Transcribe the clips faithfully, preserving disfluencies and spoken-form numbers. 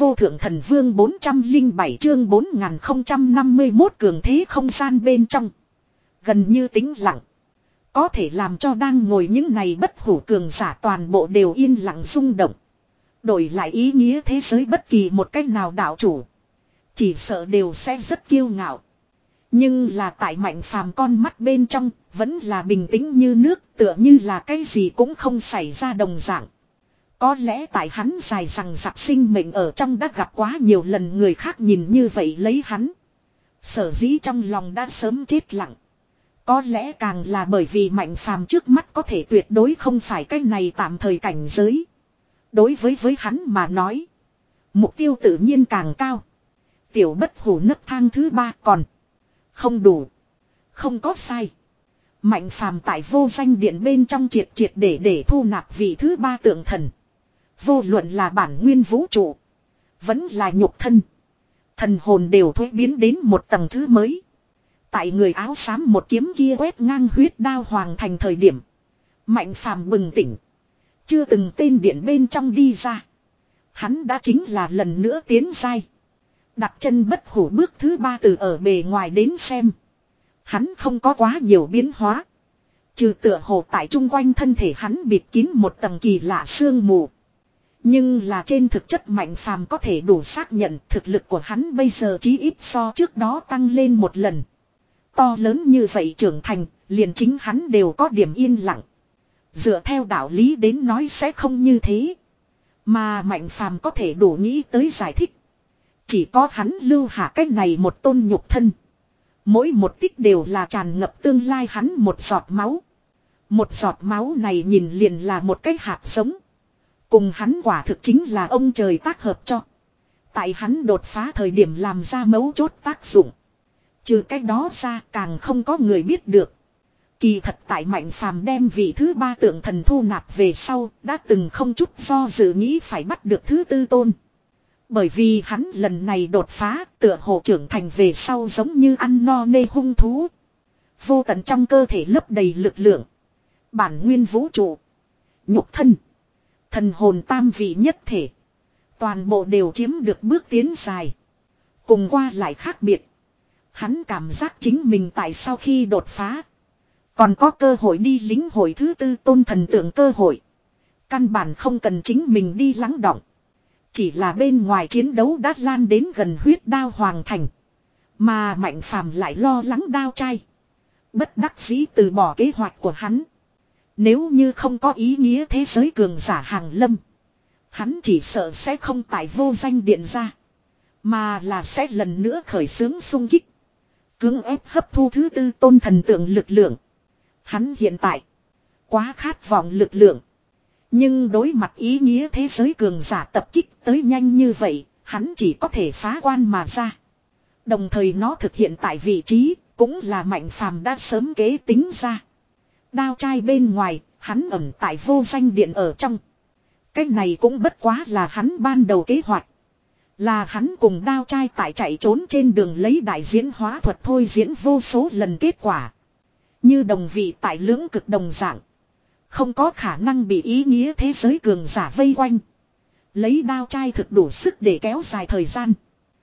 vô thượng thần vương bốn trăm lẻ bảy chương bốn nghìn không trăm năm mươi mốt cường thế không gian bên trong. Gần như tĩnh lặng. Có thể làm cho đang ngồi những này bất hủ cường giả toàn bộ đều yên lặng rung động. Đổi lại ý nghĩa thế giới bất kỳ một cách nào đạo chủ. Chỉ sợ đều sẽ rất kiêu ngạo. Nhưng là tại Mạnh Phàm con mắt bên trong, vẫn là bình tĩnh như nước, tựa như là cái gì cũng không xảy ra đồng dạng. Có lẽ tại hắn dài rằng giặc sinh mệnh ở trong đã gặp quá nhiều lần người khác nhìn như vậy lấy hắn. Sở dĩ trong lòng đã sớm chết lặng. Có lẽ càng là bởi vì Mạnh Phàm trước mắt có thể tuyệt đối không phải cái này tạm thời cảnh giới. Đối với với hắn mà nói, mục tiêu tự nhiên càng cao. Tiểu bất hủ nấc thang thứ ba còn không đủ. Không có sai. Mạnh Phàm tại vô danh điện bên trong triệt triệt để để thu nạp vị thứ ba tượng thần. Vô luận là bản nguyên vũ trụ, vẫn là nhục thân, thần hồn đều thuế biến đến một tầng thứ mới. Tại người áo xám một kiếm kia quét ngang huyết đao hoàng thành thời điểm, Mạnh Phàm bừng tỉnh. Chưa từng tên điện bên trong đi ra, hắn đã chính là lần nữa tiến giai. Đặt chân bất hủ bước thứ ba từ ở bề ngoài đến xem, hắn không có quá nhiều biến hóa. Trừ tựa hồ tại chung quanh thân thể hắn bịt kín một tầng kỳ lạ sương mù. Nhưng là trên thực chất Mạnh Phàm có thể đủ xác nhận thực lực của hắn bây giờ chí ít so trước đó tăng lên một lần. To lớn như vậy trưởng thành, liền chính hắn đều có điểm yên lặng. Dựa theo đạo lý đến nói sẽ không như thế. Mà Mạnh Phàm có thể đủ nghĩ tới giải thích. Chỉ có hắn lưu hạ cái này một tôn nhục thân. Mỗi một tích đều là tràn ngập tương lai hắn một giọt máu. Một giọt máu này nhìn liền là một cái hạt giống. Cùng hắn quả thực chính là ông trời tác hợp cho. Tại hắn đột phá thời điểm làm ra mấu chốt tác dụng. Trừ cái đó ra càng không có người biết được. Kỳ thật tại Mạnh Phàm đem vị thứ ba tượng thần thu nạp về sau, đã từng không chút do dự nghĩ phải bắt được thứ tư tôn. Bởi vì hắn lần này đột phá, tựa hồ trưởng thành về sau giống như ăn no nê hung thú. Vô tận trong cơ thể lấp đầy lực lượng. Bản nguyên vũ trụ, nhục thân, thần hồn tam vị nhất thể. Toàn bộ đều chiếm được bước tiến dài. Cùng qua lại khác biệt. Hắn cảm giác chính mình tại sau khi đột phá, còn có cơ hội đi lính hội thứ tư tôn thần tượng cơ hội. Căn bản không cần chính mình đi lắng đọng. Chỉ là bên ngoài chiến đấu đã lan đến gần huyết đao hoàng thành. Mà Mạnh Phàm lại lo lắng đao trai. Bất đắc dĩ từ bỏ kế hoạch của hắn. Nếu như không có ý nghĩa thế giới cường giả hàng lâm, hắn chỉ sợ sẽ không tại vô danh điện ra, mà là sẽ lần nữa khởi xướng xung kích. Cưỡng ép hấp thu thứ tư tôn thần tượng lực lượng. Hắn hiện tại quá khát vọng lực lượng. Nhưng đối mặt ý nghĩa thế giới cường giả tập kích tới nhanh như vậy, hắn chỉ có thể phá quan mà ra. Đồng thời nó thực hiện tại vị trí, cũng là Mạnh Phàm đã sớm kế tính ra. Đao trai bên ngoài, hắn ẩn tại vô danh điện ở trong. Cái này cũng bất quá là hắn ban đầu kế hoạch. Là hắn cùng đao trai tại chạy trốn trên đường lấy đại diễn hóa thuật thôi diễn vô số lần kết quả. Như đồng vị tại lưỡng cực đồng dạng. Không có khả năng bị ý nghĩa thế giới cường giả vây quanh. Lấy đao trai thực đủ sức để kéo dài thời gian.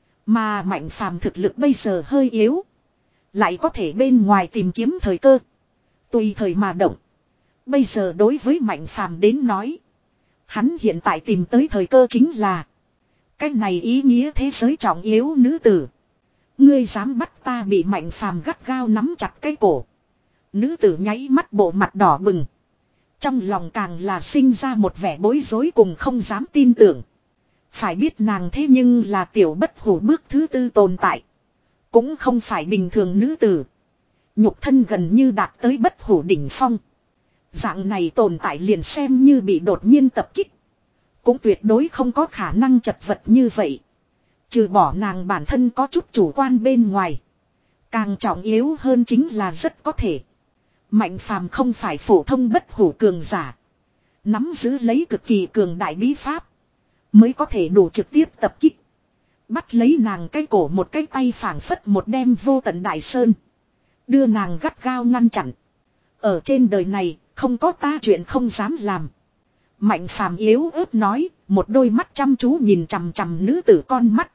Mà Mạnh Phàm thực lực bây giờ hơi yếu. Lại có thể bên ngoài tìm kiếm thời cơ. Tùy thời mà động. Bây giờ đối với Mạnh Phàm đến nói, hắn hiện tại tìm tới thời cơ chính là cái này ý nghĩa thế giới trọng yếu nữ tử. Ngươi dám bắt ta? Bị Mạnh Phàm gắt gao nắm chặt cái cổ. Nữ tử nháy mắt bộ mặt đỏ bừng. Trong lòng càng là sinh ra một vẻ bối rối cùng không dám tin tưởng. Phải biết nàng thế nhưng là tiểu bất hủ bước thứ tư tồn tại. Cũng không phải bình thường nữ tử. Nhục thân gần như đạt tới bất hủ đỉnh phong. Dạng này tồn tại liền xem như bị đột nhiên tập kích, cũng tuyệt đối không có khả năng chật vật như vậy. Trừ bỏ nàng bản thân có chút chủ quan bên ngoài, càng trọng yếu hơn chính là rất có thể Mạnh Phàm không phải phổ thông bất hủ cường giả, nắm giữ lấy cực kỳ cường đại bí pháp, mới có thể đủ trực tiếp tập kích. Bắt lấy nàng cái cổ một cái tay phảng phất một đem vô tận đại sơn, đưa nàng gắt gao ngăn chặn. Ở trên đời này không có ta chuyện không dám làm. Mạnh Phàm yếu ớt nói, một đôi mắt chăm chú nhìn chằm chằm nữ tử con mắt.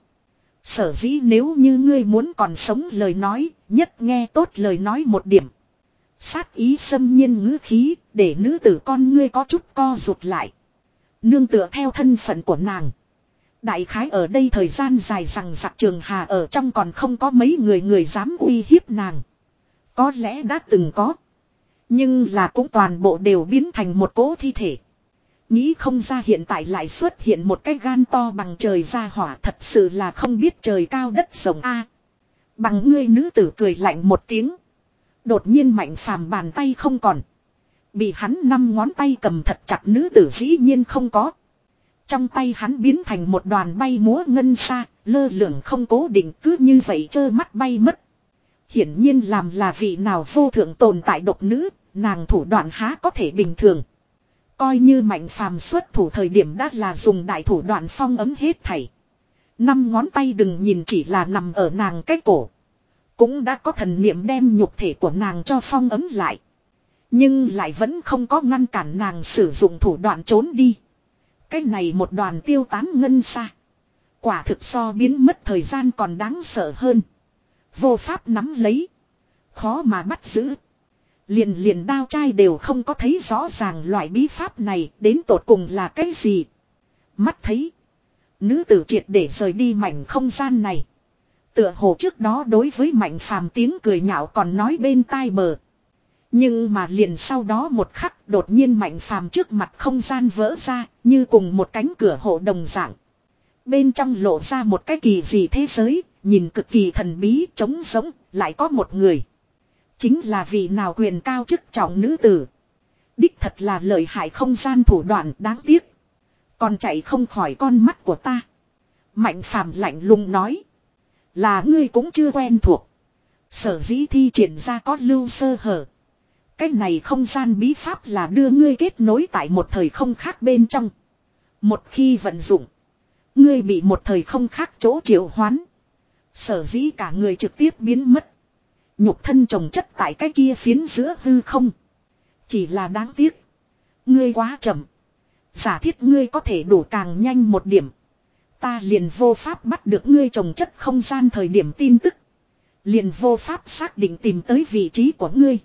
Sở dĩ nếu như ngươi muốn còn sống lời nói, nhất nghe tốt lời nói một điểm. Sát ý xâm nhiên ngữ khí, để nữ tử con ngươi có chút co rụt lại. Nương tựa theo thân phận của nàng. Đại khái ở đây thời gian dài rằng giặc trường hà ở trong còn không có mấy người người dám uy hiếp nàng. Có lẽ đã từng có. Nhưng là cũng toàn bộ đều biến thành một cỗ thi thể. Nghĩ không ra hiện tại lại xuất hiện một cái gan to bằng trời ra hỏa, thật sự là không biết trời cao đất rộng a. Bằng ngươi nữ tử cười lạnh một tiếng. Đột nhiên Mạnh Phàm bàn tay không còn. Bị hắn năm ngón tay cầm thật chặt nữ tử dĩ nhiên không có. Trong tay hắn biến thành một đoàn bay múa ngân xa, lơ lửng không cố định cứ như vậy trơ mắt bay mất. Hiển nhiên làm là vị nào vô thượng tồn tại độc nữ, nàng thủ đoạn há có thể bình thường. Coi như Mạnh Phàm xuất thủ thời điểm đã là dùng đại thủ đoạn phong ấm hết thảy. Năm ngón tay đừng nhìn chỉ là nằm ở nàng cái cổ. Cũng đã có thần niệm đem nhục thể của nàng cho phong ấm lại. Nhưng lại vẫn không có ngăn cản nàng sử dụng thủ đoạn trốn đi. Cái này một đoàn tiêu tán ngân xa. Quả thực so biến mất thời gian còn đáng sợ hơn. Vô pháp nắm lấy. Khó mà bắt giữ. Liền liền đao trai đều không có thấy rõ ràng loại bí pháp này đến tột cùng là cái gì. Mắt thấy. Nữ tử triệt để rời đi mảnh không gian này. Tựa hồ trước đó đối với Mạnh Phàm tiếng cười nhạo còn nói bên tai bờ. Nhưng mà liền sau đó một khắc đột nhiên Mạnh Phàm trước mặt không gian vỡ ra như cùng một cánh cửa hộ đồng dạng. Bên trong lộ ra một cái kỳ dị thế giới, nhìn cực kỳ thần bí trống rỗng, lại có một người. Chính là vị nào quyền cao chức trọng nữ tử. Đích thật là lợi hại không gian thủ đoạn đáng tiếc. Còn chạy không khỏi con mắt của ta. Mạnh Phàm lạnh lùng nói. Là ngươi cũng chưa quen thuộc. Sở dĩ thi triển ra có lưu sơ hở. Cái này không gian bí pháp là đưa ngươi kết nối tại một thời không khác bên trong. Một khi vận dụng. Ngươi bị một thời không khác chỗ triệu hoán. Sở dĩ cả người trực tiếp biến mất. Nhục thân trồng chất tại cái kia phiến giữa hư không. Chỉ là đáng tiếc. Ngươi quá chậm. Giả thiết ngươi có thể đủ càng nhanh một điểm. Ta liền vô pháp bắt được ngươi trồng chất không gian thời điểm tin tức. Liền vô pháp xác định tìm tới vị trí của ngươi.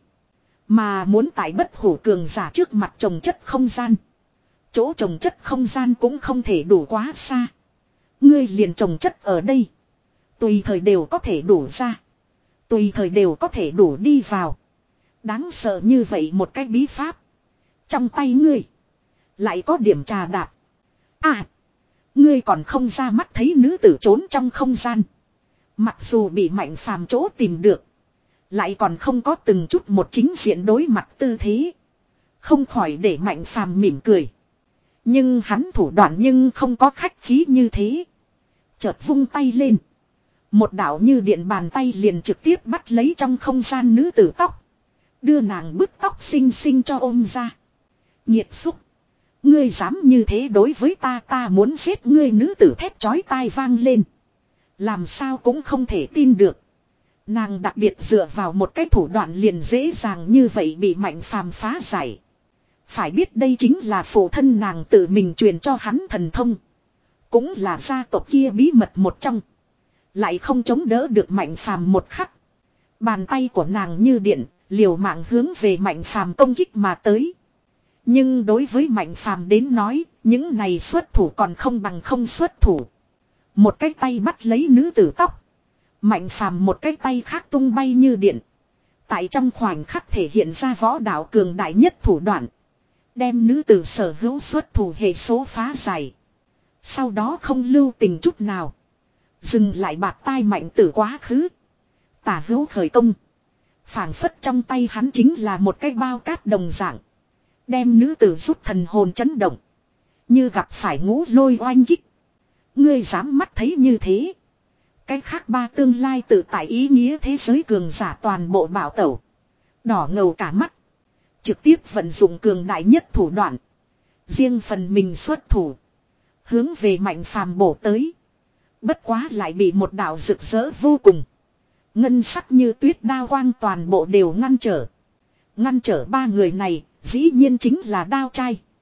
Mà muốn tại bất hủ cường giả trước mặt trồng chất không gian. Chỗ trồng chất không gian cũng không thể đủ quá xa. Ngươi liền trồng chất ở đây. Tùy thời đều có thể đủ ra. Tùy thời đều có thể đủ đi vào. Đáng sợ như vậy một cái bí pháp. Trong tay ngươi. Lại có điểm trà đạp. À. Ngươi còn không ra mắt thấy nữ tử trốn trong không gian. Mặc dù bị Mạnh Phàm chỗ tìm được. Lại còn không có từng chút một chính diện đối mặt tư thế. Không khỏi để Mạnh Phàm mỉm cười. Nhưng hắn thủ đoạn nhưng không có khách khí như thế. Chợt vung tay lên. Một đạo như điện bàn tay liền trực tiếp bắt lấy trong không gian nữ tử tóc. Đưa nàng bứt tóc xinh xinh cho ôm ra. Nhiệt xúc. Ngươi dám như thế đối với ta, ta muốn giết ngươi, nữ tử thét chói tai vang lên. Làm sao cũng không thể tin được. Nàng đặc biệt dựa vào một cái thủ đoạn liền dễ dàng như vậy bị Mạnh Phàm phá giải. Phải biết đây chính là phụ thân nàng tự mình truyền cho hắn thần thông. Cũng là gia tộc kia bí mật một trong. Lại không chống đỡ được Mạnh Phàm một khắc. Bàn tay của nàng như điện, liều mạng hướng về Mạnh Phàm công kích mà tới. Nhưng đối với Mạnh Phàm đến nói, những này xuất thủ còn không bằng không xuất thủ. Một cái tay bắt lấy nữ tử tóc. Mạnh Phàm một cái tay khác tung bay như điện. Tại trong khoảnh khắc thể hiện ra võ đạo cường đại nhất thủ đoạn. Đem nữ tử sở hữu xuất thủ hệ số phá giải. Sau đó không lưu tình chút nào. Dừng lại bạt tai Mạnh tử quá khứ. Tả hữu khởi công. Phảng phất trong tay hắn chính là một cái bao cát đồng dạng. Đem nữ tử rút thần hồn chấn động. Như gặp phải ngũ lôi oanh kích. Ngươi dám mắt thấy như thế. Cái khác ba tương lai tự tại ý nghĩa thế giới cường giả toàn bộ bảo tẩu. Đỏ ngầu cả mắt. Trực tiếp vận dụng cường đại nhất thủ đoạn. Riêng phần mình xuất thủ. Hướng về Mạnh Phàm bổ tới. Bất quá lại bị một đạo rực rỡ vô cùng. Ngân sắc như tuyết đao quang toàn bộ đều ngăn trở. Ngăn trở ba người này, dĩ nhiên chính là đao trai.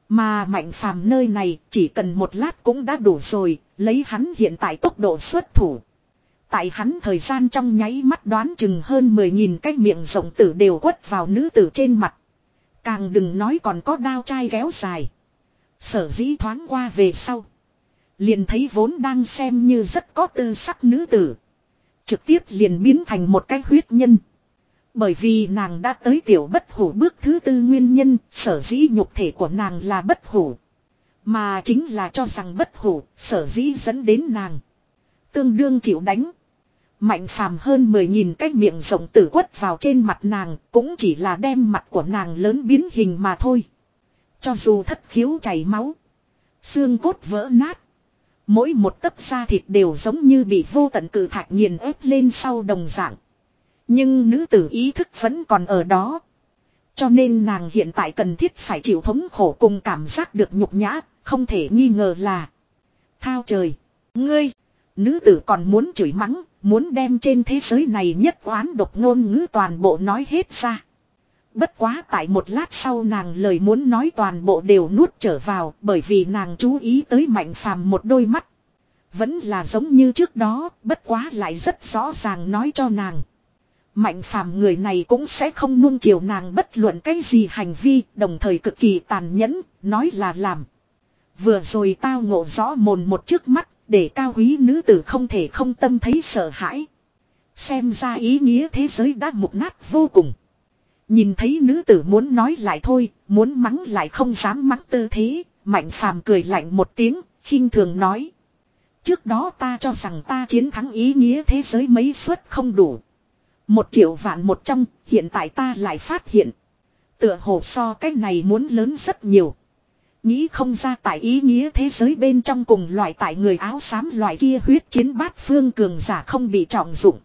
Mà Mạnh Phàm nơi này chỉ cần một lát cũng đã đủ rồi, lấy hắn hiện tại tốc độ xuất thủ. Tại hắn thời gian trong nháy mắt đoán chừng hơn mười nghìn cái miệng rộng tử đều quất vào nữ tử trên mặt. Càng đừng nói còn có đao chai kéo dài. Sở dĩ thoáng qua về sau. Liền thấy vốn đang xem như rất có tư sắc nữ tử. Trực tiếp liền biến thành một cái huyết nhân. Bởi vì nàng đã tới tiểu bất hủ bước thứ tư nguyên nhân, sở dĩ nhục thể của nàng là bất hủ. Mà chính là cho rằng bất hủ, sở dĩ dẫn đến nàng. Tương đương chịu đánh. Mạnh Phàm hơn mười nghìn cái miệng rộng tử quất vào trên mặt nàng, cũng chỉ là đem mặt của nàng lớn biến hình mà thôi. Cho dù thất khiếu chảy máu, xương cốt vỡ nát, mỗi một tấc da thịt đều giống như bị vô tận cự thạch nghiền ép lên sau đồng dạng. Nhưng nữ tử ý thức vẫn còn ở đó. Cho nên nàng hiện tại cần thiết phải chịu thống khổ cùng cảm giác được nhục nhã, không thể nghi ngờ là thao trời, ngươi, nữ tử còn muốn chửi mắng, muốn đem trên thế giới này nhất oán độc ngôn ngữ toàn bộ nói hết ra. Bất quá tại một lát sau nàng lời muốn nói toàn bộ đều nuốt trở vào, bởi vì nàng chú ý tới Mạnh Phàm một đôi mắt. Vẫn là giống như trước đó, bất quá lại rất rõ ràng nói cho nàng. Mạnh Phàm người này cũng sẽ không nuông chiều nàng bất luận cái gì hành vi, đồng thời cực kỳ tàn nhẫn, nói là làm. Vừa rồi tao ngộ rõ mồn một trước mắt, để cao quý nữ tử không thể không tâm thấy sợ hãi. Xem ra ý nghĩa thế giới đã mục nát vô cùng. Nhìn thấy nữ tử muốn nói lại thôi, muốn mắng lại không dám mắng tư thế, Mạnh Phàm cười lạnh một tiếng, khinh thường nói. Trước đó ta cho rằng ta chiến thắng ý nghĩa thế giới mấy suất không đủ. Một triệu vạn một trong, hiện tại ta lại phát hiện. Tựa hồ so cái này muốn lớn rất nhiều. Nghĩ không ra tại ý nghĩa thế giới bên trong cùng loại tại người áo xám loại kia huyết chiến bát phương cường giả không bị trọng dụng.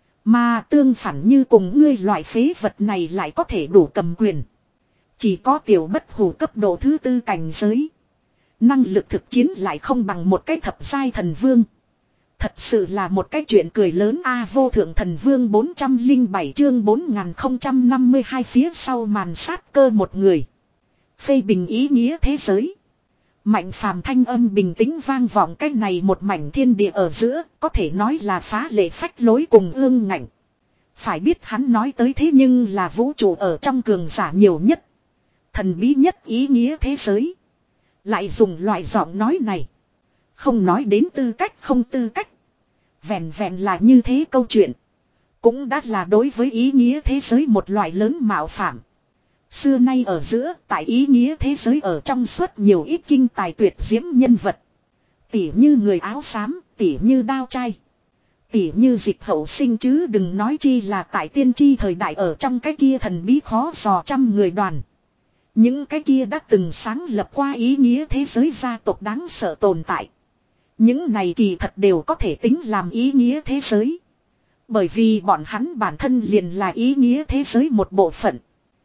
Mà tương phản như cùng ngươi loại phế vật này lại có thể đủ cầm quyền. Chỉ có tiểu bất hủ cấp độ thứ tư cảnh giới. Năng lực thực chiến lại không bằng một cái thập giai thần vương. Thật sự là một cái chuyện cười lớn a. Vô thượng thần vương bốn trăm lẻ bảy chương bốn nghìn không trăm năm mươi hai phía sau màn sát cơ một người. Phê bình ý nghĩa thế giới. Mạnh Phàm thanh âm bình tĩnh vang vọng cái này một mảnh thiên địa ở giữa, có thể nói là phá lệ phách lối cùng ương ngạnh. Phải biết hắn nói tới thế nhưng là vũ trụ ở trong cường giả nhiều nhất, thần bí nhất ý nghĩa thế giới. Lại dùng loại giọng nói này. Không nói đến tư cách không tư cách. Vẹn vẹn là như thế câu chuyện. Cũng đã là đối với ý nghĩa thế giới một loại lớn mạo phạm. Xưa nay ở giữa, tại ý nghĩa thế giới ở trong suốt nhiều ít kinh tài tuyệt diễm nhân vật. Tỉ như người áo xám, tỉ như đao trai. Tỉ như dịch hậu sinh chứ đừng nói chi là tại tiên tri thời đại ở trong cái kia thần bí khó dò trăm người đoàn. Những cái kia đã từng sáng lập qua ý nghĩa thế giới gia tộc đáng sợ tồn tại. Những này kỳ thật đều có thể tính làm ý nghĩa thế giới. Bởi vì bọn hắn bản thân liền là ý nghĩa thế giới một bộ phận.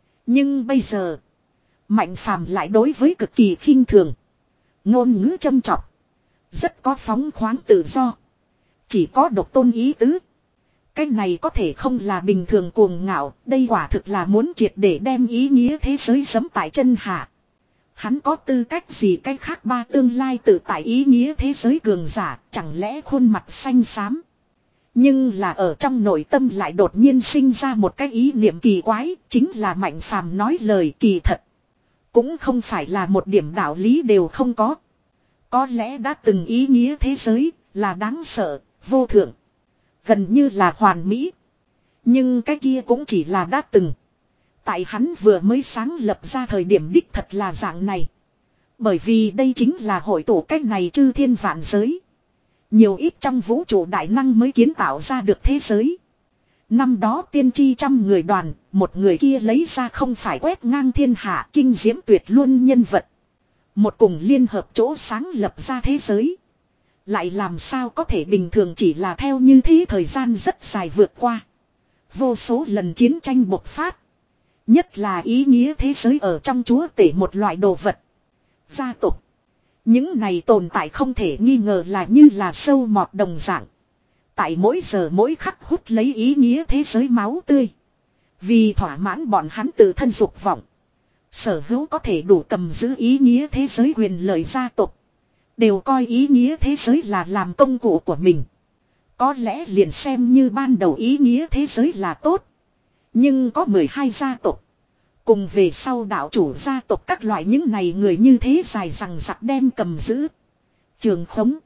Nhưng bây giờ, Mạnh Phàm lại đối với cực kỳ khinh thường. Ngôn ngữ châm chọc. Rất có phóng khoáng tự do. Chỉ có độc tôn ý tứ. Cái này có thể không là bình thường cuồng ngạo. Đây quả thực là muốn triệt để đem ý nghĩa thế giới giẫm tại chân hạ. Hắn có tư cách gì cái khác ba tương lai tự tại ý nghĩa thế giới cường giả. Chẳng lẽ khuôn mặt xanh xám. Nhưng là ở trong nội tâm lại đột nhiên sinh ra một cái ý niệm kỳ quái. Chính là Mạnh Phàm nói lời kỳ thật. Cũng không phải là một điểm đạo lý đều không có. Có lẽ đã từng ý nghĩa thế giới là đáng sợ, vô thượng. Gần như là hoàn mỹ. Nhưng cái kia cũng chỉ là đã từng. Tại hắn vừa mới sáng lập ra thời điểm đích thật là dạng này. Bởi vì đây chính là hội tụ cách này chư thiên vạn giới. Nhiều ít trong vũ trụ đại năng mới kiến tạo ra được thế giới. Năm đó tiên tri trăm người đoàn, một người kia lấy ra không phải quét ngang thiên hạ kinh diễm tuyệt luôn nhân vật. Một cùng liên hợp chỗ sáng lập ra thế giới. Lại làm sao có thể bình thường chỉ là theo như thế thời gian rất dài vượt qua. Vô số lần chiến tranh bộc phát. Nhất là ý nghĩa thế giới ở trong chúa tể một loại đồ vật. Gia tộc. Những này tồn tại không thể nghi ngờ là như là sâu mọt đồng dạng. Tại mỗi giờ mỗi khắc hút lấy ý nghĩa thế giới máu tươi. Vì thỏa mãn bọn hắn tự thân dục vọng. Sở hữu có thể đủ cầm giữ ý nghĩa thế giới quyền lợi gia tộc. Đều coi ý nghĩa thế giới là làm công cụ của mình. Có lẽ liền xem như ban đầu ý nghĩa thế giới là tốt. Nhưng có mười hai gia tộc. Cùng về sau đạo chủ gia tộc các loại những này người như thế dài rằng giặc đem cầm giữ. Trường khống.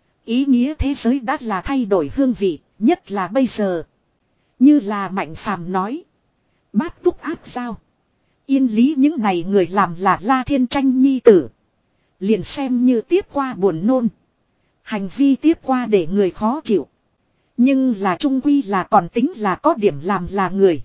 Ý nghĩa thế giới đã là thay đổi hương vị, nhất là bây giờ. Như là Mạnh Phàm nói. Bát túc áp giao. Yên lý những này người làm là La Thiên Tranh nhi tử. Liền xem như tiếp qua buồn nôn. Hành vi tiếp qua để người khó chịu. Nhưng là trung quy là còn tính là có điểm làm là người.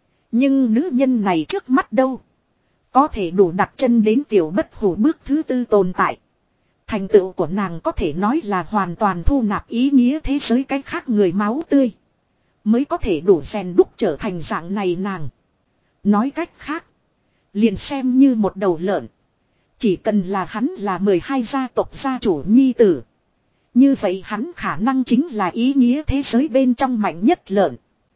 Nhưng nữ nhân này trước mắt đâu. Có thể đủ đặt chân đến tiểu bất hủ bước thứ tư tồn tại. Thành tựu của nàng có thể nói là hoàn toàn thu nạp ý nghĩa thế giới cách khác người máu tươi. Mới có thể đủ rèn đúc trở thành dạng này nàng. Nói cách khác. Liền xem như một đầu lợn. Chỉ cần là hắn là mười hai gia tộc gia chủ nhi tử. Như vậy hắn khả năng chính là ý nghĩa thế giới bên trong mạnh nhất lợn.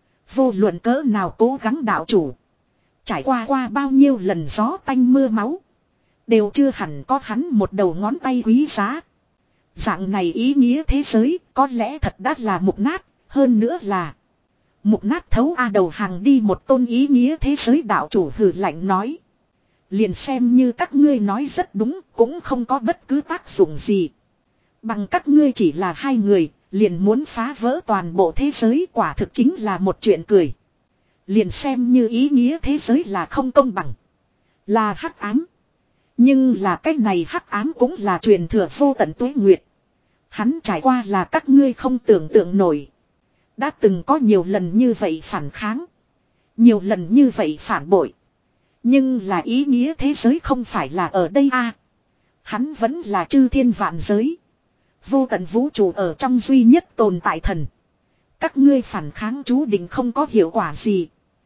Vô luận cỡ nào cố gắng đạo chủ. Trải qua qua bao nhiêu lần gió tanh mưa máu. Đều chưa hẳn có hắn một đầu ngón tay quý giá. Dạng này ý nghĩa thế giới có lẽ thật đã là mục nát. Hơn nữa là mục nát thấu a đầu hàng đi một tôn ý nghĩa thế giới đạo chủ hừ lạnh nói. Liền xem như các ngươi nói rất đúng cũng không có bất cứ tác dụng gì. Bằng các ngươi chỉ là hai người, liền muốn phá vỡ toàn bộ thế giới quả thực chính là một chuyện cười. Liền xem như ý nghĩa thế giới là không công bằng. Là hắc ám. Nhưng là cái này hắc ám cũng là truyền thừa vô tận tuế nguyệt. Hắn trải qua là các ngươi không tưởng tượng nổi. Đã từng có nhiều lần như vậy phản kháng. Nhiều lần như vậy phản bội. Nhưng là ý nghĩa thế giới không phải là ở đây a. À, hắn vẫn là chư thiên vạn giới. Vô tận vũ trụ ở trong duy nhất tồn tại thần. Các ngươi phản kháng chú định không có hiệu quả gì.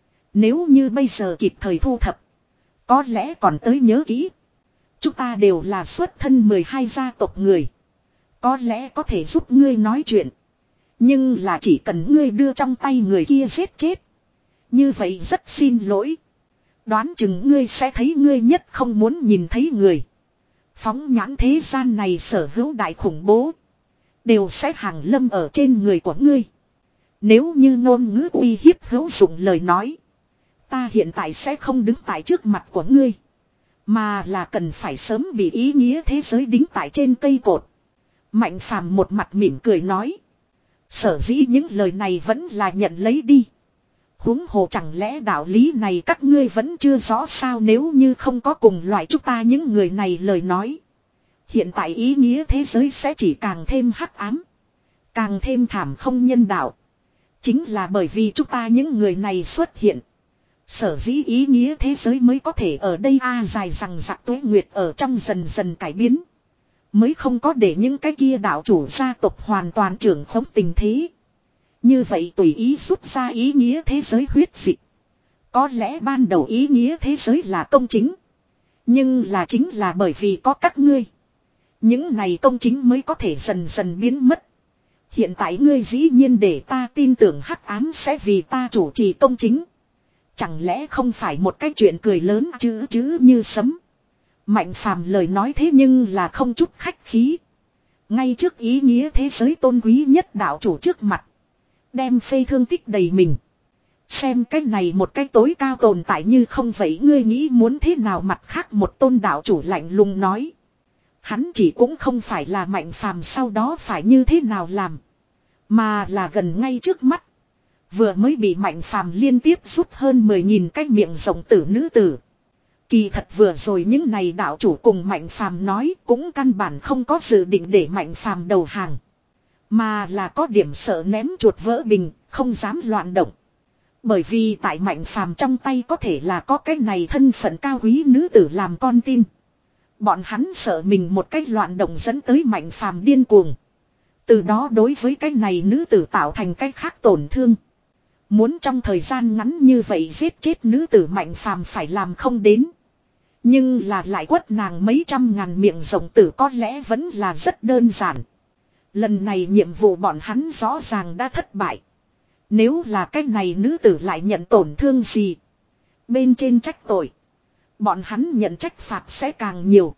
Nếu như bây giờ kịp thời thu thập. Có lẽ còn tới nhớ kỹ. Chúng ta đều là xuất thân mười hai gia tộc người. Có lẽ có thể giúp ngươi nói chuyện. Nhưng là chỉ cần ngươi đưa trong tay người kia giết chết. Như vậy rất xin lỗi. Đoán chừng ngươi sẽ thấy ngươi nhất không muốn nhìn thấy người. Phóng nhãn thế gian này sở hữu đại khủng bố. Đều sẽ hàng lâm ở trên người của ngươi. Nếu như ngôn ngữ uy hiếp hữu dụng lời nói. Ta hiện tại sẽ không đứng tại trước mặt của ngươi. Mà là cần phải sớm bị ý nghĩa thế giới đính tại trên cây cột. Mạnh Phàm một mặt mỉm cười nói. Sở dĩ những lời này vẫn là nhận lấy đi. Huống hồ chẳng lẽ đạo lý này các ngươi vẫn chưa rõ sao nếu như không có cùng loại chúng ta những người này lời nói. Hiện tại ý nghĩa thế giới sẽ chỉ càng thêm hắc ám. Càng thêm thảm không nhân đạo. Chính là bởi vì chúng ta những người này xuất hiện. Sở dĩ ý nghĩa thế giới mới có thể ở đây a à, dài rằng giặc tuế nguyệt ở trong dần dần cải biến. Mới không có để những cái kia đạo chủ gia tộc hoàn toàn trưởng khống tình thế. Như vậy tùy ý rút ra ý nghĩa thế giới huyết dịch. Có lẽ ban đầu ý nghĩa thế giới là công chính. Nhưng là chính là bởi vì có các ngươi. Những này công chính mới có thể dần dần biến mất. Hiện tại ngươi dĩ nhiên để ta tin tưởng hắc ám sẽ vì ta chủ trì công chính. Chẳng lẽ không phải một cái chuyện cười lớn chứ chứ như sấm. Mạnh Phàm lời nói thế nhưng là không chút khách khí. Ngay trước ý nghĩa thế giới tôn quý nhất đạo chủ trước mặt. Đem phê thương tích đầy mình. Xem cái này một cái tối cao tồn tại như không vậy ngươi nghĩ muốn thế nào mặt khác một tôn đạo chủ lạnh lùng nói. Hắn chỉ cũng không phải là Mạnh Phàm sau đó phải như thế nào làm. Mà là gần ngay trước mắt. Vừa mới bị Mạnh Phàm liên tiếp rút hơn mười nghìn cái miệng rộng tử nữ tử. Kỳ thật vừa rồi những này đạo chủ cùng Mạnh Phàm nói cũng căn bản không có dự định để Mạnh Phàm đầu hàng. Mà là có điểm sợ ném chuột vỡ bình, không dám loạn động. Bởi vì tại Mạnh Phàm trong tay có thể là có cái này thân phận cao quý nữ tử làm con tin. Bọn hắn sợ mình một cái loạn động dẫn tới Mạnh Phàm điên cuồng. Từ đó đối với cái này nữ tử tạo thành cái khác tổn thương. Muốn trong thời gian ngắn như vậy giết chết nữ tử Mạnh Phàm phải làm không đến. Nhưng là lại quất nàng mấy trăm ngàn miệng rộng tử có lẽ vẫn là rất đơn giản. Lần này nhiệm vụ bọn hắn rõ ràng đã thất bại. Nếu là cái này nữ tử lại nhận tổn thương gì. Bên trên trách tội. bọn hắn nhận trách phạt sẽ càng nhiều.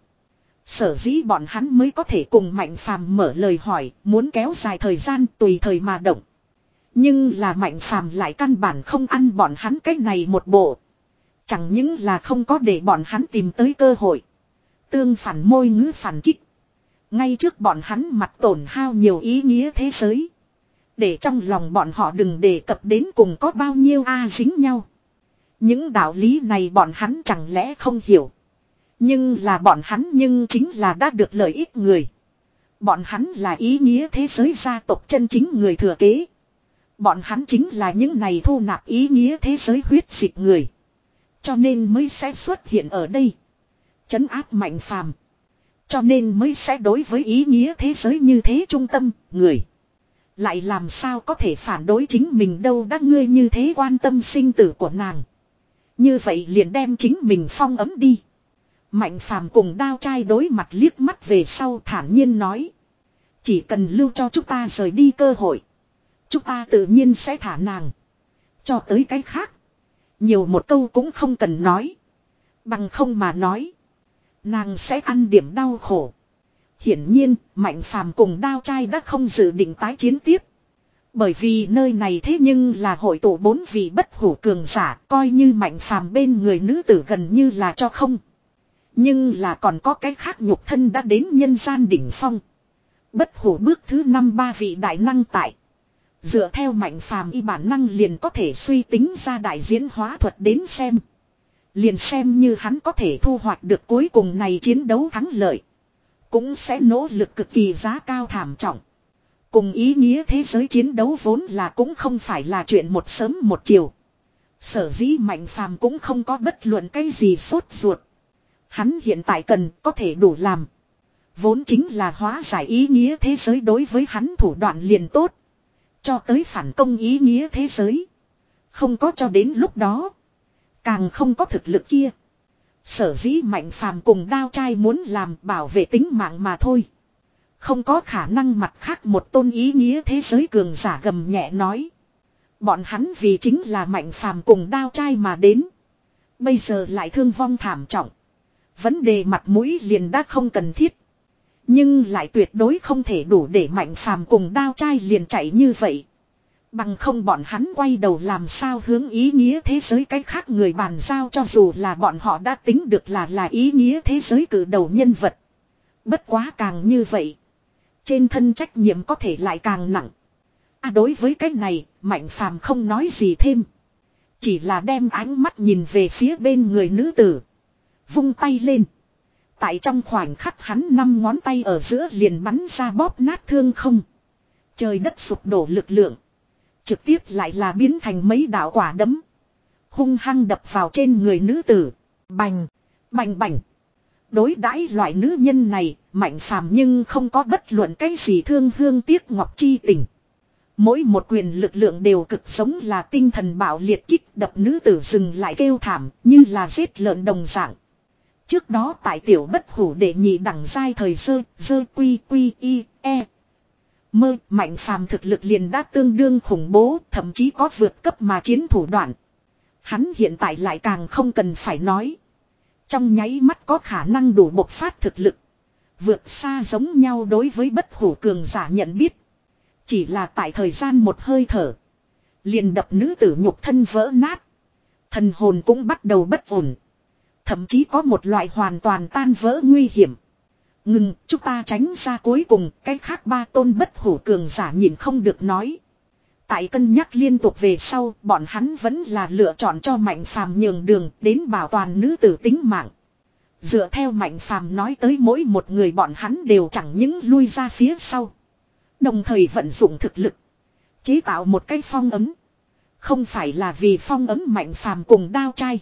Sở dĩ bọn hắn mới có thể cùng Mạnh Phàm mở lời hỏi, muốn kéo dài thời gian tùy thời mà động. Nhưng là Mạnh Phàm lại căn bản không ăn bọn hắn cái này một bộ. Chẳng những là không có để bọn hắn tìm tới cơ hội. Tương phản môi ngữ phản kích. Ngay trước bọn hắn mặt tổn hao nhiều ý nghĩa thế giới. Để trong lòng bọn họ đừng đề cập đến cùng có bao nhiêu a dính nhau. Những đạo lý này bọn hắn chẳng lẽ không hiểu. Nhưng là bọn hắn nhưng chính là đã được lợi ích người. Bọn hắn là ý nghĩa thế giới gia tộc chân chính người thừa kế. Bọn hắn chính là những này thu nạp ý nghĩa thế giới huyết dịch người. Cho nên mới sẽ xuất hiện ở đây. Trấn áp Mạnh Phàm. Cho nên mới sẽ đối với ý nghĩa thế giới như thế trung tâm, người. Lại làm sao có thể phản đối chính mình đâu đã ngươi như thế quan tâm sinh tử của nàng. Như vậy liền đem chính mình phong ấm đi. Mạnh Phàm cùng Đao Trai đối mặt liếc mắt về sau thản nhiên nói. Chỉ cần lưu cho chúng ta rời đi cơ hội. Chúng ta tự nhiên sẽ thả nàng. Cho tới cái khác. Nhiều một câu cũng không cần nói. Bằng không mà nói. Nàng sẽ ăn điểm đau khổ. Hiển nhiên, Mạnh Phàm cùng Đao Trai đã không dự định tái chiến tiếp. Bởi vì nơi này thế nhưng là hội tụ bốn vị bất hủ cường giả, coi như Mạnh Phàm bên người nữ tử gần như là cho không. Nhưng là còn có cái khác nhục thân đã đến nhân gian đỉnh phong. Bất hủ bước thứ năm ba vị đại năng tại. Dựa theo Mạnh Phàm y bản năng liền có thể suy tính ra đại diễn hóa thuật đến xem. Liền xem như hắn có thể thu hoạch được cuối cùng này chiến đấu thắng lợi. Cũng sẽ nỗ lực cực kỳ giá cao thảm trọng. Cùng ý nghĩa thế giới chiến đấu vốn là cũng không phải là chuyện một sớm một chiều. Sở dĩ Mạnh Phàm cũng không có bất luận cái gì sốt ruột. Hắn hiện tại cần có thể đủ làm. Vốn chính là hóa giải ý nghĩa thế giới đối với hắn thủ đoạn liền tốt. Cho tới phản công ý nghĩa thế giới. Không có cho đến lúc đó. Càng không có thực lực kia. Sở dĩ Mạnh Phàm cùng Đao Trai muốn làm bảo vệ tính mạng mà thôi. Không có khả năng mặt khác một tôn ý nghĩa thế giới cường giả gầm nhẹ nói. Bọn hắn vì chính là Mạnh Phàm cùng Đao Trai mà đến. Bây giờ lại thương vong thảm trọng. Vấn đề mặt mũi liền đã không cần thiết. Nhưng lại tuyệt đối không thể đủ để Mạnh Phàm cùng Đao Trai liền chạy như vậy. Bằng không bọn hắn quay đầu làm sao hướng ý nghĩa thế giới cách khác người bàn giao cho dù là bọn họ đã tính được là là ý nghĩa thế giới cử đầu nhân vật. Bất quá càng như vậy. Trên thân trách nhiệm có thể lại càng nặng. À đối với cái này, Mạnh Phàm không nói gì thêm. Chỉ là đem ánh mắt nhìn về phía bên người nữ tử. Vung tay lên. Tại trong khoảnh khắc hắn năm ngón tay ở giữa liền bắn ra bóp nát thương không. Trời đất sụp đổ lực lượng. Trực tiếp lại là biến thành mấy đạo quả đấm. Hung hăng đập vào trên người nữ tử. Bành, bành bành. Đối đãi loại nữ nhân này, Mạnh Phàm nhưng không có bất luận cái gì thương hương tiếc ngọc chi tình. Mỗi một quyền lực lượng đều cực giống là tinh thần bạo liệt kích đập nữ tử dừng lại kêu thảm như là giết lợn đồng dạng. Trước đó tại tiểu bất hủ đệ nhị đẳng giai thời sơ, dơ quy quy y, e. Mơ, Mạnh Phàm thực lực liền đã tương đương khủng bố, thậm chí có vượt cấp mà chiến thủ đoạn. Hắn hiện tại lại càng không cần phải nói. Trong nháy mắt có khả năng đủ bộc phát thực lực. Vượt xa giống nhau đối với bất hủ cường giả nhận biết. Chỉ là tại thời gian một hơi thở. Liền đập nữ tử nhục thân vỡ nát. Thần hồn cũng bắt đầu bất ổn. Thậm chí có một loại hoàn toàn tan vỡ nguy hiểm. Ngừng, chúng ta tránh ra cuối cùng, cái khác ba tôn bất hủ cường giả nhìn không được nói. Tại cân nhắc liên tục về sau, bọn hắn vẫn là lựa chọn cho Mạnh Phàm nhường đường đến bảo toàn nữ tử tính mạng. Dựa theo Mạnh Phàm nói tới mỗi một người bọn hắn đều chẳng những lui ra phía sau. Đồng thời vận dụng thực lực. Chế tạo một cái phong ấm. Không phải là vì phong ấm Mạnh Phàm cùng Đao Trai.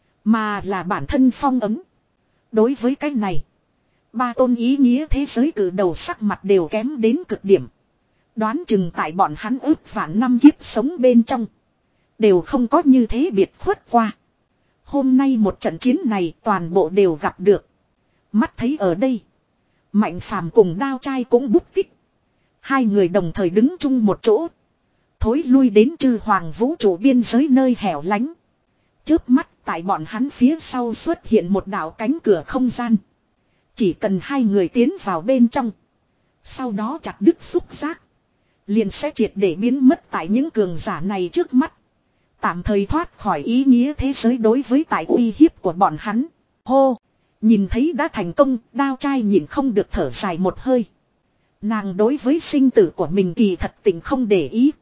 Mà là bản thân phong ấm. Đối với cái này. Ba tôn ý nghĩa thế giới cử đầu sắc mặt đều kém đến cực điểm. Đoán chừng tại bọn hắn ước vạn năm kiếp sống bên trong. Đều không có như thế biệt khuất qua. Hôm nay một trận chiến này toàn bộ đều gặp được. Mắt thấy ở đây. Mạnh Phàm cùng Đao Trai cũng bút tích. Hai người đồng thời đứng chung một chỗ. Thối lui đến chư hoàng vũ trụ biên giới nơi hẻo lánh. chớp mắt tại bọn hắn phía sau xuất hiện một đạo cánh cửa không gian. Chỉ cần hai người tiến vào bên trong. Sau đó chặt đứt xúc giác. Liền sẽ triệt để biến mất tại những cường giả này trước mắt. Tạm thời thoát khỏi ý nghĩa thế giới đối với tại uy hiếp của bọn hắn. Hô! Nhìn thấy đã thành công, đao trai nhìn không được thở dài một hơi. Nàng đối với sinh tử của mình kỳ thật tình không để ý.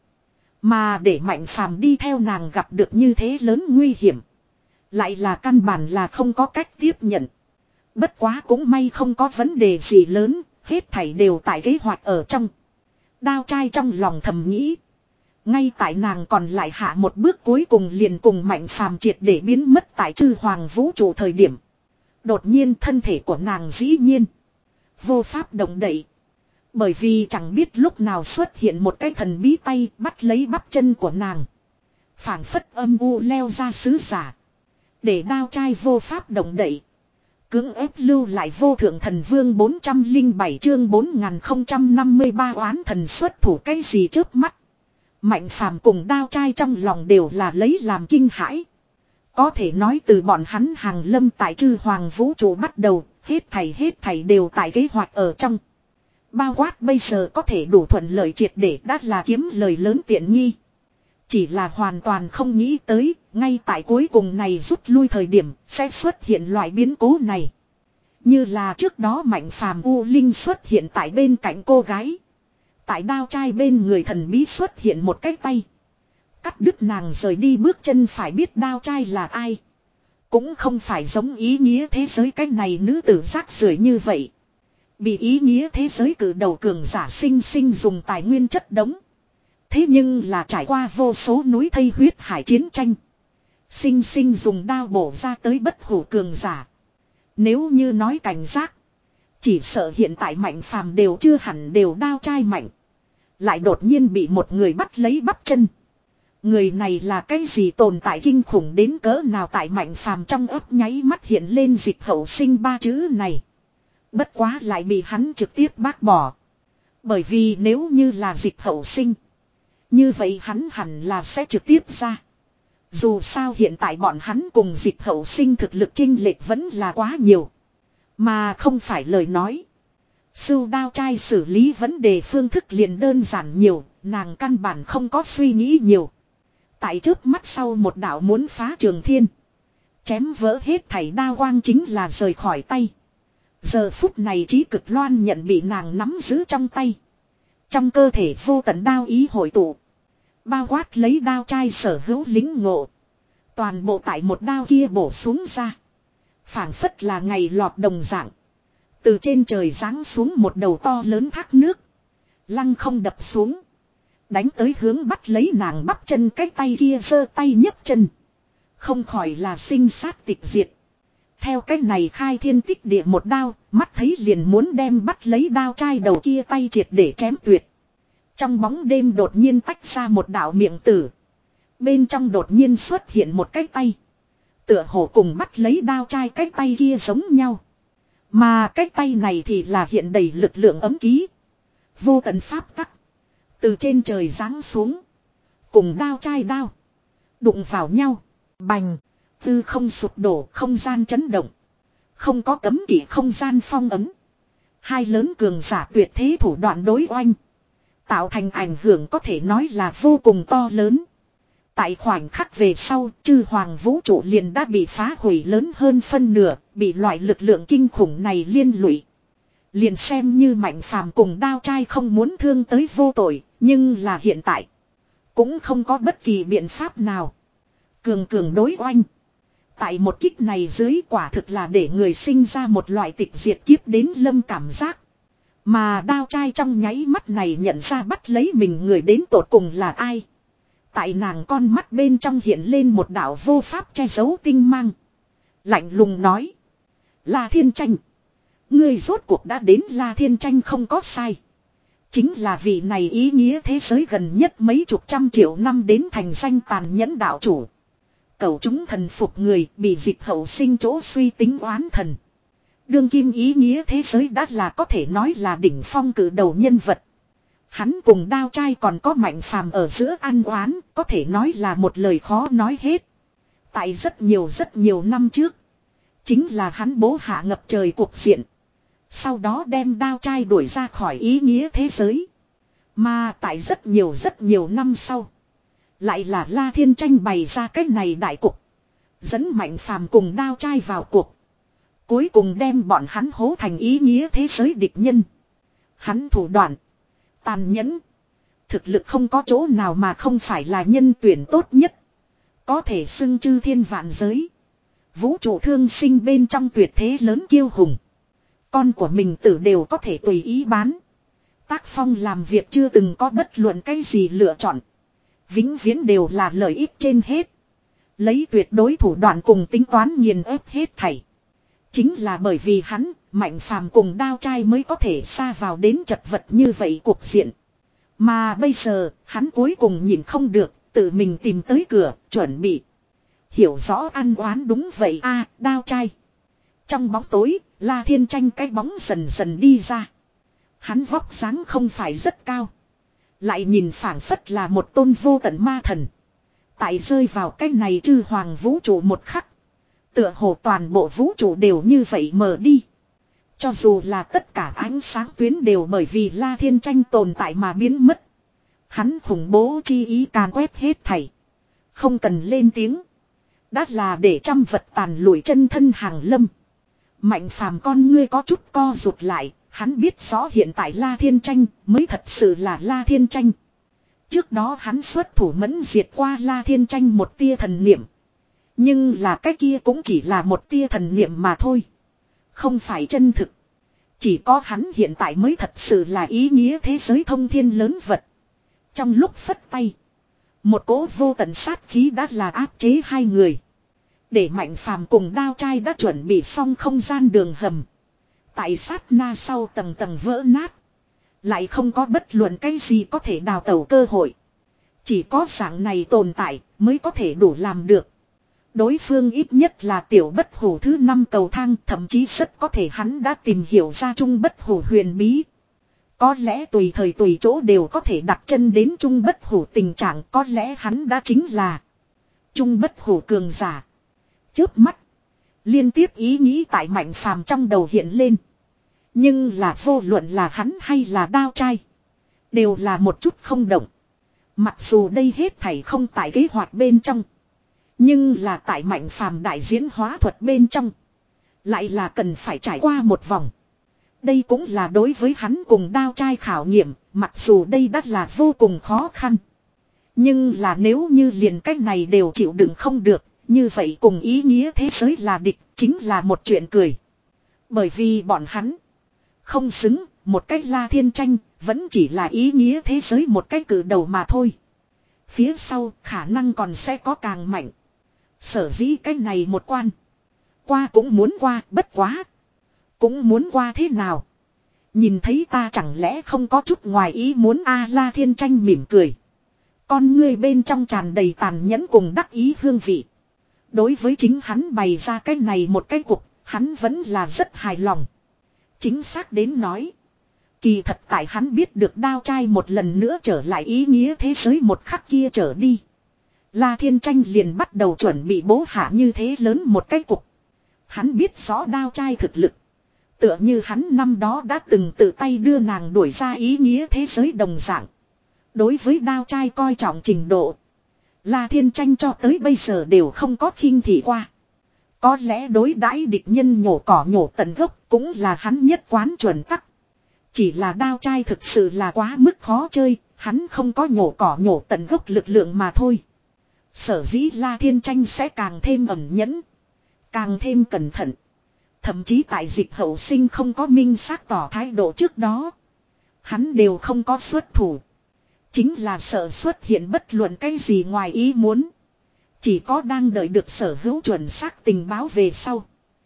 Mà để Mạnh Phàm đi theo nàng gặp được như thế lớn nguy hiểm. Lại là căn bản là không có cách tiếp nhận. Bất quá cũng may không có vấn đề gì lớn, hết thảy đều tại kế hoạch ở trong. Đao trai trong lòng thầm nghĩ. Ngay tại nàng còn lại hạ một bước cuối cùng liền cùng Mạnh Phàm triệt để biến mất tại chư hoàng vũ trụ thời điểm. Đột nhiên thân thể của nàng dĩ nhiên vô pháp động đậy. Bởi vì chẳng biết lúc nào xuất hiện một cái thần bí tay bắt lấy bắp chân của nàng. Phảng phất âm u leo ra sứ giả. Để đao trai vô pháp động đậy. Cưỡng ép lưu lại vô thượng thần vương bốn trăm lẻ bảy chương bốn nghìn không trăm năm mươi ba oán thần xuất thủ cái gì trước mắt. Mạnh Phàm cùng đao trai trong lòng đều là lấy làm kinh hãi. Có thể nói từ bọn hắn hàng lâm tại chư hoàng vũ trụ bắt đầu, hết thảy hết thảy đều tại kế hoạch ở trong. Bao quát bây giờ có thể đủ thuận lợi triệt để đã là kiếm lời lớn tiện nghi. Chỉ là hoàn toàn không nghĩ tới, ngay tại cuối cùng này rút lui thời điểm, sẽ xuất hiện loại biến cố này. Như là trước đó Mạnh Phàm U Linh xuất hiện tại bên cạnh cô gái. Tại đao trai bên người thần bí xuất hiện một cái tay. Cắt đứt nàng rời đi bước chân phải biết đao trai là ai. Cũng không phải giống ý nghĩa thế giới cái này nữ tử rác rưởi như vậy. Bị ý nghĩa thế giới cử đầu cường giả sinh sinh dùng tài nguyên chất đống. Thế nhưng là trải qua vô số núi thây huyết hải chiến tranh. Sinh sinh dùng đao bổ ra tới bất hủ cường giả. Nếu như nói cảnh giác. Chỉ sợ hiện tại Mạnh Phàm đều chưa hẳn đều đao trai mạnh. Lại đột nhiên bị một người bắt lấy bắp chân. Người này là cái gì tồn tại kinh khủng đến cỡ nào tại Mạnh Phàm trong ấp nháy mắt hiện lên dịch hậu sinh ba chữ này. Bất quá lại bị hắn trực tiếp bác bỏ. Bởi vì nếu như là dịch hậu sinh. Như vậy hắn hẳn là sẽ trực tiếp ra. Dù sao hiện tại bọn hắn cùng dịch hậu sinh thực lực chênh lệch vẫn là quá nhiều. Mà không phải lời nói. Sưu đao trai xử lý vấn đề phương thức liền đơn giản nhiều. Nàng căn bản không có suy nghĩ nhiều. Tại trước mắt sau một đạo muốn phá trường thiên. Chém vỡ hết thảy đao quang chính là rời khỏi tay. Giờ phút này trí cực loan nhận bị nàng nắm giữ trong tay. Trong cơ thể vô tận đao ý hội tụ. Bao quát lấy đao trai sở hữu lính ngộ. Toàn bộ tại một đao kia bổ xuống ra. Phảng phất là ngày lọt đồng dạng. Từ trên trời giáng xuống một đầu to lớn thác nước. Lăng không đập xuống. Đánh tới hướng bắt lấy nàng bắp chân cái tay kia giơ tay nhấc chân. Không khỏi là sinh sát tịch diệt. Theo cách này khai thiên tích địa một đao, mắt thấy liền muốn đem bắt lấy đao trai đầu kia tay triệt để chém tuyệt. Trong bóng đêm đột nhiên tách ra một đạo miệng tử. Bên trong đột nhiên xuất hiện một cái tay. Tựa hồ cùng bắt lấy đao trai cái tay kia giống nhau. Mà cái tay này thì là hiện đầy lực lượng ấm ký. Vô tận pháp tắc. Từ trên trời giáng xuống. Cùng đao trai đao. Đụng vào nhau. Bành. Tư không sụp đổ, không gian chấn động. Không có cấm kỵ không gian phong ấm. Hai lớn cường giả tuyệt thế thủ đoạn đối oanh. Tạo thành ảnh hưởng có thể nói là vô cùng to lớn. Tại khoảnh khắc về sau, chư hoàng vũ trụ liền đã bị phá hủy lớn hơn phân nửa, bị loại lực lượng kinh khủng này liên lụy. Liền xem như Mạnh Phàm cùng đao trai không muốn thương tới vô tội, nhưng là hiện tại. Cũng không có bất kỳ biện pháp nào. Cường cường đối oanh. Tại một kích này dưới quả thực là để người sinh ra một loại tịch diệt kiếp đến lâm cảm giác. Mà đao trai trong nháy mắt này nhận ra bắt lấy mình người đến tột cùng là ai. Tại nàng con mắt bên trong hiện lên một đạo vô pháp che giấu tinh mang. Lạnh lùng nói. La Thiên Tranh. Ngươi rốt cuộc đã đến La Thiên Tranh không có sai. Chính là vị này ý nghĩa thế giới gần nhất mấy chục trăm triệu năm đến thành danh tàn nhẫn đạo chủ. Cầu chúng thần phục người bị dịch hậu sinh chỗ suy tính oán thần. Đương kim ý nghĩa thế giới đã là có thể nói là đỉnh phong cử đầu nhân vật. Hắn cùng đao trai còn có Mạnh Phàm ở giữa ăn oán, có thể nói là một lời khó nói hết. Tại rất nhiều rất nhiều năm trước. Chính là hắn bố hạ ngập trời cuộc diện. Sau đó đem đao trai đuổi ra khỏi ý nghĩa thế giới. Mà tại rất nhiều rất nhiều năm sau. Lại là La Thiên Tranh bày ra cái này đại cục. Dẫn Mạnh Phàm cùng đao trai vào cuộc. Cuối cùng đem bọn hắn hố thành ý nghĩa thế giới địch nhân. Hắn thủ đoạn. Tàn nhẫn. Thực lực không có chỗ nào mà không phải là nhân tuyển tốt nhất. Có thể xưng chư thiên vạn giới. Vũ trụ thương sinh bên trong tuyệt thế lớn kiêu hùng. Con của mình tử đều có thể tùy ý bán. Tác phong làm việc chưa từng có bất luận cái gì lựa chọn. Vĩnh viễn đều là lợi ích trên hết. Lấy tuyệt đối thủ đoạn cùng tính toán nghiền ép hết thảy. Chính là bởi vì hắn, Mạnh Phàm cùng đao trai mới có thể xa vào đến chật vật như vậy cuộc diện. Mà bây giờ, hắn cuối cùng nhìn không được, tự mình tìm tới cửa, chuẩn bị. Hiểu rõ ăn oán đúng vậy a đao trai. Trong bóng tối, La Thiên Tranh cái bóng dần dần đi ra. Hắn vóc dáng không phải rất cao. Lại nhìn phảng phất là một tôn vô tận ma thần. Tại rơi vào cái này chư hoàng vũ trụ một khắc. Tựa hồ toàn bộ vũ trụ đều như vậy mờ đi. Cho dù là tất cả ánh sáng tuyến đều bởi vì La Thiên Tranh tồn tại mà biến mất. Hắn khủng bố chi ý càn quét hết thảy. Không cần lên tiếng. Đã là để trăm vật tàn lụi chân thân hàng lâm. Mạnh Phàm con ngươi có chút co rụt lại. Hắn biết rõ hiện tại La Thiên Tranh mới thật sự là La Thiên Tranh. Trước đó hắn xuất thủ mẫn diệt qua La Thiên Tranh một tia thần niệm. Nhưng là cái kia cũng chỉ là một tia thần niệm mà thôi. Không phải chân thực. Chỉ có hắn hiện tại mới thật sự là ý nghĩa thế giới thông thiên lớn vật. Trong lúc phất tay. Một cỗ vô tận sát khí đã là áp chế hai người. Để Mạnh Phàm cùng đao trai đã chuẩn bị xong không gian đường hầm. Tại sát na sau tầng tầng vỡ nát. Lại không có bất luận cái gì có thể đào tẩu cơ hội. Chỉ có dạng này tồn tại mới có thể đủ làm được. Đối phương ít nhất là tiểu bất hủ thứ năm cầu thang, thậm chí rất có thể hắn đã tìm hiểu ra trung bất hủ huyền bí. Có lẽ tùy thời tùy chỗ đều có thể đặt chân đến trung bất hủ tình trạng, có lẽ hắn đã chính là trung bất hủ cường giả. Chớp mắt, liên tiếp ý nghĩ tại Mạnh Phàm trong đầu hiện lên. Nhưng là vô luận là hắn hay là đao trai, đều là một chút không động. Mặc dù đây hết thảy không tại kế hoạch bên trong, nhưng là tại Mạnh Phàm đại diễn hóa thuật bên trong, lại là cần phải trải qua một vòng. Đây cũng là đối với hắn cùng đao trai khảo nghiệm, mặc dù đây đã là vô cùng khó khăn. Nhưng là nếu như liền cách này đều chịu đựng không được, như vậy cùng ý nghĩa thế giới là địch, chính là một chuyện cười. Bởi vì bọn hắn không xứng, một cách La Thiên Tranh, vẫn chỉ là ý nghĩa thế giới một cách cử đầu mà thôi. Phía sau khả năng còn sẽ có càng mạnh. Sở dĩ cái này một quan. Qua cũng muốn qua, bất quá. Cũng muốn qua thế nào. Nhìn thấy ta chẳng lẽ không có chút ngoài ý muốn a La Thiên Tranh mỉm cười. Con ngươi bên trong tràn đầy tàn nhẫn cùng đắc ý hương vị. Đối với chính hắn bày ra cái này một cái cục, hắn vẫn là rất hài lòng. Chính xác đến nói. Kỳ thật tại hắn biết được đao trai một lần nữa trở lại ý nghĩa thế giới một khắc kia trở đi. La Thiên Tranh liền bắt đầu chuẩn bị bố hạ như thế lớn một cái cục. Hắn biết rõ đao trai thực lực. Tựa như hắn năm đó đã từng tự tay đưa nàng đuổi ra ý nghĩa thế giới đồng dạng. Đối với đao trai coi trọng trình độ, La Thiên Tranh cho tới bây giờ đều không có khinh thị qua. Có lẽ đối đãi địch nhân nhổ cỏ nhổ tận gốc cũng là hắn nhất quán chuẩn tắc. Chỉ là đao trai thực sự là quá mức khó chơi, hắn không có nhổ cỏ nhổ tận gốc lực lượng mà thôi. Sở dĩ La Thiên Tranh sẽ càng thêm ẩn nhẫn, càng thêm cẩn thận. Thậm chí tại Dịch Hậu Sinh không có minh xác tỏ thái độ trước đó, hắn đều không có xuất thủ. Chính là sợ xuất hiện bất luận cái gì ngoài ý muốn. Chỉ có đang đợi được sở hữu chuẩn xác tình báo về sau,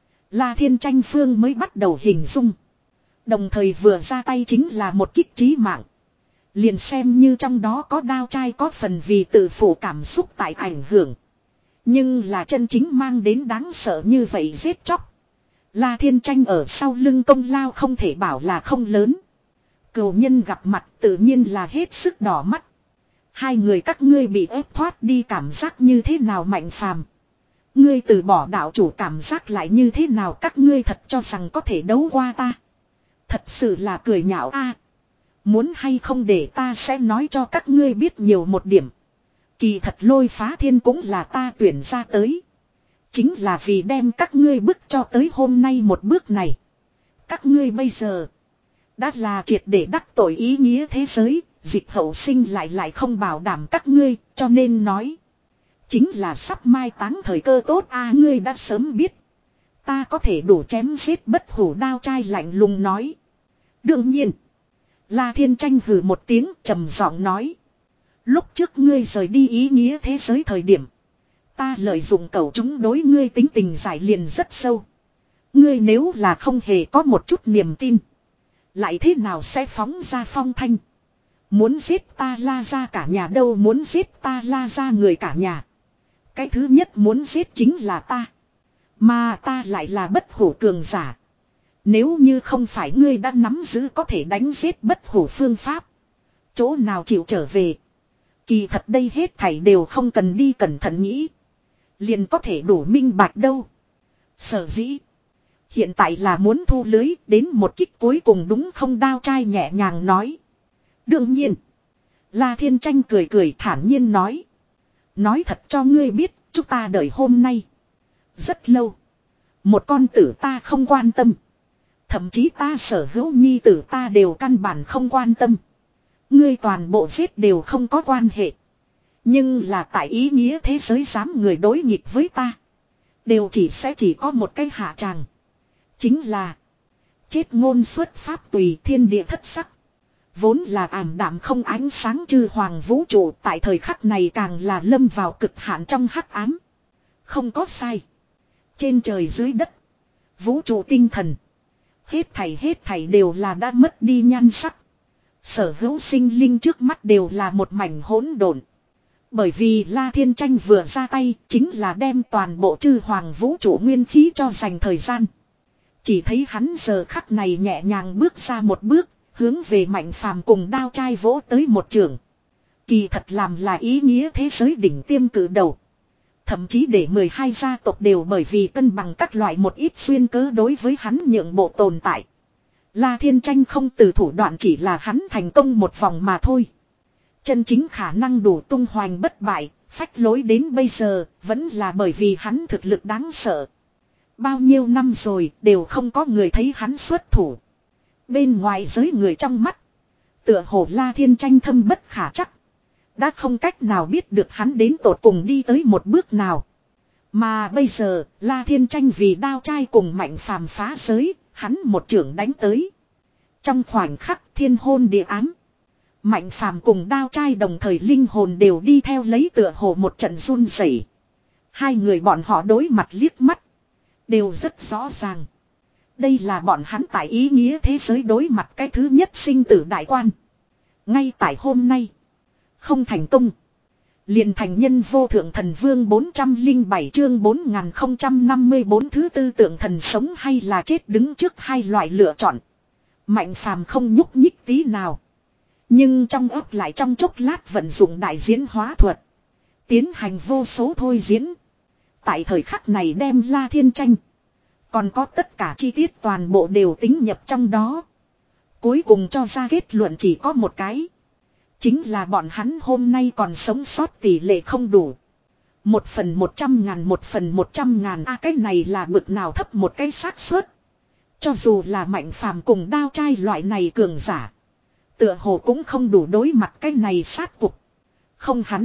La Thiên Tranh phương mới bắt đầu hình dung. Đồng thời vừa ra tay chính là một kích trí mạng. Liền xem như trong đó có đao trai có phần vì tự phụ cảm xúc tại ảnh hưởng. Nhưng là chân chính mang đến đáng sợ như vậy giết chóc. La Thiên Tranh ở sau lưng công lao không thể bảo là không lớn. Cừu nhân gặp mặt tự nhiên là hết sức đỏ mắt. Hai người các ngươi bị ép thoát đi cảm giác như thế nào Mạnh Phàm? Ngươi từ bỏ đạo chủ cảm giác lại như thế nào, các ngươi thật cho rằng có thể đấu qua ta. Thật sự là cười nhạo a. Muốn hay không để ta sẽ nói cho các ngươi biết nhiều một điểm. Kỳ thật Lôi Phá Thiên cũng là ta tuyển ra tới. Chính là vì đem các ngươi bức cho tới hôm nay một bước này. Các ngươi bây giờ đã là triệt để đắc tội ý nghĩa thế giới. Dịch hậu sinh lại lại không bảo đảm các ngươi, cho nên nói. Chính là sắp mai táng thời cơ tốt a. À, ngươi đã sớm biết. Ta có thể đủ chém giết bất hủ đao trai lạnh lùng nói. Đương nhiên. La Thiên Tranh hừ một tiếng trầm giọng nói. Lúc trước ngươi rời đi ý nghĩa thế giới thời điểm. Ta lợi dụng cẩu chúng đối ngươi tính tình giải liền rất sâu. Ngươi nếu là không hề có một chút niềm tin. Lại thế nào sẽ phóng ra phong thanh. Muốn giết ta La ra cả nhà đâu, muốn giết ta La ra người cả nhà. Cái thứ nhất muốn giết chính là ta. Mà ta lại là bất hủ cường giả. Nếu như không phải ngươi đã nắm giữ có thể đánh giết bất hủ phương pháp. Chỗ nào chịu trở về. Kỳ thật đây hết thảy đều không cần đi cẩn thận nghĩ. Liền có thể đủ minh bạch đâu. Sở dĩ. Hiện tại là muốn thu lưới đến một kích cuối cùng đúng không, đao trai nhẹ nhàng nói. Đương nhiên. La Thiên Tranh cười cười thản nhiên nói. Nói thật cho ngươi biết, chúng ta đợi hôm nay. Rất lâu. Một con tử ta không quan tâm. Thậm chí ta sở hữu nhi tử ta đều căn bản không quan tâm. Ngươi toàn bộ giết đều không có quan hệ. Nhưng là tại ý nghĩa thế giới dám người đối nghịch với ta. Đều chỉ sẽ chỉ có một cái hạ tràng. Chính là. Chết ngôn xuất pháp tùy thiên địa thất sắc. Vốn là ảm đạm không ánh sáng chư hoàng vũ trụ tại thời khắc này càng là lâm vào cực hạn trong hắc ám. Không có sai. Trên trời dưới đất. Vũ trụ tinh thần. Hết thảy hết thảy đều là đã mất đi nhan sắc. Sở hữu sinh linh trước mắt đều là một mảnh hỗn độn. Bởi vì La Thiên Tranh vừa ra tay chính là đem toàn bộ chư hoàng vũ trụ nguyên khí cho dành thời gian. Chỉ thấy hắn giờ khắc này nhẹ nhàng bước ra một bước, hướng về Mạnh Phàm cùng đao trai vỗ tới một trường. Kỳ thật làm là ý nghĩa thế giới đỉnh tiêm cử đầu. Thậm chí để mười hai gia tộc đều bởi vì cân bằng các loại một ít xuyên cớ đối với hắn nhượng bộ tồn tại. La Thiên Tranh không từ thủ đoạn chỉ là hắn thành công một vòng mà thôi. Chân chính khả năng đủ tung hoành bất bại, phách lối đến bây giờ, vẫn là bởi vì hắn thực lực đáng sợ. Bao nhiêu năm rồi đều không có người thấy hắn xuất thủ. Bên ngoài giới người trong mắt. Tựa hồ La Thiên Tranh thâm bất khả chắc. Đã không cách nào biết được hắn đến tột cùng đi tới một bước nào. Mà bây giờ, La Thiên Tranh vì đao trai cùng Mạnh Phàm phá giới, hắn một trưởng đánh tới. Trong khoảnh khắc thiên hôn địa ám. Mạnh Phàm cùng đao trai đồng thời linh hồn đều đi theo lấy tựa hồ một trận run rẩy. Hai người bọn họ đối mặt liếc mắt. Đều rất rõ ràng. Đây là bọn hắn tại ý nghĩa thế giới đối mặt cái thứ nhất sinh tử đại quan. Ngay tại hôm nay. Không thành công. Liền thành nhân vô thượng thần vương bốn trăm lẻ bảy chương bốn nghìn không trăm năm mươi bốn thứ tư tượng thần sống hay là chết đứng trước hai loại lựa chọn. Mạnh Phàm không nhúc nhích tí nào. Nhưng trong ấp lại trong chốc lát vận dụng đại diễn hóa thuật. Tiến hành vô số thôi diễn. Tại thời khắc này đem La Thiên Tranh. Còn có tất cả chi tiết toàn bộ đều tính nhập trong đó. Cuối cùng cho ra kết luận chỉ có một cái. Chính là bọn hắn hôm nay còn sống sót tỷ lệ không đủ. Một phần một trăm ngàn, một phần một trăm ngàn. À cái này là bực nào thấp một cái xác suất. Cho dù là Mạnh Phàm cùng đao trai loại này cường giả. Tựa hồ cũng không đủ đối mặt cái này sát cục. Không hắn.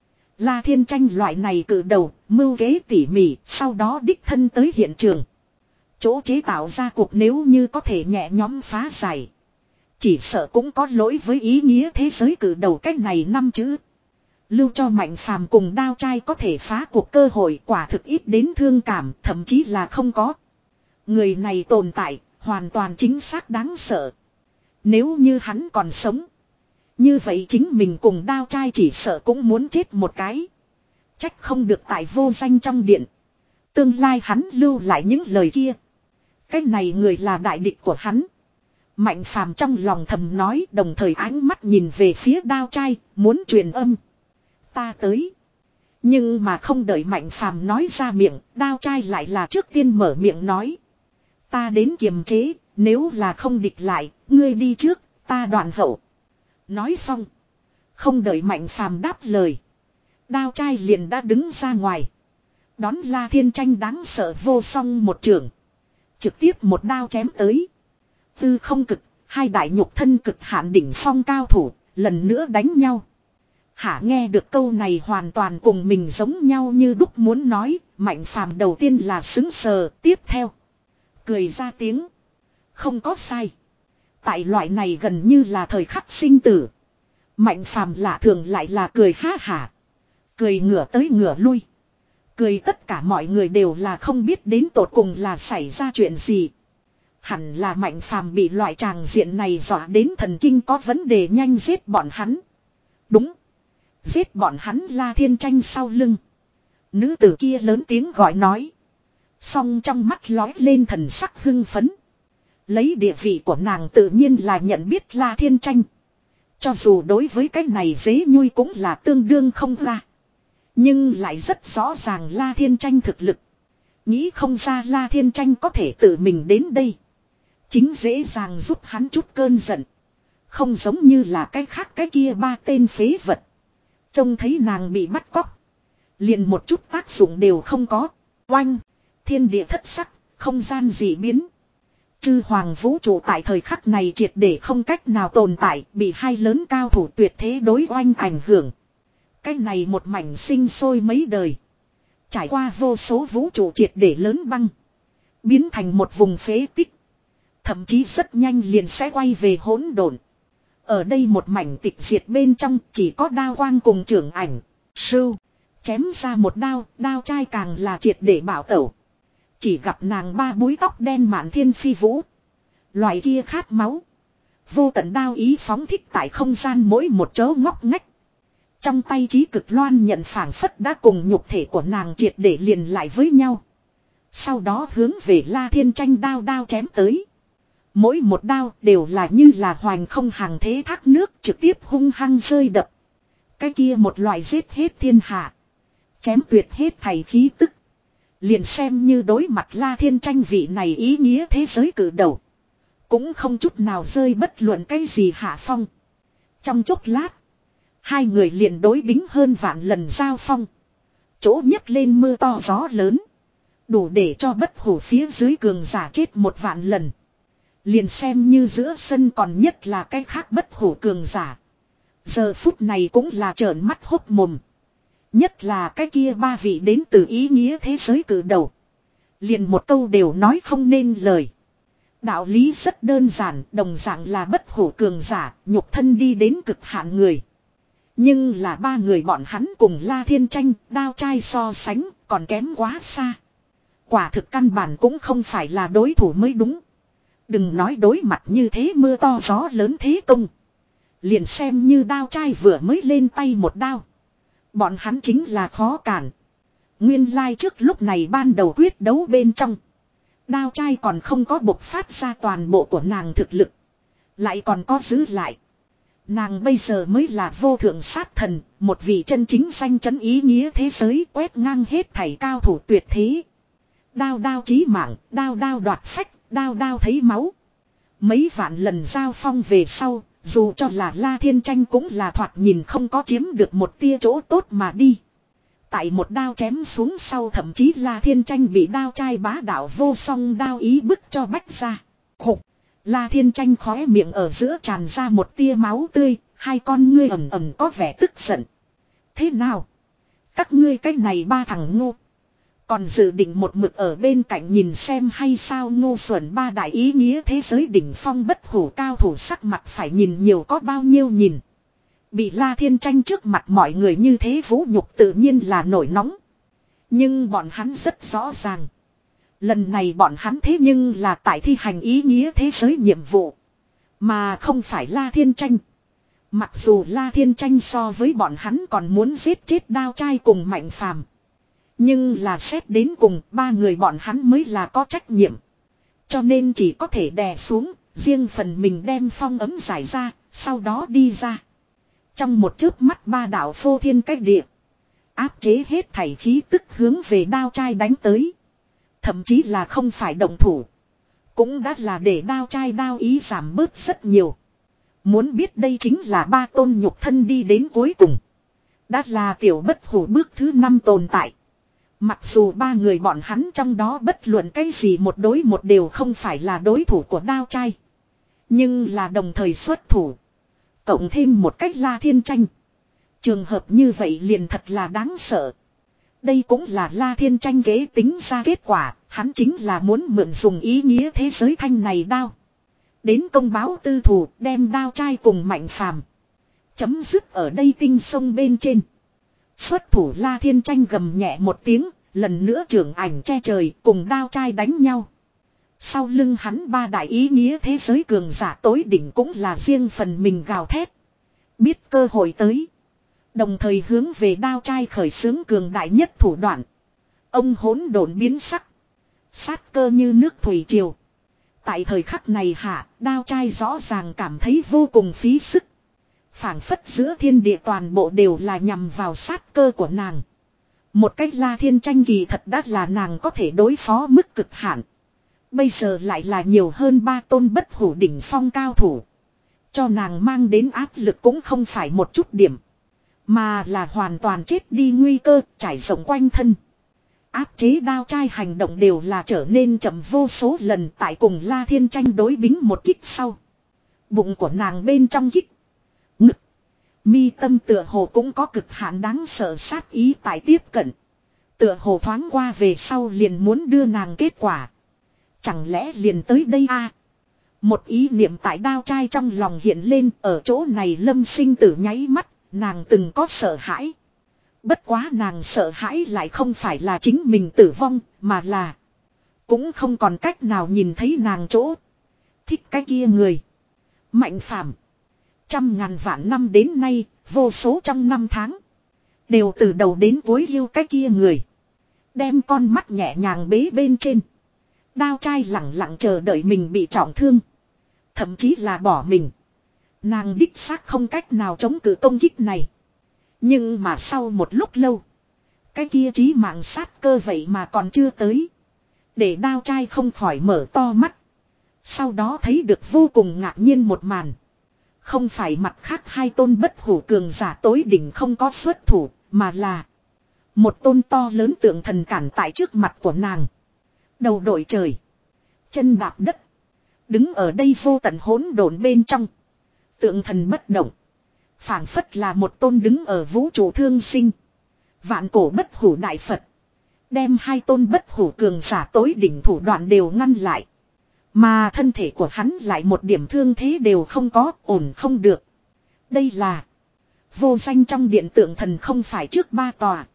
La Thiên Tranh loại này cử đầu, mưu kế tỉ mỉ, sau đó đích thân tới hiện trường. Chỗ chế tạo ra cuộc nếu như có thể nhẹ nhõm phá giải. Chỉ sợ cũng có lỗi với ý nghĩa thế giới cử đầu cách này năm chữ. Lưu cho Mạnh Phàm cùng đao trai có thể phá cuộc cơ hội quả thực ít đến thương cảm, thậm chí là không có. Người này tồn tại, hoàn toàn chính xác đáng sợ. Nếu như hắn còn sống. Như vậy chính mình cùng đao trai chỉ sợ cũng muốn chết một cái. Trách không được tại vô danh trong điện. Tương lai hắn lưu lại những lời kia. Cái này người là đại địch của hắn. Mạnh Phàm trong lòng thầm nói, đồng thời ánh mắt nhìn về phía đao trai, muốn truyền âm. Ta tới. Nhưng mà không đợi Mạnh Phàm nói ra miệng, đao trai lại là trước tiên mở miệng nói. Ta đến kiềm chế, nếu là không địch lại, ngươi đi trước, ta đoạn hậu. Nói xong. Không đợi Mạnh Phàm đáp lời. Đao trai liền đã đứng ra ngoài. Đón La Thiên Tranh đáng sợ vô song một trường. Trực tiếp một đao chém tới. Tư không cực, hai đại nhục thân cực hạn đỉnh phong cao thủ, lần nữa đánh nhau. Hả nghe được câu này hoàn toàn cùng mình giống nhau như đúc muốn nói, Mạnh Phàm đầu tiên là xứng sờ, tiếp theo. Cười ra tiếng. Không có sai. Tại loại này gần như là thời khắc sinh tử. Mạnh Phàm lạ thường lại là cười ha hả. Cười ngửa tới ngửa lui. Cười tất cả mọi người đều là không biết đến tột cùng là xảy ra chuyện gì. Hẳn là Mạnh Phàm bị loại tràng diện này dọa đến thần kinh có vấn đề, nhanh giết bọn hắn. Đúng. Giết bọn hắn. La Thiên Tranh sau lưng. Nữ tử kia lớn tiếng gọi nói. Song trong mắt lói lên thần sắc hưng phấn. Lấy địa vị của nàng tự nhiên là nhận biết La Thiên Tranh. Cho dù đối với cái này dế nhui cũng là tương đương không ra. Nhưng lại rất rõ ràng La Thiên Tranh thực lực. Nghĩ không ra La Thiên Tranh có thể tự mình đến đây. Chính dễ dàng giúp hắn chút cơn giận. Không giống như là cái khác cái kia ba tên phế vật. Trông thấy nàng bị bắt cóc. Liền một chút tác dụng đều không có. Oanh. Thiên địa thất sắc. Không gian dị biến. Chư hoàng vũ trụ tại thời khắc này triệt để không cách nào tồn tại. Bị hai lớn cao thủ tuyệt thế đối oanh ảnh hưởng. Cái này một mảnh sinh sôi mấy đời. Trải qua vô số vũ trụ triệt để lớn băng. Biến thành một vùng phế tích. Thậm chí rất nhanh liền sẽ quay về hỗn độn. Ở đây một mảnh tịch diệt bên trong chỉ có đao quang cùng trưởng ảnh. Sưu. Chém ra một đao, đao trai càng là triệt để bảo tẩu. Chỉ gặp nàng ba búi tóc đen mạn thiên phi vũ. Loại kia khát máu. Vô tận đao ý phóng thích tại không gian mỗi một chỗ ngóc ngách. Trong tay chí cực loan nhận phảng phất đã cùng nhục thể của nàng triệt để liền lại với nhau. Sau đó hướng về La Thiên Tranh đao đao chém tới. Mỗi một đao đều là như là hoành không hàng thế thác nước trực tiếp hung hăng rơi đập. Cái kia một loại giết hết thiên hạ. Chém tuyệt hết thầy khí tức. Liền xem như đối mặt La Thiên Tranh vị này ý nghĩa thế giới cử đầu. Cũng không chút nào rơi bất luận cái gì hạ phong. Trong chốc lát. Hai người liền đối bính hơn vạn lần giao phong. Chỗ nhấc lên mưa to gió lớn. Đủ để cho bất hủ phía dưới cường giả chết một vạn lần. Liền xem như giữa sân còn nhất là cái khác bất hủ cường giả. Giờ phút này cũng là trợn mắt hốc mồm. Nhất là cái kia ba vị đến từ ý nghĩa thế giới cử đầu. Liền một câu đều nói không nên lời. Đạo lý rất đơn giản, đồng dạng là bất hủ cường giả, nhục thân đi đến cực hạn người. Nhưng là ba người bọn hắn cùng La Thiên Tranh, đao trai so sánh, còn kém quá xa. Quả thực căn bản cũng không phải là đối thủ mới đúng. Đừng nói đối mặt như thế mưa to gió lớn thế công. Liền xem như đao trai vừa mới lên tay một đao. Bọn hắn chính là khó cản. Nguyên lai trước lúc này ban đầu quyết đấu bên trong. Đao trai còn không có bộc phát ra toàn bộ của nàng thực lực. Lại còn có giữ lại. Nàng bây giờ mới là vô thượng sát thần. Một vị chân chính danh chấn ý nghĩa thế giới quét ngang hết thảy cao thủ tuyệt thế. Đao đao chí mạng, đao đao đoạt phách, đao đao thấy máu. Mấy vạn lần giao phong về sau, dù cho là La Thiên Tranh cũng là thoạt nhìn không có chiếm được một tia chỗ tốt mà đi. Tại một đao chém xuống sau thậm chí La Thiên Tranh bị đao trai bá đạo vô song đao ý bức cho bách ra. Khục! La Thiên Tranh khóe miệng ở giữa tràn ra một tia máu tươi, hai con ngươi ẩm ẩm có vẻ tức giận. Thế nào? Các ngươi cái này ba thằng ngu. Còn dự định một mực ở bên cạnh nhìn xem hay sao? Ngu xuẩn ba đại ý nghĩa thế giới đỉnh phong bất hủ cao thủ sắc mặt phải nhìn nhiều có bao nhiêu nhìn. Bị La Thiên Tranh trước mặt mọi người như thế vũ nhục tự nhiên là nổi nóng. Nhưng bọn hắn rất rõ ràng. Lần này bọn hắn thế nhưng là tại thi hành ý nghĩa thế giới nhiệm vụ. Mà không phải La Thiên Tranh. Mặc dù La Thiên Tranh so với bọn hắn còn muốn giết chết đao trai cùng Mạnh Phàm. Nhưng là xét đến cùng ba người bọn hắn mới là có trách nhiệm. Cho nên chỉ có thể đè xuống, riêng phần mình đem phong ấm giải ra, sau đó đi ra. Trong một chớp mắt ba đạo phô thiên cách địa. Áp chế hết thảy khí tức hướng về đao trai đánh tới. Thậm chí là không phải động thủ. Cũng đã là để đao trai đao ý giảm bớt rất nhiều. Muốn biết đây chính là ba tôn nhục thân đi đến cuối cùng. Đã là tiểu bất hủ bước thứ năm tồn tại. Mặc dù ba người bọn hắn trong đó bất luận cái gì một đối một đều không phải là đối thủ của đao trai. Nhưng là đồng thời xuất thủ. Cộng thêm một cách La Thiên Tranh. Trường hợp như vậy liền thật là đáng sợ. Đây cũng là La Thiên Tranh kế tính ra kết quả. Hắn chính là muốn mượn dùng ý nghĩa thế giới thanh này đao. Đến công báo tư thủ đem đao trai cùng Mạnh Phàm chấm dứt ở đây tinh sông bên trên. Xuất thủ La Thiên Tranh gầm nhẹ một tiếng. Lần nữa trưởng ảnh che trời cùng đao trai đánh nhau. Sau lưng hắn ba đại ý nghĩa thế giới cường giả tối đỉnh cũng là riêng phần mình gào thét. Biết cơ hội tới. Đồng thời hướng về đao trai khởi xướng cường đại nhất thủ đoạn. Ông hỗn độn biến sắc. Sát cơ như nước thủy triều. Tại thời khắc này hạ, đao trai rõ ràng cảm thấy vô cùng phí sức. Phảng phất giữa thiên địa toàn bộ đều là nhằm vào sát cơ của nàng. Một cách La Thiên Tranh kỳ thật đã là nàng có thể đối phó mức cực hạn. Bây giờ lại là nhiều hơn ba tôn bất hủ đỉnh phong cao thủ. Cho nàng mang đến áp lực cũng không phải một chút điểm. Mà là hoàn toàn chết đi nguy cơ trải rộng quanh thân. Áp chế đao trai hành động đều là trở nên chậm vô số lần tại cùng La Thiên Tranh đối bính một kích sau. Bụng của nàng bên trong kích. Ngực. Mi tâm tựa hồ cũng có cực hạn đáng sợ sát ý tại tiếp cận. Tựa hồ thoáng qua về sau liền muốn đưa nàng kết quả. Chẳng lẽ liền tới đây a? Một ý niệm tại đao trai trong lòng hiện lên ở chỗ này lâm sinh tử nháy mắt, nàng từng có sợ hãi. Bất quá nàng sợ hãi lại không phải là chính mình tử vong, mà là cũng không còn cách nào nhìn thấy nàng chỗ. Thích cái kia người. Mạnh Phàm. Trăm ngàn vạn năm đến nay, vô số trong năm tháng. Đều từ đầu đến cuối yêu cái kia người. Đem con mắt nhẹ nhàng bế bên trên. Đao trai lặng lặng chờ đợi mình bị trọng thương. Thậm chí là bỏ mình. Nàng đích xác không cách nào chống cự công kích này. Nhưng mà sau một lúc lâu. Cái kia chí mạng sát cơ vậy mà còn chưa tới. Để đao trai không khỏi mở to mắt. Sau đó thấy được vô cùng ngạc nhiên một màn. Không phải mặt khác hai tôn bất hủ cường giả tối đỉnh không có xuất thủ. Mà là một tôn to lớn tượng thần cản tại trước mặt của nàng. Đầu đội trời. Chân đạp đất. Đứng ở đây vô tận hỗn độn bên trong. Tượng thần bất động. Phảng phất là một tôn đứng ở vũ trụ thương sinh. Vạn cổ bất hủ đại Phật. Đem hai tôn bất hủ cường giả tối đỉnh thủ đoạn đều ngăn lại. Mà thân thể của hắn lại một điểm thương thế đều không có, ổn không được. Đây là vô danh trong điện tượng thần không phải trước ba tòa.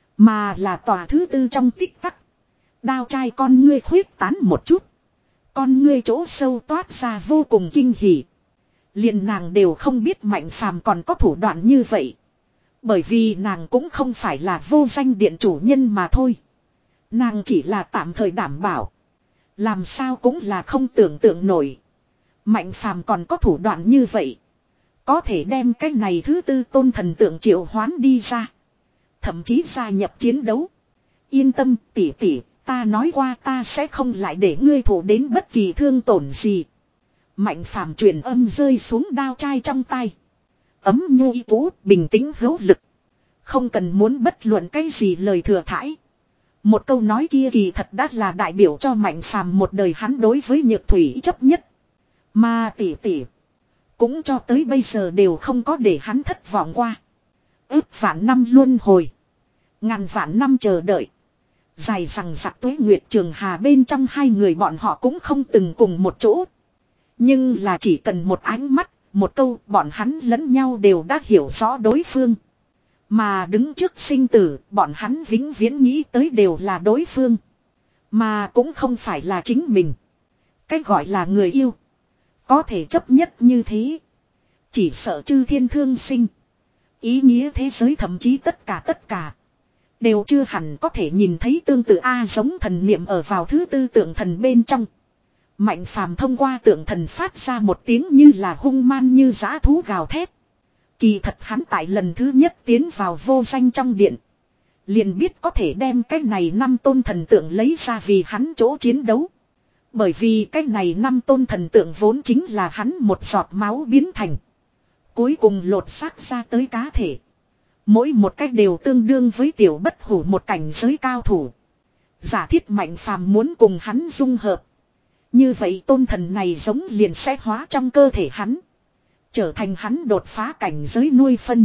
Mà là tòa thứ tư trong tích tắc. Đao trai con ngươi khuyết tán một chút. Con ngươi chỗ sâu toát ra vô cùng kinh hỉ. Liền nàng đều không biết Mạnh Phàm còn có thủ đoạn như vậy. Bởi vì nàng cũng không phải là vô danh điện chủ nhân mà thôi. Nàng chỉ là tạm thời đảm bảo. Làm sao cũng là không tưởng tượng nổi. Mạnh Phàm còn có thủ đoạn như vậy. Có thể đem cái này thứ tư tôn thần tượng triệu hoán đi ra. Thậm chí gia nhập chiến đấu. Yên tâm tỷ tỷ, ta nói qua ta sẽ không lại để ngươi thủ đến bất kỳ thương tổn gì. Mạnh Phàm truyền âm rơi xuống đao trai trong tay. Ấm nhu y tú, bình tĩnh hữu lực. Không cần muốn bất luận cái gì lời thừa thãi. Một câu nói kia kỳ thật đã là đại biểu cho Mạnh Phàm một đời hắn đối với Nhược Thủy chấp nhất. Mà tỷ tỷ cũng cho tới bây giờ đều không có để hắn thất vọng qua. Ước vạn năm luân hồi. Ngàn vạn năm chờ đợi. Dài rằng giặc tuế nguyệt trường hà bên trong hai người bọn họ cũng không từng cùng một chỗ. Nhưng là chỉ cần một ánh mắt, một câu bọn hắn lẫn nhau đều đã hiểu rõ đối phương. Mà đứng trước sinh tử, bọn hắn vĩnh viễn nghĩ tới đều là đối phương. Mà cũng không phải là chính mình. Cái gọi là người yêu. Có thể chấp nhất như thế. Chỉ sợ chư thiên thương sinh. Ý nghĩa thế giới thậm chí tất cả tất cả. Đều chưa hẳn có thể nhìn thấy tương tự A giống thần niệm ở vào thứ tư tượng thần bên trong. Mạnh Phàm thông qua tượng thần phát ra một tiếng như là hung man như dã thú gào thét. Kỳ thật hắn tại lần thứ nhất tiến vào vô danh trong điện. liền biết có thể đem cái này năm tôn thần tượng lấy ra vì hắn chỗ chiến đấu. Bởi vì cái này năm tôn thần tượng vốn chính là hắn một giọt máu biến thành. Cuối cùng lột xác ra tới cá thể. Mỗi một cách đều tương đương với tiểu bất hủ một cảnh giới cao thủ. Giả thiết Mạnh Phàm muốn cùng hắn dung hợp. Như vậy tôn thần này giống liền sẽ hóa trong cơ thể hắn. Trở thành hắn đột phá cảnh giới nuôi phân.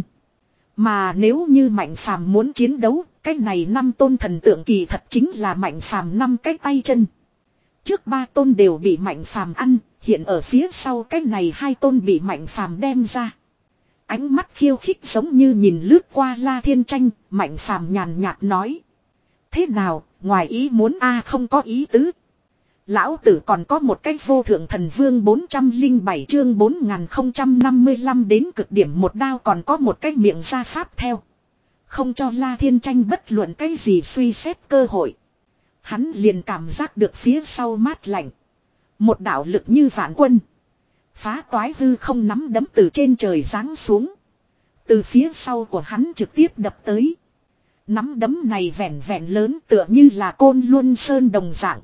Mà nếu như Mạnh Phàm muốn chiến đấu, cái này năm tôn thần tượng kỳ thật chính là Mạnh Phàm năm cái tay chân. Trước ba tôn đều bị Mạnh Phàm ăn, hiện ở phía sau cái này hai tôn bị Mạnh Phàm đem ra. Ánh mắt khiêu khích giống như nhìn lướt qua La Thiên Tranh, Mạnh Phàm nhàn nhạt nói. Thế nào, ngoài ý muốn a không có ý tứ. Lão tử còn có một cái vô thượng thần vương bốn trăm lẻ bảy chương bốn nghìn không trăm năm mươi lăm đến cực điểm một đao còn có một cái miệng ra pháp theo. Không cho La Thiên Tranh bất luận cái gì suy xét cơ hội. Hắn liền cảm giác được phía sau mát lạnh. Một đạo lực như vạn quân. Phá toái hư không nắm đấm từ trên trời giáng xuống. Từ phía sau của hắn trực tiếp đập tới. Nắm đấm này vẹn vẹn lớn tựa như là Côn Luân Sơn đồng dạng.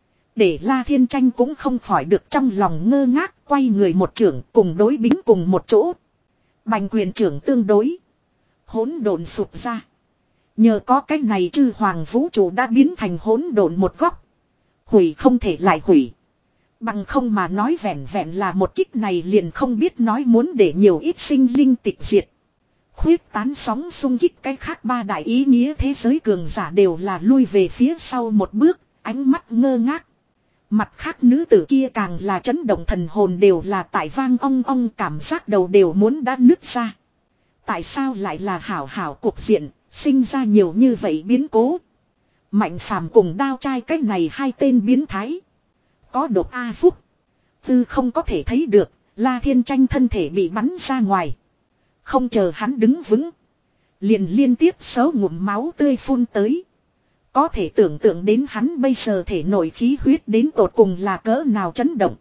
Để La Thiên Tranh cũng không khỏi được trong lòng ngơ ngác, quay người một trưởng cùng đối bính cùng một chỗ. Bành quyền trưởng tương đối. Hỗn độn sụp ra. Nhờ có cái này chư hoàng vũ trụ đã biến thành hỗn độn một góc. Hủy không thể lại hủy. Bằng không mà nói vẹn vẹn là một kích này liền không biết nói muốn để nhiều ít sinh linh tịch diệt. Khuyết tán sóng xung kích cái khác ba đại ý nghĩa thế giới cường giả đều là lui về phía sau một bước, ánh mắt ngơ ngác. Mặt khác nữ tử kia càng là chấn động thần hồn đều là tại vang ong ong cảm giác đầu đều muốn đã nứt ra. Tại sao lại là hảo hảo cuộc diện, sinh ra nhiều như vậy biến cố. Mạnh Phàm cùng đao trai cách này hai tên biến thái. Có độc A Phúc. Tư không có thể thấy được, La Thiên Tranh thân thể bị bắn ra ngoài. Không chờ hắn đứng vững. Liền liên tiếp sáu ngụm máu tươi phun tới. Có thể tưởng tượng đến hắn bây giờ thể nội khí huyết đến tột cùng là cỡ nào chấn động.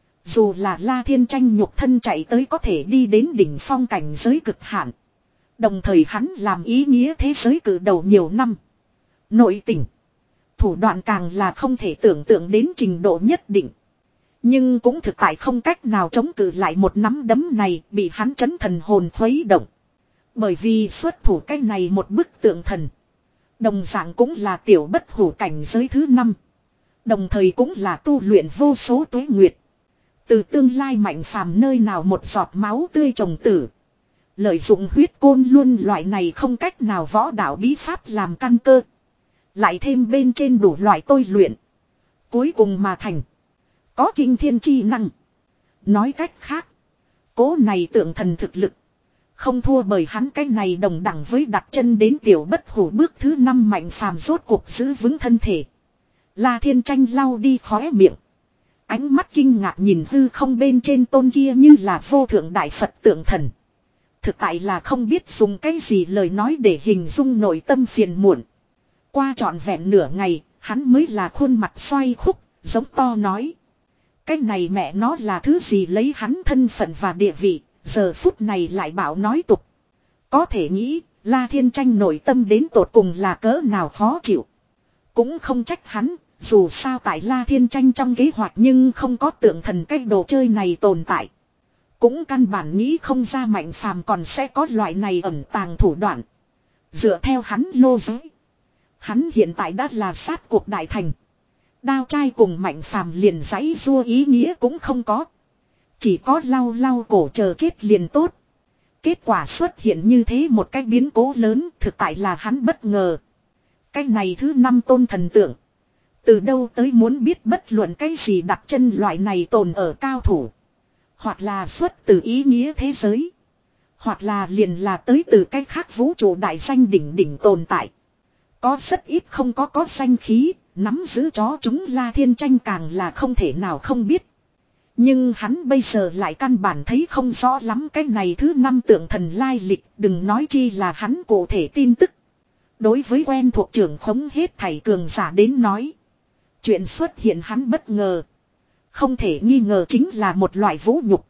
Dù là La Thiên Tranh nhục thân chạy tới có thể đi đến đỉnh phong cảnh giới cực hạn. Đồng thời hắn làm ý nghĩa thế giới cử đầu nhiều năm. Nội tình. Thủ đoạn càng là không thể tưởng tượng đến trình độ nhất định. Nhưng cũng thực tại không cách nào chống cự lại một nắm đấm này bị hắn chấn thần hồn khuấy động. Bởi vì xuất thủ cái này một bức tượng thần. Đồng dạng cũng là tiểu bất hủ cảnh giới thứ năm. Đồng thời cũng là tu luyện vô số tuế nguyệt. Từ tương lai Mạnh Phàm nơi nào một giọt máu tươi trồng tử. Lợi dụng huyết côn luôn loại này không cách nào võ đạo bí pháp làm căn cơ. Lại thêm bên trên đủ loại tôi luyện. Cuối cùng mà thành. Có kinh thiên chi năng. Nói cách khác. Cố này tượng thần thực lực. Không thua bởi hắn cái này đồng đẳng với đặt chân đến tiểu bất hủ bước thứ năm Mạnh Phàm rốt cuộc giữ vững thân thể. La Thiên Tranh lau đi khóe miệng. Ánh mắt kinh ngạc nhìn hư không bên trên tôn kia như là vô thượng đại Phật tượng thần. Thực tại là không biết dùng cái gì lời nói để hình dung nội tâm phiền muộn. Qua trọn vẹn nửa ngày, hắn mới là khuôn mặt xoay khúc, giống to nói. Cái này mẹ nó là thứ gì lấy hắn thân phận và địa vị, giờ phút này lại bảo nói tục. Có thể nghĩ, La Thiên Tranh nội tâm đến tột cùng là cỡ nào khó chịu. Cũng không trách hắn, dù sao tại La Thiên Tranh trong kế hoạch nhưng không có tượng thần cái đồ chơi này tồn tại. Cũng căn bản nghĩ không ra Mạnh Phàm còn sẽ có loại này ẩn tàng thủ đoạn. Dựa theo hắn lô giới. Hắn hiện tại đã là sát cuộc đại thành. Đao trai cùng Mạnh Phàm liền giãy rua ý nghĩa cũng không có. Chỉ có lau lau cổ chờ chết liền tốt. Kết quả xuất hiện như thế một cái biến cố lớn thực tại là hắn bất ngờ. Cái này thứ năm tôn thần tượng. Từ đâu tới muốn biết bất luận cái gì đặt chân loại này tồn ở cao thủ. Hoặc là xuất từ ý nghĩa thế giới. Hoặc là liền là tới từ cái khác vũ trụ đại danh đỉnh đỉnh tồn tại. Có rất ít không có có danh khí, nắm giữ chó chúng La Thiên Tranh càng là không thể nào không biết. Nhưng hắn bây giờ lại căn bản thấy không rõ lắm cái này thứ năm tượng thần lai lịch, đừng nói chi là hắn cụ thể tin tức. Đối với quen thuộc trưởng khống hết thảy cường giả đến nói. Chuyện xuất hiện hắn bất ngờ. Không thể nghi ngờ chính là một loại vũ nhục.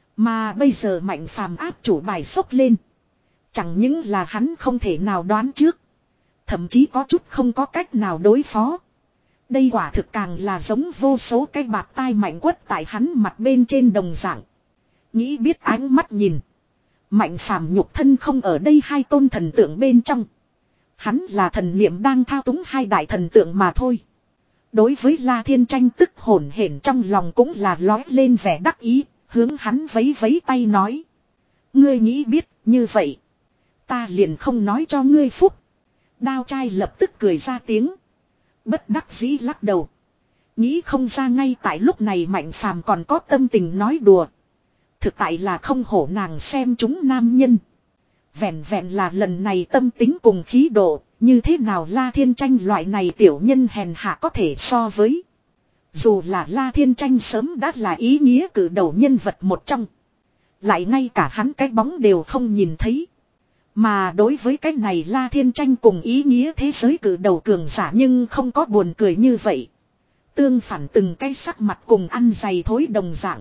Mà bây giờ Mạnh Phàm áp chủ bài sốc lên. Chẳng những là hắn không thể nào đoán trước. Thậm chí có chút không có cách nào đối phó. Đây quả thực càng là giống vô số cái bạt tai mạnh quất tại hắn mặt bên trên đồng dạng. Nghĩ biết ánh mắt nhìn. Mạnh phàm nhục thân không ở đây hai tôn thần tượng bên trong. Hắn là thần niệm đang thao túng hai đại thần tượng mà thôi. Đối với La Thiên Tranh tức hổn hển trong lòng cũng là lói lên vẻ đắc ý, hướng hắn vấy vấy tay nói. Ngươi nghĩ biết, như vậy. Ta liền không nói cho ngươi phúc. Đao trai lập tức cười ra tiếng. Bất đắc dĩ lắc đầu. Nghĩ không ra ngay tại lúc này Mạnh Phàm còn có tâm tình nói đùa. Thực tại là không hổ nàng xem chúng nam nhân. Vẹn vẹn là lần này tâm tính cùng khí độ, như thế nào La Thiên Tranh loại này tiểu nhân hèn hạ có thể so với. Dù là La Thiên Tranh sớm đã là ý nghĩa cử đầu nhân vật một trong. Lại ngay cả hắn cái bóng đều không nhìn thấy. Mà đối với cái này La Thiên Tranh cùng ý nghĩa thế giới cử đầu cường giả nhưng không có buồn cười như vậy. Tương phản từng cái sắc mặt cùng ăn dày thối đồng dạng.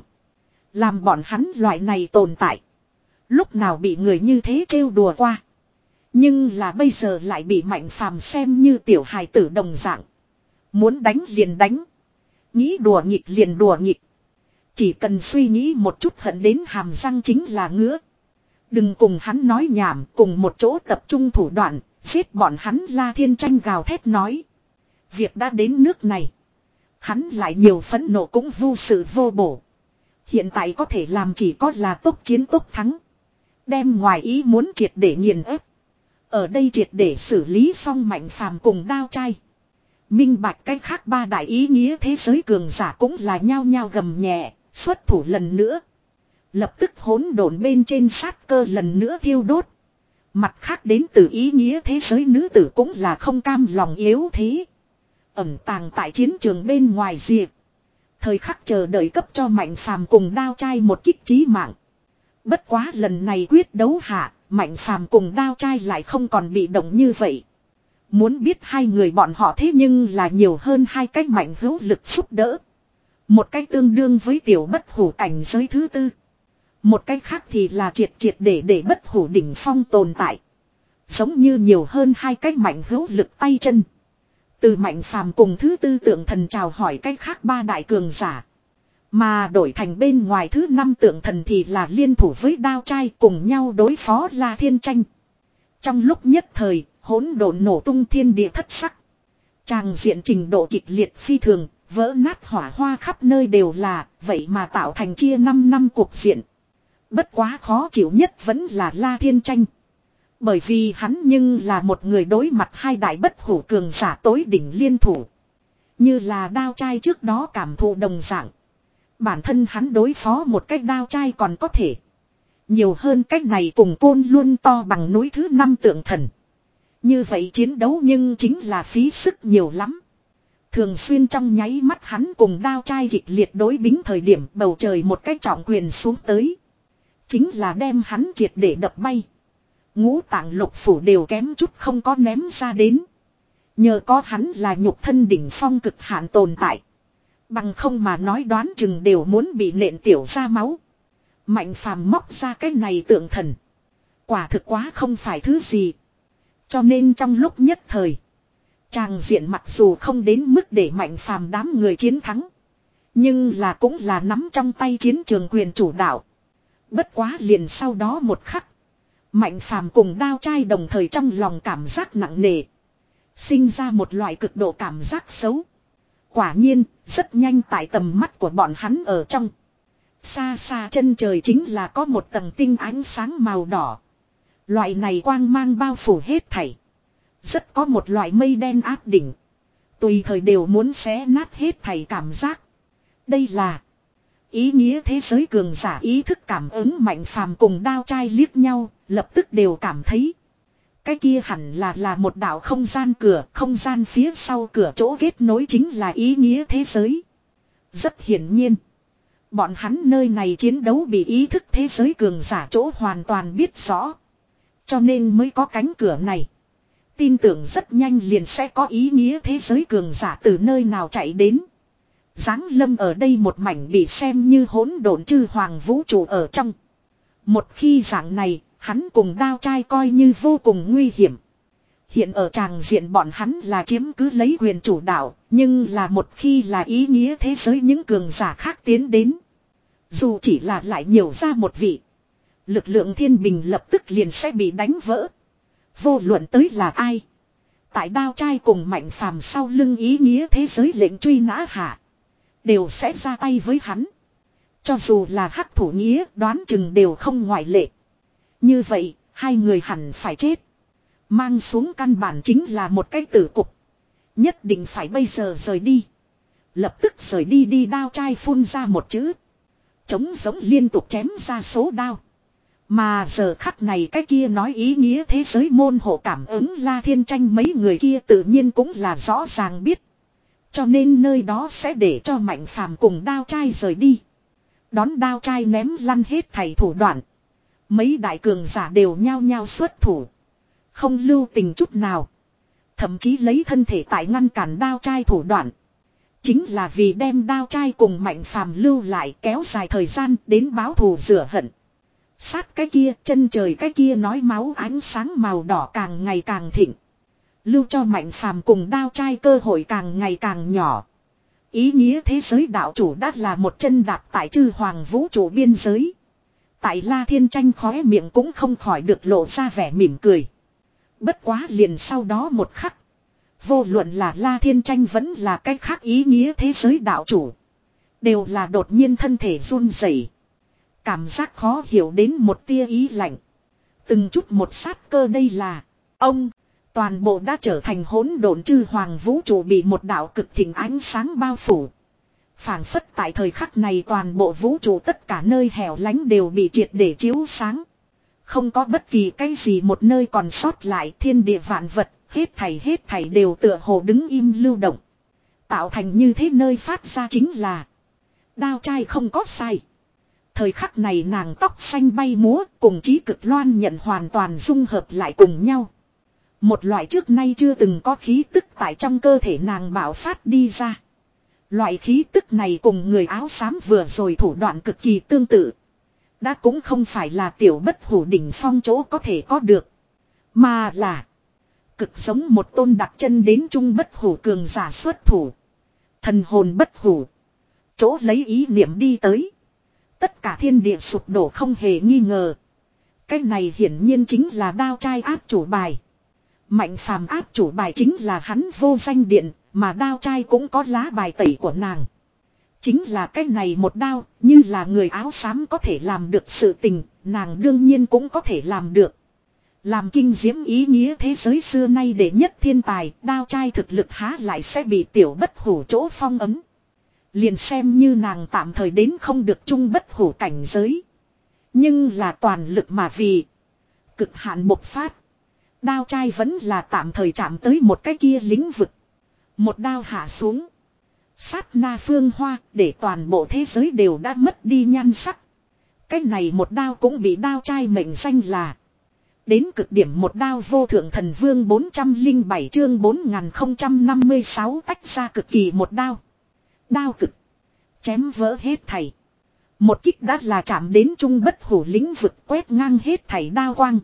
Làm bọn hắn loại này tồn tại. Lúc nào bị người như thế trêu đùa qua. Nhưng là bây giờ lại bị Mạnh Phàm xem như tiểu hài tử đồng dạng. Muốn đánh liền đánh. Nghĩ đùa nghịch liền đùa nghịch. Chỉ cần suy nghĩ một chút hận đến hàm răng chính là ngứa. Đừng cùng hắn nói nhảm, cùng một chỗ tập trung thủ đoạn, giết bọn hắn. La Thiên Tranh gào thét nói. Việc đã đến nước này. Hắn lại nhiều phẫn nộ cũng vô sự vô bổ. Hiện tại có thể làm chỉ có là tốc chiến tốc thắng. Đem ngoài ý muốn triệt để nghiền ép. Ở đây triệt để xử lý xong Mạnh Phàm cùng đao trai. Minh bạch cách khác ba đại ý nghĩa thế giới cường giả cũng là nhao nhao gầm nhẹ, xuất thủ lần nữa. Lập tức hỗn độn bên trên sát cơ lần nữa thiêu đốt. Mặt khác đến từ ý nghĩa thế giới nữ tử cũng là không cam lòng yếu thế. Ẩn tàng tại chiến trường bên ngoài diệp. Thời khắc chờ đợi cấp cho Mạnh Phàm cùng đao trai một kích chí mạng. Bất quá lần này quyết đấu hạ, Mạnh Phàm cùng đao trai lại không còn bị động như vậy. Muốn biết hai người bọn họ thế nhưng là nhiều hơn hai cách mạnh hữu lực giúp đỡ. Một cách tương đương với tiểu bất hủ cảnh giới thứ tư. Một cách khác thì là triệt triệt để để bất hủ đỉnh phong tồn tại. Giống như nhiều hơn hai cách mạnh hữu lực tay chân. Từ Mạnh Phàm cùng thứ tư tượng thần chào hỏi cách khác ba đại cường giả. Mà đổi thành bên ngoài thứ năm tượng thần thì là liên thủ với đao trai cùng nhau đối phó La Thiên Tranh. Trong lúc nhất thời, hỗn độn nổ tung thiên địa thất sắc. Tràng diện trình độ kịch liệt phi thường, vỡ nát hỏa hoa khắp nơi đều là, vậy mà tạo thành chia năm năm cuộc diện. Bất quá khó chịu nhất vẫn là La Thiên Tranh. Bởi vì hắn nhưng là một người đối mặt hai đại bất hủ cường giả tối đỉnh liên thủ. Như là đao trai trước đó cảm thụ đồng dạng. Bản thân hắn đối phó một cách đao trai còn có thể. Nhiều hơn cách này cùng côn luôn to bằng núi thứ năm tượng thần. Như vậy chiến đấu nhưng chính là phí sức nhiều lắm. Thường xuyên trong nháy mắt hắn cùng đao trai kịch liệt đối bính thời điểm bầu trời một cái trọng quyền xuống tới. Chính là đem hắn triệt để đập bay. Ngũ tạng lục phủ đều kém chút không có ném ra đến. Nhờ có hắn là nhục thân đỉnh phong cực hạn tồn tại. Bằng không mà nói đoán chừng đều muốn bị nện tiểu ra máu. Mạnh Phàm móc ra cái này tượng thần. Quả thực quá không phải thứ gì. Cho nên trong lúc nhất thời. Tràng diện mặc dù không đến mức để Mạnh Phàm đám người chiến thắng. Nhưng là cũng là nắm trong tay chiến trường quyền chủ đạo. Bất quá liền sau đó một khắc. Mạnh Phàm cùng đao trai đồng thời trong lòng cảm giác nặng nề. Sinh ra một loại cực độ cảm giác xấu. Quả nhiên, rất nhanh tại tầm mắt của bọn hắn ở trong. Xa xa chân trời chính là có một tầng tinh ánh sáng màu đỏ. Loại này quang mang bao phủ hết thảy. Rất có một loại mây đen áp đỉnh. Tùy thời đều muốn xé nát hết thảy cảm giác. Đây là ý nghĩa thế giới cường giả ý thức cảm ứng. Mạnh Phàm cùng đao trai liếc nhau, lập tức đều cảm thấy. Cái kia hẳn là là một đạo không gian cửa, không gian phía sau cửa chỗ kết nối chính là ý nghĩa thế giới. Rất hiển nhiên. Bọn hắn nơi này chiến đấu bị ý thức thế giới cường giả chỗ hoàn toàn biết rõ. Cho nên mới có cánh cửa này. Tin tưởng rất nhanh liền sẽ có ý nghĩa thế giới cường giả từ nơi nào chạy đến. Giáng lâm ở đây một mảnh bị xem như hỗn độn chư hoàng vũ trụ ở trong. Một khi dạng này, hắn cùng đao trai coi như vô cùng nguy hiểm. Hiện ở tràng diện bọn hắn là chiếm cứ lấy quyền chủ đạo, nhưng là một khi là ý nghĩa thế giới những cường giả khác tiến đến. Dù chỉ là lại nhiều ra một vị, lực lượng thiên bình lập tức liền sẽ bị đánh vỡ. Vô luận tới là ai. Tại đao trai cùng Mạnh Phàm sau lưng ý nghĩa thế giới lệnh truy nã hạ, đều sẽ ra tay với hắn. Cho dù là hắc thủ nghĩa đoán chừng đều không ngoại lệ. Như vậy, hai người hẳn phải chết. Mang xuống căn bản chính là một cái tử cục. Nhất định phải bây giờ rời đi. Lập tức rời đi đi đao trai phun ra một chữ. Trống giống liên tục chém ra số đao. Mà giờ khắc này cái kia nói ý nghĩa thế giới môn hộ cảm ứng La Thiên Tranh mấy người kia tự nhiên cũng là rõ ràng biết. Cho nên nơi đó sẽ để cho Mạnh Phàm cùng đao trai rời đi. Đón đao trai ném lăn hết thảy thủ đoạn. Mấy đại cường giả đều nhao nhao xuất thủ. Không lưu tình chút nào. Thậm chí lấy thân thể tại ngăn cản đao trai thủ đoạn. Chính là vì đem đao trai cùng Mạnh Phàm lưu lại kéo dài thời gian đến báo thù rửa hận. Sát cái kia, chân trời cái kia nói máu ánh sáng màu đỏ càng ngày càng thịnh. Lưu cho Mạnh Phàm cùng đao trai cơ hội càng ngày càng nhỏ. Ý nghĩa thế giới đạo chủ đã là một chân đạp tại chư hoàng vũ trụ biên giới. Tại La Thiên Tranh khóe miệng cũng không khỏi được lộ ra vẻ mỉm cười. Bất quá liền sau đó một khắc. Vô luận là La Thiên Tranh vẫn là cách khác ý nghĩa thế giới đạo chủ. Đều là đột nhiên thân thể run rẩy, cảm giác khó hiểu đến một tia ý lạnh. Từng chút một sát cơ đây là. Ông. Toàn bộ đã trở thành hỗn độn chư hoàng vũ trụ bị một đạo cực thịnh ánh sáng bao phủ. Phảng phất tại thời khắc này toàn bộ vũ trụ tất cả nơi hẻo lánh đều bị triệt để chiếu sáng. Không có bất kỳ cái gì một nơi còn sót lại, thiên địa vạn vật, hết thảy hết thảy đều tựa hồ đứng im lưu động. Tạo thành như thế nơi phát ra chính là. Đao trai không có sai. Thời khắc này nàng tóc xanh bay múa cùng chí cực loan nhận hoàn toàn dung hợp lại cùng nhau. Một loại trước nay chưa từng có khí tức tại trong cơ thể nàng bạo phát đi ra. Loại khí tức này cùng người áo xám vừa rồi thủ đoạn cực kỳ tương tự. Đã cũng không phải là tiểu bất hủ đỉnh phong chỗ có thể có được. Mà là cực giống một tôn đặt chân đến trung bất hủ cường giả xuất thủ. Thần hồn bất hủ. Chỗ lấy ý niệm đi tới. Tất cả thiên địa sụp đổ không hề nghi ngờ. Cái này hiển nhiên chính là đao trai áp chủ bài. Mạnh Phàm áp chủ bài chính là hắn vô danh điện, mà đao trai cũng có lá bài tẩy của nàng. Chính là cái này một đao, như là người áo xám có thể làm được sự tình, nàng đương nhiên cũng có thể làm được. Làm kinh diễm ý nghĩa thế giới xưa nay đệ nhất thiên tài, đao trai thực lực há lại sẽ bị tiểu bất hủ chỗ phong ấm. Liền xem như nàng tạm thời đến không được trung bất hủ cảnh giới. Nhưng là toàn lực mà vì cực hạn bộc phát. Đao trai vẫn là tạm thời chạm tới một cái kia lĩnh vực. Một đao hạ xuống. Sát na phương hoa để toàn bộ thế giới đều đã mất đi nhan sắc. Cái này một đao cũng bị đao trai mệnh danh là. Đến cực điểm một đao vô thượng thần vương bốn trăm lẻ bảy chương bốn nghìn không trăm năm mươi sáu tách ra cực kỳ một đao. Đao cực. Chém vỡ hết thảy. Một kích đã là chạm đến trung bất hủ lĩnh vực quét ngang hết thảy đao quang.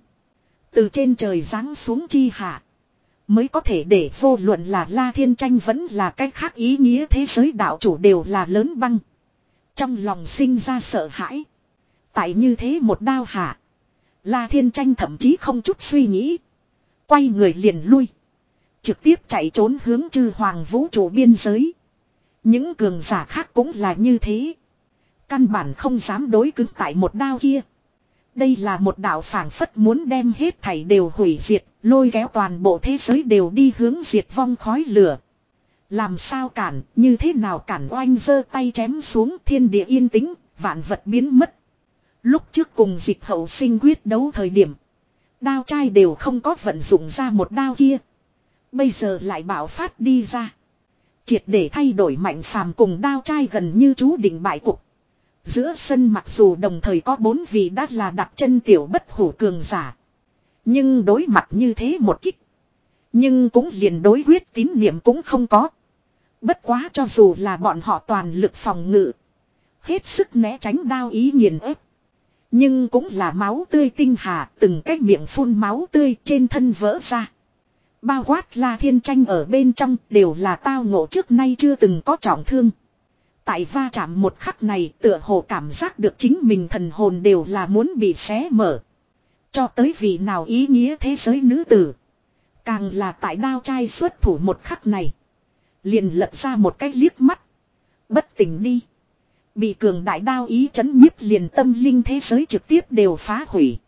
Từ trên trời giáng xuống chi hạ. Mới có thể để vô luận là La Thiên Tranh vẫn là cách khác ý nghĩa thế giới đạo chủ đều là lớn băng. Trong lòng sinh ra sợ hãi. Tại như thế một đao hạ. La Thiên Tranh thậm chí không chút suy nghĩ. Quay người liền lui. Trực tiếp chạy trốn hướng chư hoàng vũ trụ biên giới. Những cường giả khác cũng là như thế. Căn bản không dám đối cứng tại một đao kia. Đây là một đạo phảng phất muốn đem hết thảy đều hủy diệt, lôi kéo toàn bộ thế giới đều đi hướng diệt vong khói lửa. Làm sao cản, như thế nào cản oanh giơ tay chém xuống thiên địa yên tĩnh, vạn vật biến mất. Lúc trước cùng dịch hậu sinh quyết đấu thời điểm, đao trai đều không có vận dụng ra một đao kia. Bây giờ lại bạo phát đi ra. Triệt để thay đổi Mạnh Phàm cùng đao trai gần như chú định bại cục. Giữa sân mặc dù đồng thời có bốn vị đã là đặt chân tiểu bất hủ cường giả. Nhưng đối mặt như thế một kích. Nhưng cũng liền đối quyết tín niệm cũng không có. Bất quá cho dù là bọn họ toàn lực phòng ngự. Hết sức né tránh đao ý nghiền ép. Nhưng cũng là máu tươi tinh hà, từng cái miệng phun máu tươi trên thân vỡ ra. Bao quát La Thiên Tranh ở bên trong đều là tao ngộ trước nay chưa từng có trọng thương. Tại va chạm một khắc này tựa hồ cảm giác được chính mình thần hồn đều là muốn bị xé mở. Cho tới vị nào ý nghĩa thế giới nữ tử. Càng là tại đao trai xuất thủ một khắc này. Liền lật ra một cái liếc mắt. Bất tỉnh đi. Bị cường đại đao ý chấn nhiếp liền tâm linh thế giới trực tiếp đều phá hủy.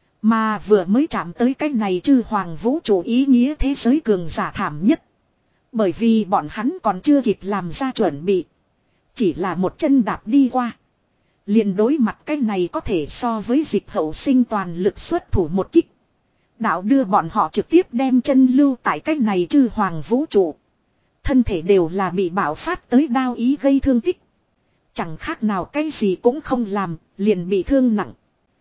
Mà vừa mới chạm tới cái này chư hoàng vũ trụ ý nghĩa thế giới cường giả thảm nhất. Bởi vì bọn hắn còn chưa kịp làm ra chuẩn bị. Chỉ là một chân đạp đi qua. Liền đối mặt cái này có thể so với dịch hậu sinh toàn lực xuất thủ một kích. Đạo đưa bọn họ trực tiếp đem chân lưu tại cái này chư hoàng vũ trụ. Thân thể đều là bị bạo phát tới đao ý gây thương tích. Chẳng khác nào cái gì cũng không làm, liền bị thương nặng.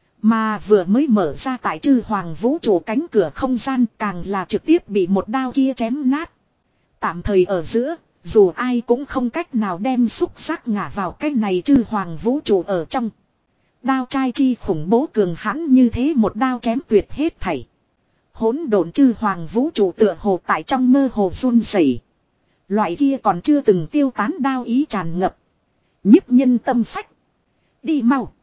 Mà vừa mới mở ra tại chư hoàng vũ trụ cánh cửa không gian càng là trực tiếp bị một đao kia chém nát. Tạm thời ở giữa, dù ai cũng không cách nào đem xúc giác ngả vào cái này chư hoàng vũ trụ ở trong. Đao trai chi khủng bố cường hãn như thế một đao chém tuyệt hết thảy. Hỗn độn chư hoàng vũ trụ tựa hồ tại trong mơ hồ run rẩy. Loại kia còn chưa từng tiêu tán đao ý tràn ngập. Nhiếp nhân tâm phách. Đi mau.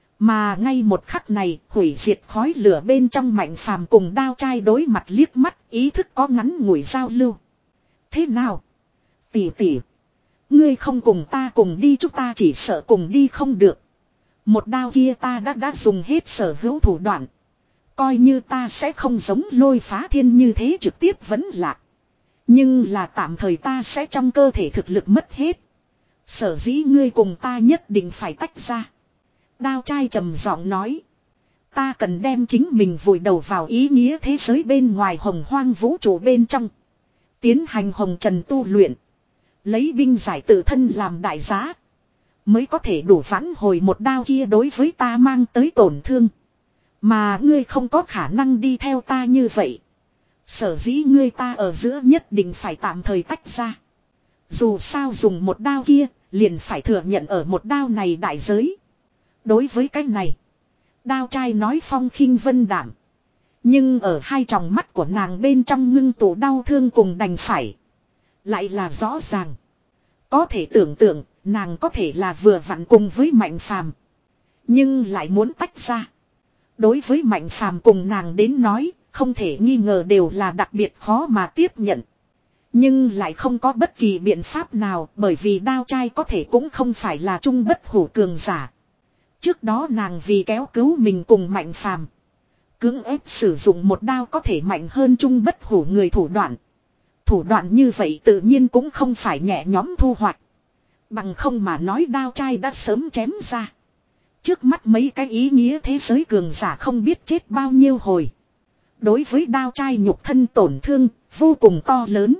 Mà ngay một khắc này hủy diệt khói lửa bên trong Mạnh Phàm cùng đao trai đối mặt liếc mắt ý thức có ngắn ngủi giao lưu. Thế nào? Tỷ tỷ. Ngươi không cùng ta cùng đi chúng ta chỉ sợ cùng đi không được. Một đao kia ta đã đã dùng hết sở hữu thủ đoạn. Coi như ta sẽ không giống Lôi Phá Thiên như thế trực tiếp vẫn lạc. Nhưng là tạm thời ta sẽ trong cơ thể thực lực mất hết. Sở dĩ ngươi cùng ta nhất định phải tách ra. Đao trai trầm giọng nói. Ta cần đem chính mình vùi đầu vào ý nghĩa thế giới bên ngoài hồng hoang vũ trụ bên trong. Tiến hành hồng trần tu luyện. Lấy binh giải tự thân làm đại giá. Mới có thể đủ vãn hồi một đao kia đối với ta mang tới tổn thương. Mà ngươi không có khả năng đi theo ta như vậy. Sở dĩ ngươi ta ở giữa nhất định phải tạm thời tách ra. Dù sao dùng một đao kia, liền phải thừa nhận ở một đao này đại giới. Đối với cái này, đao trai nói phong khinh vân đảm. Nhưng ở hai tròng mắt của nàng bên trong ngưng tụ đau thương cùng đành phải. Lại là rõ ràng. Có thể tưởng tượng, nàng có thể là vừa vặn cùng với Mạnh Phàm, nhưng lại muốn tách ra. Đối với Mạnh Phàm cùng nàng đến nói, không thể nghi ngờ đều là đặc biệt khó mà tiếp nhận. Nhưng lại không có bất kỳ biện pháp nào, bởi vì đao trai có thể cũng không phải là trung bất hủ cường giả. Trước đó nàng vì kéo cứu mình cùng Mạnh Phàm, cưỡng ép sử dụng một đao có thể mạnh hơn trung bất hủ người thủ đoạn. Thủ đoạn như vậy tự nhiên cũng không phải nhẹ nhõm thu hoạch. Bằng không mà nói đao trai đã sớm chém ra. Trước mắt mấy cái ý nghĩa thế giới cường giả không biết chết bao nhiêu hồi. Đối với đao trai nhục thân tổn thương vô cùng to lớn.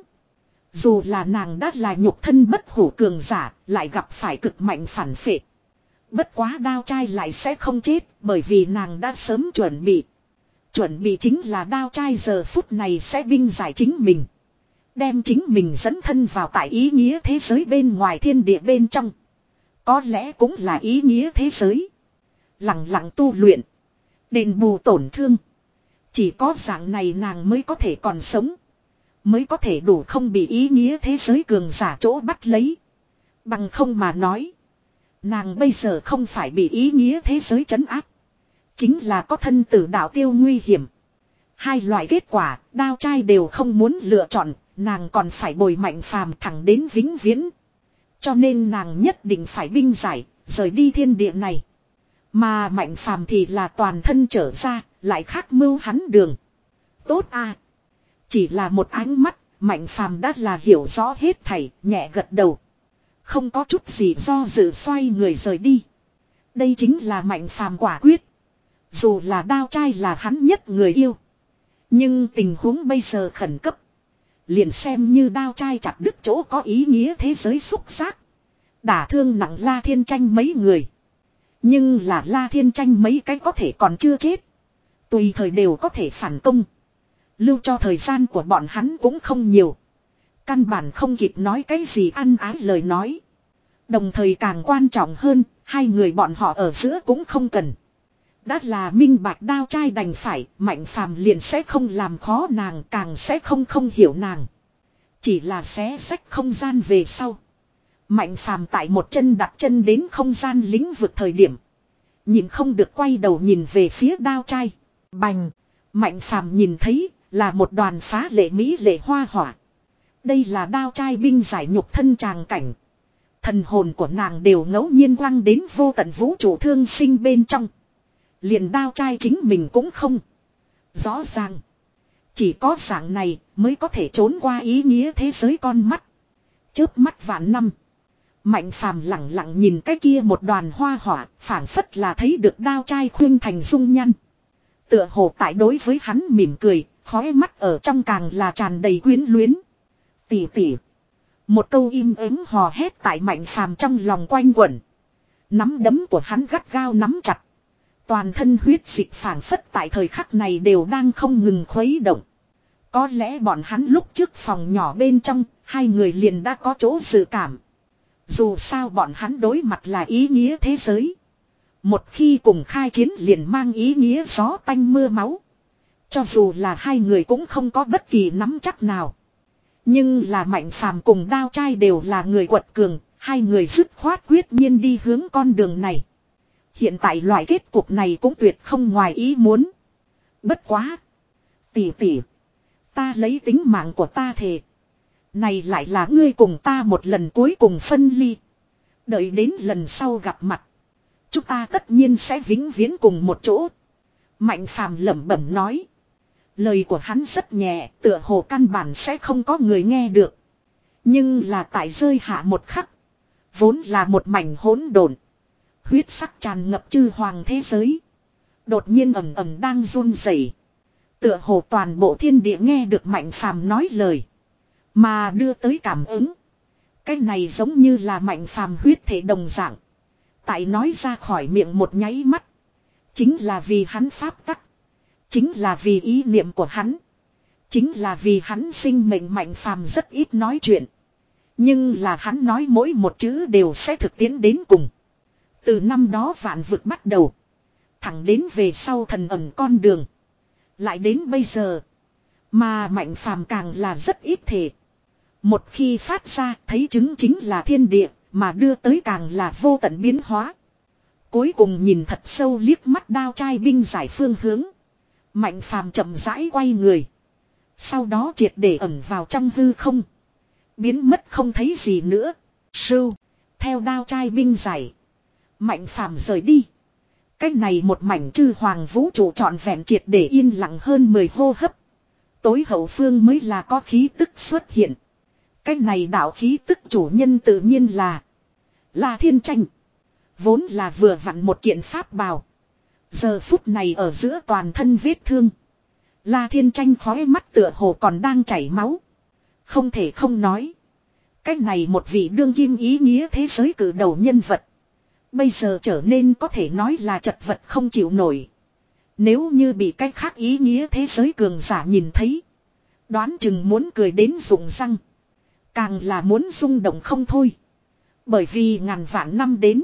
Dù là nàng đã là nhục thân bất hủ cường giả, lại gặp phải cực mạnh phản phệ. Bất quá đao trai lại sẽ không chết, bởi vì nàng đã sớm chuẩn bị. Chuẩn bị chính là đao trai giờ phút này sẽ binh giải chính mình. Đem chính mình dẫn thân vào tại ý nghĩa thế giới bên ngoài thiên địa bên trong. Có lẽ cũng là ý nghĩa thế giới. Lặng lặng tu luyện. Đền bù tổn thương. Chỉ có dạng này nàng mới có thể còn sống. Mới có thể đủ không bị ý nghĩa thế giới cường giả chỗ bắt lấy. Bằng không mà nói. Nàng bây giờ không phải bị ý nghĩa thế giới trấn áp. Chính là có thân tử đạo tiêu nguy hiểm. Hai loại kết quả, đao trai đều không muốn lựa chọn, nàng còn phải bồi Mạnh Phàm thẳng đến vĩnh viễn. Cho nên nàng nhất định phải binh giải, rời đi thiên địa này. Mà Mạnh Phàm thì là toàn thân trở ra, lại khác mưu hắn đường. Tốt à. Chỉ là một ánh mắt, Mạnh Phàm đã là hiểu rõ hết thảy, nhẹ gật đầu. Không có chút gì do dự xoay người rời đi. Đây chính là Mạnh Phàm quả quyết. Dù là đao trai là hắn nhất người yêu. Nhưng tình huống bây giờ khẩn cấp. Liền xem như đao trai chặt đứt chỗ có ý nghĩa thế giới xúc xác. Đả thương nặng La Thiên Tranh mấy người. Nhưng là La Thiên Tranh mấy cái có thể còn chưa chết. Tùy thời đều có thể phản công. Lưu cho thời gian của bọn hắn cũng không nhiều. Căn bản không kịp nói cái gì ăn ái lời nói. Đồng thời càng quan trọng hơn, hai người bọn họ ở giữa cũng không cần. Đã là minh bạch đao trai đành phải, Mạnh Phàm liền sẽ không làm khó nàng, càng sẽ không không hiểu nàng. Chỉ là xé xách không gian về sau. Mạnh Phàm tại một chân đặt chân đến không gian lĩnh vực thời điểm. Nhìn không được quay đầu nhìn về phía đao trai. Bành! Mạnh Phàm nhìn thấy là một đoàn phá lệ mỹ lệ hoa hỏa. Đây là đao trai binh giải nhục thân tràng cảnh. Thần hồn của nàng đều ngẫu nhiên quăng đến vô tận vũ trụ thương sinh bên trong. Liền đao trai chính mình cũng không. Rõ ràng. Chỉ có dạng này mới có thể trốn qua ý nghĩa thế giới con mắt. Chớp mắt vạn năm. Mạnh Phàm lặng lặng nhìn cái kia một đoàn hoa hỏa, phảng phất là thấy được đao trai khuyên thành dung nhăn. Tựa hồ tại đối với hắn mỉm cười, khóe mắt ở trong càng là tràn đầy quyến luyến. Tỷ tỷ. Một câu im ắng hò hét tại Mạnh Phàm trong lòng quanh quẩn. Nắm đấm của hắn gắt gao nắm chặt. Toàn thân huyết dịch phảng phất tại thời khắc này đều đang không ngừng khuấy động. Có lẽ bọn hắn lúc trước phòng nhỏ bên trong, hai người liền đã có chỗ dự cảm. Dù sao bọn hắn đối mặt là ý nghĩa thế giới. Một khi cùng khai chiến liền mang ý nghĩa gió tanh mưa máu. Cho dù là hai người cũng không có bất kỳ nắm chắc nào. Nhưng là Mạnh Phàm cùng đao trai đều là người quật cường, hai người dứt khoát quyết nhiên đi hướng con đường này. Hiện tại loại kết cục này cũng tuyệt không ngoài ý muốn. Bất quá. Tỷ tỷ. Ta lấy tính mạng của ta thề. Này lại là ngươi cùng ta một lần cuối cùng phân ly. Đợi đến lần sau gặp mặt. Chúng ta tất nhiên sẽ vĩnh viễn cùng một chỗ. Mạnh Phàm lẩm bẩm nói. Lời của hắn rất nhẹ, tựa hồ căn bản sẽ không có người nghe được. Nhưng là tại rơi hạ một khắc. Vốn là một mảnh hỗn độn. Huyết sắc tràn ngập chư hoàng thế giới. Đột nhiên ầm ầm đang run rẩy. Tựa hồ toàn bộ thiên địa nghe được Mạnh Phàm nói lời. Mà đưa tới cảm ứng. Cái này giống như là Mạnh Phàm huyết thể đồng dạng. Tại nói ra khỏi miệng một nháy mắt. Chính là vì hắn pháp tắc. Chính là vì ý niệm của hắn. Chính là vì hắn sinh mệnh Mạnh Phàm rất ít nói chuyện. Nhưng là hắn nói mỗi một chữ đều sẽ thực tiễn đến cùng. Từ năm đó vạn vực bắt đầu. Thẳng đến về sau thần ẩn con đường. Lại đến bây giờ. Mà Mạnh Phàm càng là rất ít thể. Một khi phát ra thấy chứng chính là thiên địa. Mà đưa tới càng là vô tận biến hóa. Cuối cùng nhìn thật sâu liếc mắt đao trai binh giải phương hướng. Mạnh Phàm chậm rãi quay người. Sau đó triệt để ẩn vào trong hư không. Biến mất không thấy gì nữa. Sưu. Theo đao trai binh giải. Mạnh Phàm rời đi. Cách này một mảnh chư hoàng vũ trụ trọn vẹn triệt để yên lặng hơn mười hô hấp. Tối hậu phương mới là có khí tức xuất hiện. Cách này đạo khí tức chủ nhân tự nhiên là La Thiên Tranh. Vốn là vừa vặn một kiện pháp bào. Giờ phút này ở giữa toàn thân vết thương. La Thiên Tranh khói mắt tựa hồ còn đang chảy máu. Không thể không nói. Cách này một vị đương kim ý nghĩa thế giới cử đầu nhân vật. Bây giờ trở nên có thể nói là chật vật không chịu nổi. Nếu như bị cách khác ý nghĩa thế giới cường giả nhìn thấy. Đoán chừng muốn cười đến rụng răng. Càng là muốn rung động không thôi. Bởi vì ngàn vạn năm đến.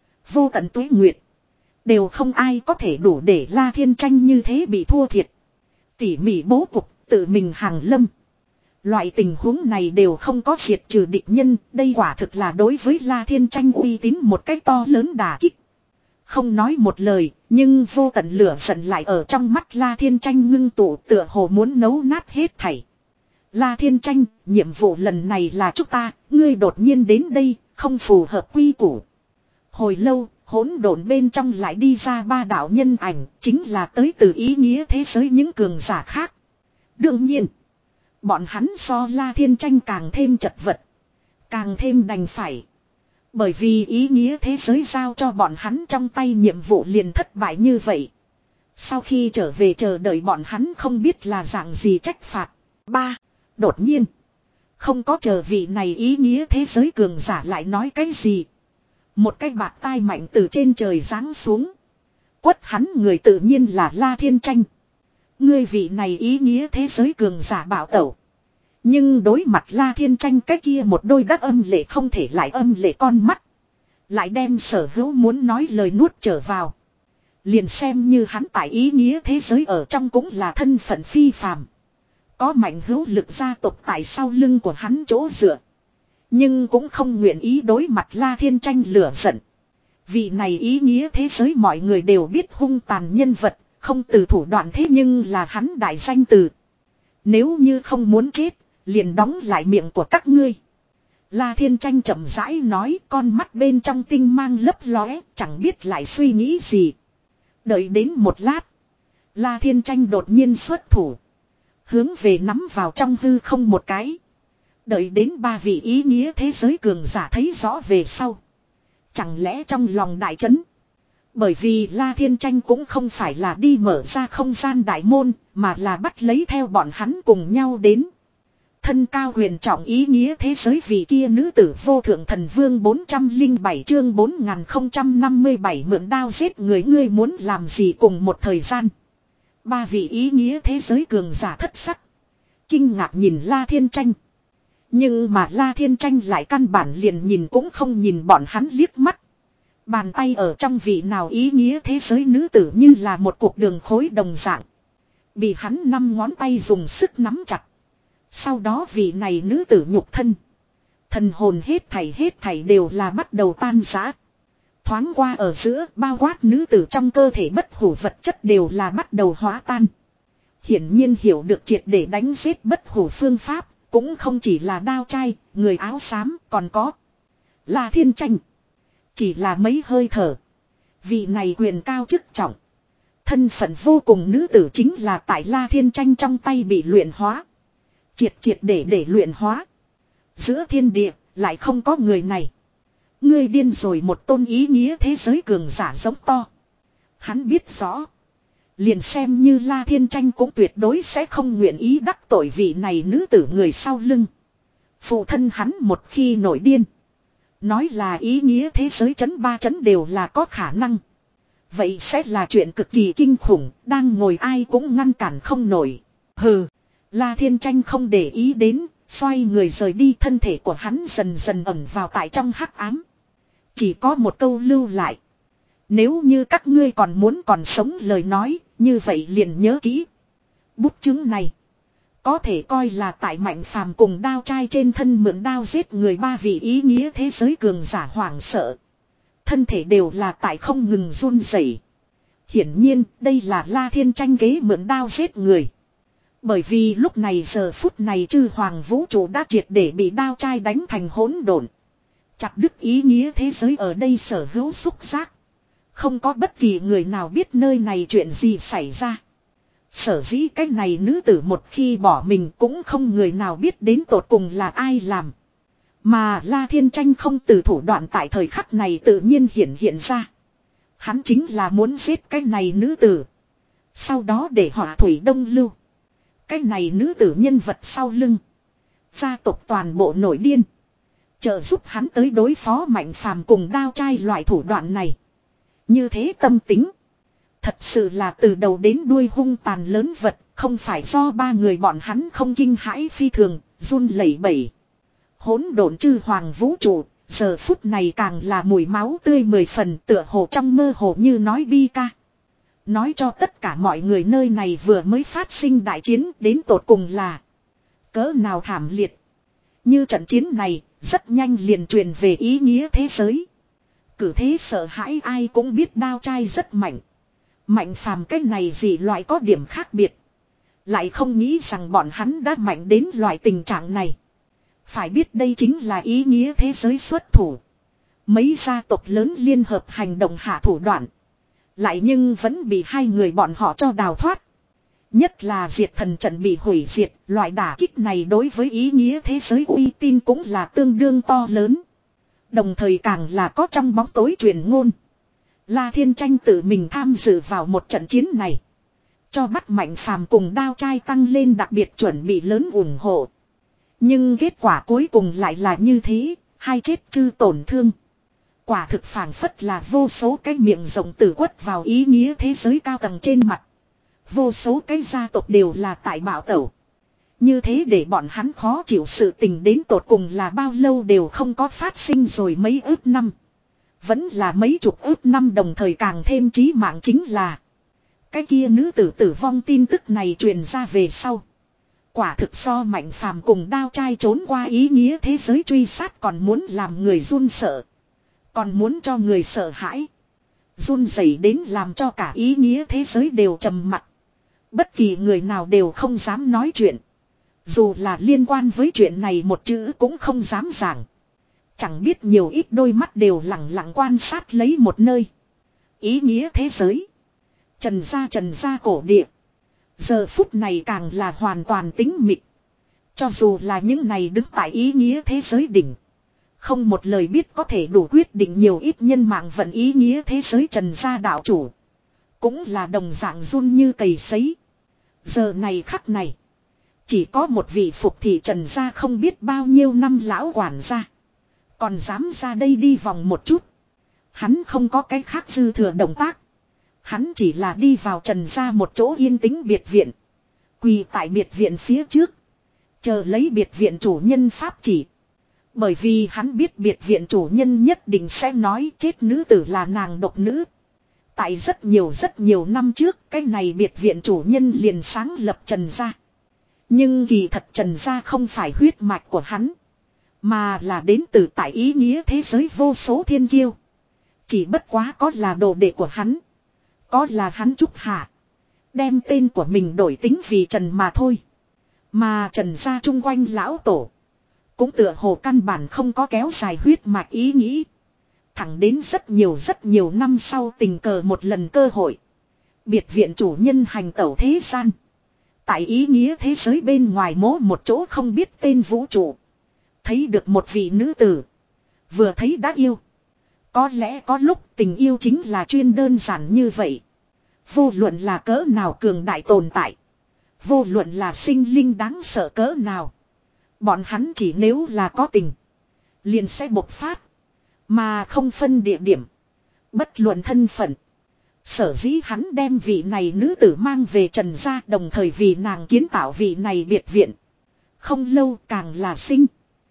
Vô tận tuế nguyệt. Đều không ai có thể đủ để La Thiên Tranh như thế bị thua thiệt. Tỉ mỉ bố cục tự mình hàng lâm. Loại tình huống này đều không có diệt trừ địch nhân. Đây quả thực là đối với La Thiên Tranh uy tín một cách to lớn đả kích. Không nói một lời. Nhưng vô tận lửa giận lại ở trong mắt La Thiên Tranh ngưng tụ tựa hồ muốn nấu nát hết thảy. La Thiên Tranh, nhiệm vụ lần này là chúng ta, ngươi đột nhiên đến đây, không phù hợp quy củ. Hồi lâu, hỗn độn bên trong lại đi ra ba đạo nhân ảnh, chính là tới từ ý nghĩa thế giới những cường giả khác. Đương nhiên, bọn hắn so La Thiên Tranh càng thêm chật vật, càng thêm đành phải. Bởi vì ý nghĩa thế giới giao cho bọn hắn trong tay nhiệm vụ liền thất bại như vậy. Sau khi trở về chờ đợi bọn hắn không biết là dạng gì trách phạt. Ba. Đột nhiên. Không có chờ vị này ý nghĩa thế giới cường giả lại nói cái gì. Một cái bạt tai mạnh từ trên trời giáng xuống. Quất hắn người tự nhiên là La Thiên Tranh. Ngươi vị này ý nghĩa thế giới cường giả bảo tẩu. Nhưng đối mặt La Thiên Tranh cái kia một đôi đắc âm lệ không thể lại âm lệ con mắt. Lại đem sở hữu muốn nói lời nuốt trở vào. Liền xem như hắn tại ý nghĩa thế giới ở trong cũng là thân phận phi phàm. Có mạnh hữu lực gia tộc tại sau lưng của hắn chỗ dựa. Nhưng cũng không nguyện ý đối mặt La Thiên Tranh lửa giận. Vị này ý nghĩa thế giới mọi người đều biết hung tàn nhân vật, không từ thủ đoạn thế nhưng là hắn đại danh từ. Nếu như không muốn chết, liền đóng lại miệng của các ngươi. La Thiên Tranh chậm rãi nói, con mắt bên trong tinh mang lấp lóe, chẳng biết lại suy nghĩ gì. Đợi đến một lát, La Thiên Tranh đột nhiên xuất thủ. Hướng về nắm vào trong hư không một cái. Đợi đến ba vị ý nghĩa thế giới cường giả thấy rõ về sau. Chẳng lẽ trong lòng đại chấn? Bởi vì La Thiên Tranh cũng không phải là đi mở ra không gian đại môn, mà là bắt lấy theo bọn hắn cùng nhau đến. Thân cao huyền trọng ý nghĩa thế giới vì kia nữ tử vô thượng thần vương bốn trăm lẻ bảy chương bốn nghìn không trăm năm mươi bảy mượn đao giết người, ngươi muốn làm gì cùng một thời gian. Ba vị ý nghĩa thế giới cường giả thất sắc. Kinh ngạc nhìn La Thiên Tranh. Nhưng mà La Thiên Tranh lại căn bản liền nhìn cũng không nhìn bọn hắn liếc mắt. Bàn tay ở trong vị nào ý nghĩa thế giới nữ tử như là một cuộc đường khối đồng dạng. Bị hắn năm ngón tay dùng sức nắm chặt. Sau đó vị này nữ tử nhục thân. Thần hồn hết thảy hết thảy đều là bắt đầu tan rã. Thoáng qua ở giữa bao quát nữ tử trong cơ thể bất hủ vật chất đều là bắt đầu hóa tan. Hiển nhiên hiểu được triệt để đánh giết bất hủ phương pháp. Cũng không chỉ là đao trai, người áo xám còn có La Thiên Tranh. Chỉ là mấy hơi thở. Vị này quyền cao chức trọng. Thân phận vô cùng nữ tử chính là tại La Thiên Tranh trong tay bị luyện hóa. Triệt triệt để để luyện hóa. Giữa thiên địa lại không có người này. Ngươi điên rồi, một tôn ý nghĩa thế giới cường giả giống to. Hắn biết rõ. Liền xem như La Thiên Tranh cũng tuyệt đối sẽ không nguyện ý đắc tội vị này nữ tử người sau lưng. Phụ thân hắn một khi nổi điên. Nói là ý nghĩa thế giới chấn ba chấn đều là có khả năng. Vậy sẽ là chuyện cực kỳ kinh khủng, đang ngồi ai cũng ngăn cản không nổi. Hừ, La Thiên Tranh không để ý đến, xoay người rời đi, thân thể của hắn dần dần ẩn vào tại trong hắc ám. Chỉ có một câu lưu lại. Nếu như các ngươi còn muốn còn sống lời nói, như vậy liền nhớ kỹ. Bút chứng này có thể coi là tại Mạnh Phàm cùng đao trai trên thân mượn đao giết người ba vị ý nghĩa thế giới cường giả hoảng sợ. Thân thể đều là tại không ngừng run rẩy. Hiển nhiên đây là La Thiên Tranh kế mượn đao giết người. Bởi vì lúc này giờ phút này chư hoàng vũ trụ đã triệt để bị đao trai đánh thành hỗn độn. Chặt đứt ý nghĩa thế giới ở đây sở hữu xúc giác. Không có bất kỳ người nào biết nơi này chuyện gì xảy ra. Sở dĩ cái này nữ tử một khi bỏ mình cũng không người nào biết đến tột cùng là ai làm. Mà La Thiên Tranh không từ thủ đoạn tại thời khắc này tự nhiên hiện hiện ra. Hắn chính là muốn giết cái này nữ tử. Sau đó để họa thủy đông lưu. Cái này nữ tử nhân vật sau lưng. Gia tộc toàn bộ nổi điên. Trợ giúp hắn tới đối phó Mạnh Phàm cùng đao trai loại thủ đoạn này. Như thế tâm tính. Thật sự là từ đầu đến đuôi hung tàn lớn vật. Không phải do ba người bọn hắn không kinh hãi phi thường, run lẩy bẩy. Hỗn độn chư hoàng vũ trụ, giờ phút này càng là mùi máu tươi mười phần, tựa hồ trong mơ hồ như nói bi ca. Nói cho tất cả mọi người nơi này vừa mới phát sinh đại chiến đến tột cùng là cỡ nào thảm liệt. Như trận chiến này, rất nhanh liền truyền về ý nghĩa thế giới. Cử thế sợ hãi ai cũng biết đao trai rất mạnh. Mạnh Phàm cái này gì loại có điểm khác biệt. Lại không nghĩ rằng bọn hắn đã mạnh đến loại tình trạng này. Phải biết đây chính là ý nghĩa thế giới xuất thủ. Mấy gia tộc lớn liên hợp hành động hạ thủ đoạn. Lại nhưng vẫn bị hai người bọn họ cho đào thoát. Nhất là diệt thần trận bị hủy diệt. Loại đả kích này đối với ý nghĩa thế giới uy tín cũng là tương đương to lớn. Đồng thời càng là có trong bóng tối truyền ngôn. La Thiên Tranh tự mình tham dự vào một trận chiến này. Cho bắt Mạnh Phàm cùng đao trai tăng lên đặc biệt chuẩn bị lớn ủng hộ. Nhưng kết quả cuối cùng lại là như thế, hai chết chư tổn thương. Quả thực phảng phất là vô số cái miệng rộng tử quất vào ý nghĩa thế giới cao tầng trên mặt. Vô số cái gia tộc đều là tại bạo tẩu. Như thế để bọn hắn khó chịu sự tình đến tột cùng là bao lâu đều không có phát sinh rồi mấy ước năm. Vẫn là mấy chục ước năm đồng thời càng thêm chí mạng chính là. Cái kia nữ tử tử vong tin tức này truyền ra về sau. Quả thực so Mạnh Phàm cùng đao trai trốn qua ý nghĩa thế giới truy sát còn muốn làm người run sợ. Còn muốn cho người sợ hãi. Run rẩy đến làm cho cả ý nghĩa thế giới đều trầm mặc. Bất kỳ người nào đều không dám nói chuyện. Dù là liên quan với chuyện này một chữ cũng không dám giảng. Chẳng biết nhiều ít đôi mắt đều lặng lặng quan sát lấy một nơi. Ý nghĩa thế giới. Trần gia trần gia cổ địa. Giờ phút này càng là hoàn toàn tĩnh mịch. Cho dù là những này đứng tại ý nghĩa thế giới đỉnh. Không một lời biết có thể đủ quyết định nhiều ít nhân mạng vận ý nghĩa thế giới trần gia đạo chủ. Cũng là đồng dạng run như cầy sấy. Giờ này khắc này. Chỉ có một vị phục thị trần gia không biết bao nhiêu năm lão quản gia. Còn dám ra đây đi vòng một chút. Hắn không có cái khác dư thừa động tác. Hắn chỉ là đi vào trần gia một chỗ yên tĩnh biệt viện. Quỳ tại biệt viện phía trước. Chờ lấy biệt viện chủ nhân pháp chỉ. Bởi vì hắn biết biệt viện chủ nhân nhất định sẽ nói chết nữ tử là nàng độc nữ. Tại rất nhiều rất nhiều năm trước, cái này biệt viện chủ nhân liền sáng lập trần gia. Nhưng kỳ thật trần gia không phải huyết mạch của hắn. Mà là đến từ tại ý nghĩa thế giới vô số thiên kiêu. Chỉ bất quá có là đồ đệ của hắn. Có là hắn trúc hạ. Đem tên của mình đổi tính vì Trần mà thôi. Mà Trần gia chung quanh lão tổ. Cũng tựa hồ căn bản không có kéo dài huyết mạch ý nghĩ. Thẳng đến rất nhiều rất nhiều năm sau tình cờ một lần cơ hội. Biệt viện chủ nhân hành tẩu thế gian. Tại ý nghĩa thế giới bên ngoài mố một chỗ không biết tên vũ trụ. Thấy được một vị nữ tử. Vừa thấy đã yêu. Có lẽ có lúc tình yêu chính là chuyên đơn giản như vậy. Vô luận là cỡ nào cường đại tồn tại. Vô luận là sinh linh đáng sợ cỡ nào. Bọn hắn chỉ nếu là có tình. Liền sẽ bộc phát. Mà không phân địa điểm. Bất luận thân phận. Sở dĩ hắn đem vị này nữ tử mang về trần gia đồng thời vì nàng kiến tạo vị này biệt viện. Không lâu càng là sinh.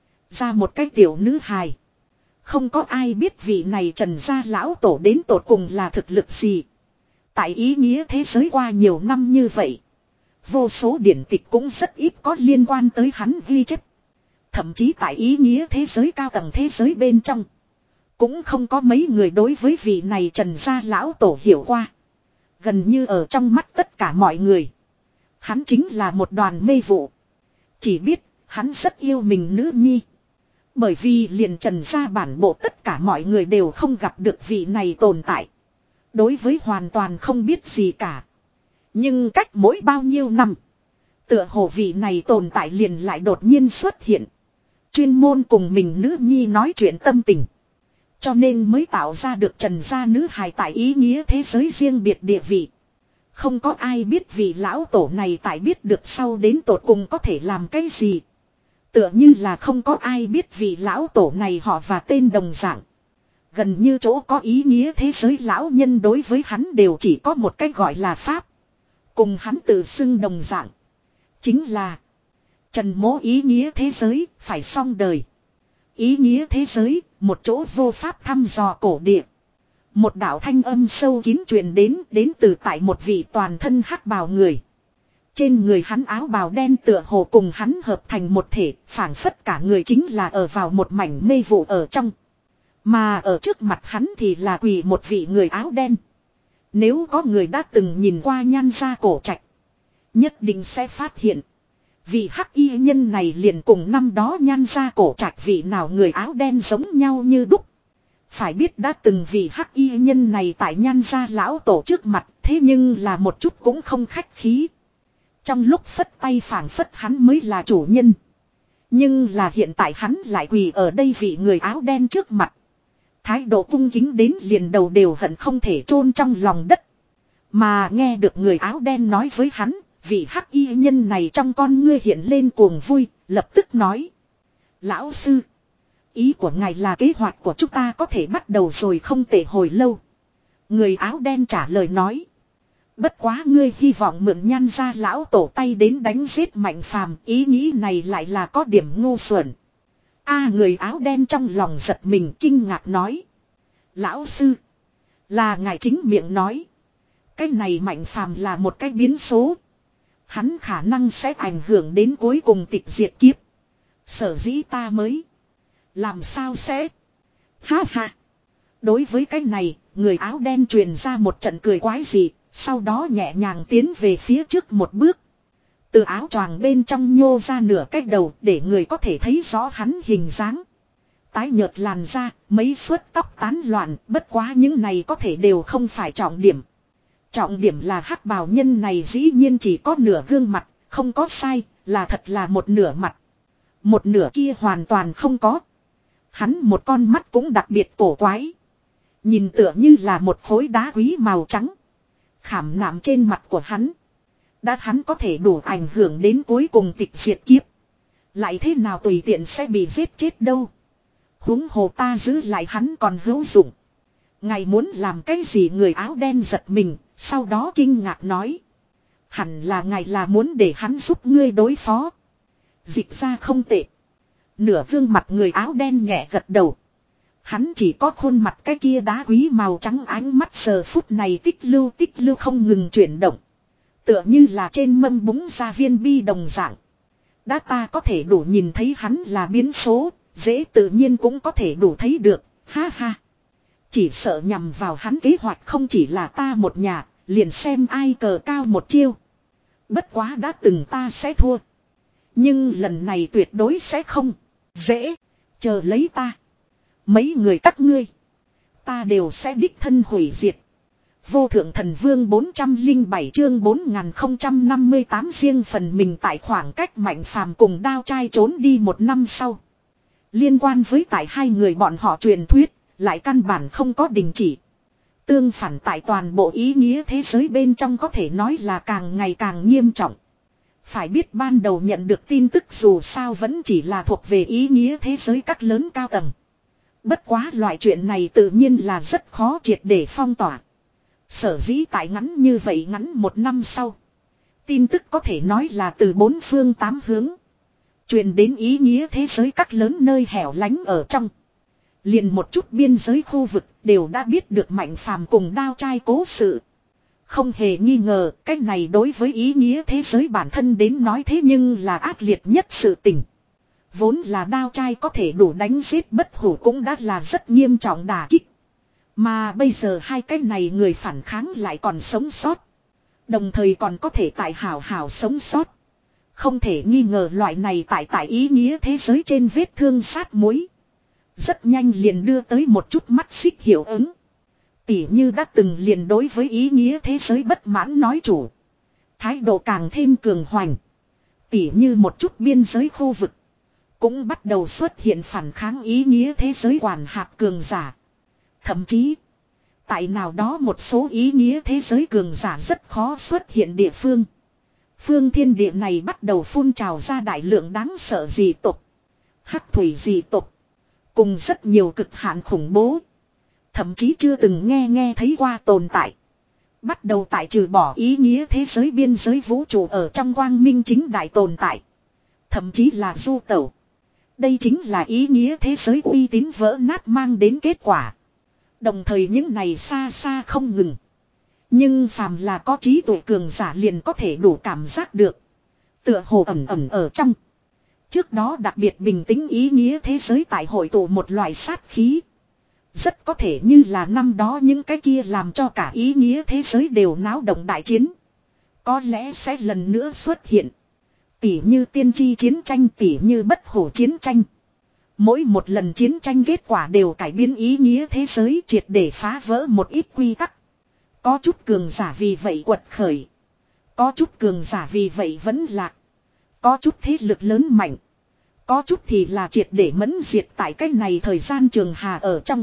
Ra một cái tiểu nữ hài. Không có ai biết vị này trần gia lão tổ đến tột cùng là thực lực gì. Tại ý nghĩa thế giới qua nhiều năm như vậy. Vô số điển tịch cũng rất ít có liên quan tới hắn ghi chép. Thậm chí tại ý nghĩa thế giới cao tầng thế giới bên trong. Cũng không có mấy người đối với vị này trần gia lão tổ hiểu qua. Gần như ở trong mắt tất cả mọi người. Hắn chính là một đoàn mê vụ. Chỉ biết hắn rất yêu mình nữ nhi. Bởi vì liền trần gia bản bộ tất cả mọi người đều không gặp được vị này tồn tại. Đối với hoàn toàn không biết gì cả. Nhưng cách mỗi bao nhiêu năm. Tựa hồ vị này tồn tại liền lại đột nhiên xuất hiện. Chuyên môn cùng mình nữ nhi nói chuyện tâm tình. Cho nên mới tạo ra được trần gia nữ hài tại ý nghĩa thế giới riêng biệt địa vị. Không có ai biết vị lão tổ này tại biết được sau đến tột cùng có thể làm cái gì. Tựa như là không có ai biết vị lão tổ này họ và tên đồng dạng. Gần như chỗ có ý nghĩa thế giới lão nhân đối với hắn đều chỉ có một cách gọi là pháp. Cùng hắn tự xưng đồng dạng. Chính là trần mỗ ý nghĩa thế giới phải xong đời. Ý nghĩa thế giới, một chỗ vô pháp thăm dò cổ địa. Một đạo thanh âm sâu kín truyền đến, đến từ tại một vị toàn thân hắc bào người. Trên người hắn áo bào đen tựa hồ cùng hắn hợp thành một thể, phảng phất cả người chính là ở vào một mảnh mê vụ ở trong. Mà ở trước mặt hắn thì là quỳ một vị người áo đen. Nếu có người đã từng nhìn qua Nhan gia cổ trạch, nhất định sẽ phát hiện. Vị hắc y nhân này liền cùng năm đó Nhan gia cổ trạch vị nào người áo đen giống nhau như đúc. Phải biết đã từng vị hắc y nhân này tại Nhan gia lão tổ trước mặt, thế nhưng là một chút cũng không khách khí. Trong lúc phất tay phảng phất hắn mới là chủ nhân. Nhưng là hiện tại hắn lại quỳ ở đây vị người áo đen trước mặt. Thái độ cung kính đến liền đầu đều hận không thể chôn trong lòng đất. Mà nghe được người áo đen nói với hắn, vị hắc y nhân này trong con ngươi hiện lên cuồng vui, lập tức nói. Lão sư, ý của ngài là kế hoạch của chúng ta có thể bắt đầu rồi không tệ hồi lâu. Người áo đen trả lời nói. Bất quá ngươi hy vọng mượn Nhan gia lão tổ tay đến đánh giết Mạnh Phàm, ý nghĩ này lại là có điểm ngu xuẩn. A người áo đen trong lòng giật mình kinh ngạc nói. Lão sư. Là ngài chính miệng nói. Cái này Mạnh Phàm là một cái biến số. Hắn khả năng sẽ ảnh hưởng đến cuối cùng tịch diệt kiếp. Sở dĩ ta mới. Làm sao sẽ. Ha ha. Đối với cái này, người áo đen truyền ra một trận cười quái dị. Sau đó nhẹ nhàng tiến về phía trước một bước. Từ áo choàng bên trong nhô ra nửa cái đầu để người có thể thấy rõ hắn hình dáng. Tái nhợt làn da, mấy suất tóc tán loạn, bất quá những này có thể đều không phải trọng điểm. Trọng điểm là hắc bào nhân này dĩ nhiên chỉ có nửa gương mặt, không có sai, là thật là một nửa mặt. Một nửa kia hoàn toàn không có. Hắn một con mắt cũng đặc biệt cổ quái. Nhìn tựa như là một khối đá quý màu trắng. Khảm nạm trên mặt của hắn. Đã hắn có thể đủ ảnh hưởng đến cuối cùng tịch diệt kiếp. Lại thế nào tùy tiện sẽ bị giết chết đâu. Huống hồ ta giữ lại hắn còn hữu dụng. Ngài muốn làm cái gì người áo đen giật mình, sau đó kinh ngạc nói. Hẳn là ngài là muốn để hắn giúp ngươi đối phó. Dịch ra không tệ. Nửa gương mặt người áo đen nhẹ gật đầu. Hắn chỉ có khuôn mặt cái kia đá quý màu trắng ánh mắt giờ phút này tích lưu tích lưu không ngừng chuyển động. Tựa như là trên mâm búng ra viên bi đồng dạng. Đã ta có thể đủ nhìn thấy hắn là biến số, dễ tự nhiên cũng có thể đủ thấy được, ha ha. Chỉ sợ nhằm vào hắn kế hoạch không chỉ là ta một nhà, liền xem ai cờ cao một chiêu. Bất quá đã từng ta sẽ thua. Nhưng lần này tuyệt đối sẽ không. Dễ, chờ lấy ta. Mấy người các ngươi, ta đều sẽ đích thân hủy diệt. Vô thượng thần vương bốn trăm lẻ bảy chương bốn nghìn không trăm năm mươi tám riêng phần mình tại khoảng cách Mạnh Phàm cùng Đao Trai trốn đi một năm sau. Liên quan với tại hai người bọn họ truyền thuyết, lại căn bản không có đình chỉ. Tương phản tại toàn bộ ý nghĩa thế giới bên trong có thể nói là càng ngày càng nghiêm trọng. Phải biết ban đầu nhận được tin tức dù sao vẫn chỉ là thuộc về ý nghĩa thế giới các lớn cao tầng. Bất quá loại chuyện này tự nhiên là rất khó triệt để phong tỏa. Sở dĩ tại ngắn như vậy ngắn một năm sau. Tin tức có thể nói là từ bốn phương tám hướng. Truyền đến ý nghĩa thế giới các lớn nơi hẻo lánh ở trong. Liền một chút biên giới khu vực đều đã biết được Mạnh Phàm cùng Đao Trai cố sự. Không hề nghi ngờ cái này đối với ý nghĩa thế giới bản thân đến nói thế nhưng là ác liệt nhất sự tình. Vốn là Đao Trai có thể đủ đánh giết bất hủ cũng đã là rất nghiêm trọng đả kích. Mà bây giờ hai cái này người phản kháng lại còn sống sót. Đồng thời còn có thể tại hảo hảo sống sót. Không thể nghi ngờ loại này tại tại ý nghĩa thế giới trên vết thương sát muối. Rất nhanh liền đưa tới một chút mắt xích hiệu ứng. Tỉ như đã từng liền đối với ý nghĩa thế giới bất mãn nói chủ. Thái độ càng thêm cường hoành. Tỉ như một chút biên giới khu vực. Cũng bắt đầu xuất hiện phản kháng ý nghĩa thế giới quản hạt cường giả. Thậm chí, tại nào đó một số ý nghĩa thế giới cường giả rất khó xuất hiện địa phương. Phương thiên địa này bắt đầu phun trào ra đại lượng đáng sợ dị tộc. Hắc thủy dị tộc. Cùng rất nhiều cực hạn khủng bố. Thậm chí chưa từng nghe nghe thấy qua tồn tại. Bắt đầu tại trừ bỏ ý nghĩa thế giới biên giới vũ trụ ở trong quang minh chính đại tồn tại. Thậm chí là du tẩu. Đây chính là ý nghĩa thế giới uy tín vỡ nát mang đến kết quả. Đồng thời những này xa xa không ngừng. Nhưng phàm là có trí tuệ cường giả liền có thể đủ cảm giác được. Tựa hồ ẩm ẩm ở trong. Trước đó đặc biệt bình tĩnh ý nghĩa thế giới tại hội tụ một loại sát khí. Rất có thể như là năm đó những cái kia làm cho cả ý nghĩa thế giới đều náo động đại chiến. Có lẽ sẽ lần nữa xuất hiện. Tỉ như tiên tri chiến tranh, tỉ như bất hủ chiến tranh. Mỗi một lần chiến tranh kết quả đều cải biến ý nghĩa thế giới, triệt để phá vỡ một ít quy tắc. Có chút cường giả vì vậy quật khởi. Có chút cường giả vì vậy vẫn lạc. Có chút thế lực lớn mạnh. Có chút thì là triệt để mẫn diệt tại cái này thời gian trường hà ở trong.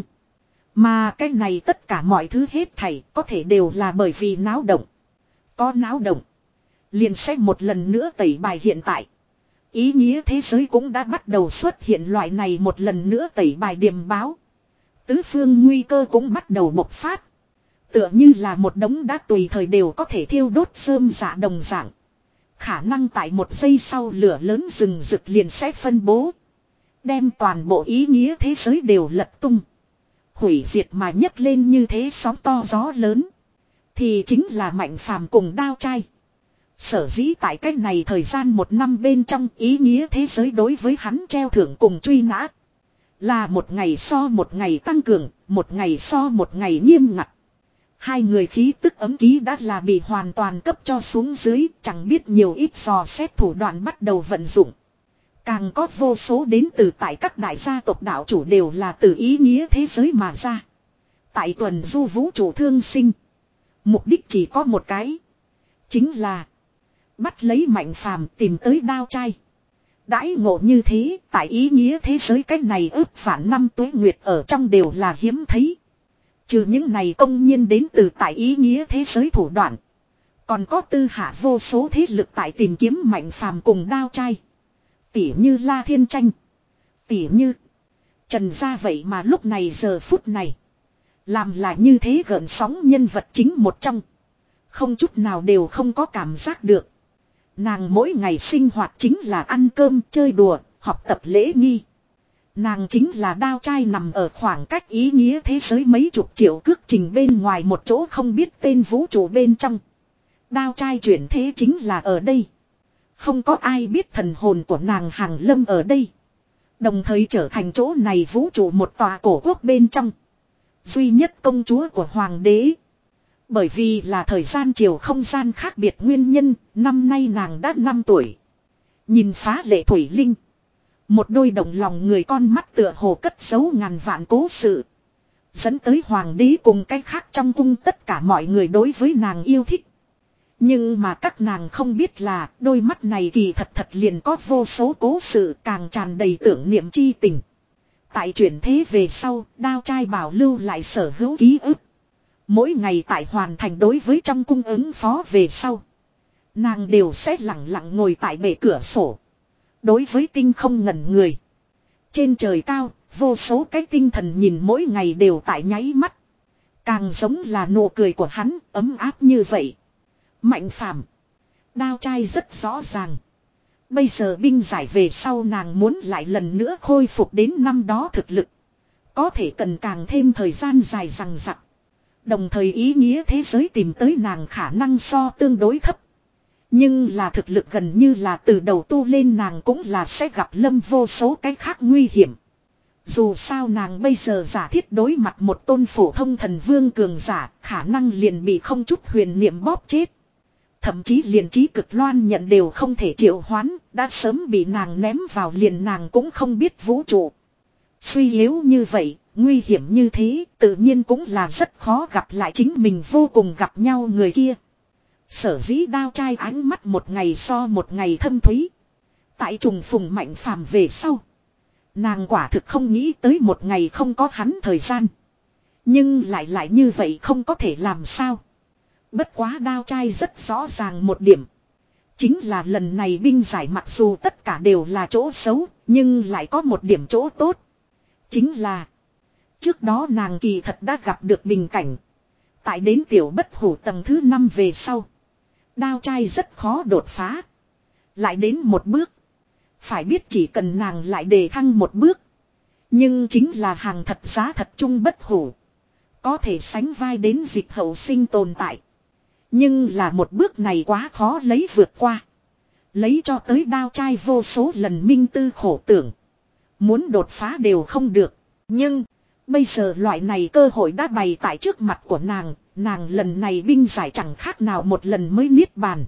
Mà cái này tất cả mọi thứ hết thảy có thể đều là bởi vì náo động. Có náo động. Liền sẽ một lần nữa tẩy bài hiện tại. Ý nghĩa thế giới cũng đã bắt đầu xuất hiện loại này một lần nữa tẩy bài điềm báo. Tứ phương nguy cơ cũng bắt đầu bộc phát. Tựa như là một đống đá tùy thời đều có thể thiêu đốt rơm dạ đồng dạng. Khả năng tại một giây sau lửa lớn rừng rực liền sẽ phân bố. Đem toàn bộ ý nghĩa thế giới đều lật tung. hủy diệt mà nhấc lên như thế sóng to gió lớn. Thì chính là Mạnh Phàm cùng Đao Trai. Sở dĩ tại cách này thời gian một năm bên trong ý nghĩa thế giới đối với hắn treo thưởng cùng truy nã. Là một ngày so một ngày tăng cường, một ngày so một ngày nghiêm ngặt. Hai người khí tức ấm ký đã là bị hoàn toàn cấp cho xuống dưới, chẳng biết nhiều ít dò xét thủ đoạn bắt đầu vận dụng. Càng có vô số đến từ tại các đại gia tộc đạo chủ đều là từ ý nghĩa thế giới mà ra. Tại tuần du vũ trụ thương sinh. Mục đích chỉ có một cái. Chính là bắt lấy Mạnh Phàm tìm tới Đao Trai. Đãi ngộ như thế, tại ý nghĩa thế giới cách này ước vạn năm tuế nguyệt ở trong đều là hiếm thấy. Trừ những này công nhiên đến từ tại ý nghĩa thế giới thủ đoạn. Còn có tư hạ vô số thế lực tại tìm kiếm Mạnh Phàm cùng Đao Trai. Tỉ như La Thiên Tranh. Tỉ như Trần Gia vậy mà lúc này giờ phút này. Làm là như thế gợn sóng nhân vật chính một trong. Không chút nào đều không có cảm giác được. Nàng mỗi ngày sinh hoạt chính là ăn cơm, chơi đùa, học tập lễ nghi. Nàng chính là Đao Trai nằm ở khoảng cách ý nghĩa thế giới mấy chục triệu cước trình bên ngoài một chỗ không biết tên vũ trụ bên trong. Đao Trai chuyển thế chính là ở đây. Không có ai biết thần hồn của nàng hàng lâm ở đây. Đồng thời trở thành chỗ này vũ trụ một tòa cổ quốc bên trong. Duy nhất công chúa của hoàng đế. Bởi vì là thời gian chiều không gian khác biệt nguyên nhân, năm nay nàng đã năm tuổi. Nhìn phá lệ thủy linh. Một đôi động lòng người con mắt tựa hồ cất giấu ngàn vạn cố sự. Dẫn tới hoàng đế cùng cái khác trong cung tất cả mọi người đối với nàng yêu thích. Nhưng mà các nàng không biết là đôi mắt này kỳ thật thật liền có vô số cố sự càng tràn đầy tưởng niệm chi tình. Tại chuyển thế về sau, Đao Trai bảo lưu lại sở hữu ký ức. Mỗi ngày tại hoàn thành đối với trong cung ứng phó về sau. Nàng đều sẽ lặng lặng ngồi tại bể cửa sổ. Đối với tinh không ngẩn người. Trên trời cao, vô số cái tinh thần nhìn mỗi ngày đều tại nháy mắt. Càng giống là nụ cười của hắn, ấm áp như vậy. Mạnh Phàm, Đao Trai rất rõ ràng. Bây giờ binh giải về sau nàng muốn lại lần nữa khôi phục đến năm đó thực lực. Có thể cần càng thêm thời gian dài dằng dặc. Đồng thời ý nghĩa thế giới tìm tới nàng khả năng so tương đối thấp. Nhưng là thực lực gần như là từ đầu tu lên nàng cũng là sẽ gặp lâm vô số cái khác nguy hiểm. Dù sao nàng bây giờ giả thiết đối mặt một tôn phổ thông thần vương cường giả, khả năng liền bị không chút huyền niệm bóp chết. Thậm chí liền trí cực loan nhận đều không thể triệu hoán, đã sớm bị nàng ném vào liền nàng cũng không biết vũ trụ. Suy yếu như vậy, nguy hiểm như thế, tự nhiên cũng là rất khó gặp lại chính mình vô cùng gặp nhau người kia. Sở dĩ Đao Trai ánh mắt một ngày so một ngày thâm thúy. Tại trùng phùng Mạnh Phàm về sau. Nàng quả thực không nghĩ tới một ngày không có hắn thời gian. Nhưng lại lại như vậy không có thể làm sao. Bất quá Đao Trai rất rõ ràng một điểm. Chính là lần này binh giải mặc dù tất cả đều là chỗ xấu, nhưng lại có một điểm chỗ tốt. Chính là trước đó nàng kỳ thật đã gặp được bình cảnh. Tại đến tiểu bất hủ tầng thứ năm về sau. Đao Trai rất khó đột phá. Lại đến một bước. Phải biết chỉ cần nàng lại đề thăng một bước. Nhưng chính là hàng thật giá thật trung bất hủ. Có thể sánh vai đến dịch hậu sinh tồn tại. Nhưng là một bước này quá khó lấy vượt qua. Lấy cho tới Đao Trai vô số lần minh tư khổ tưởng. Muốn đột phá đều không được. Nhưng bây giờ loại này cơ hội đã bày tại trước mặt của nàng. Nàng lần này binh giải chẳng khác nào một lần mới niết bàn.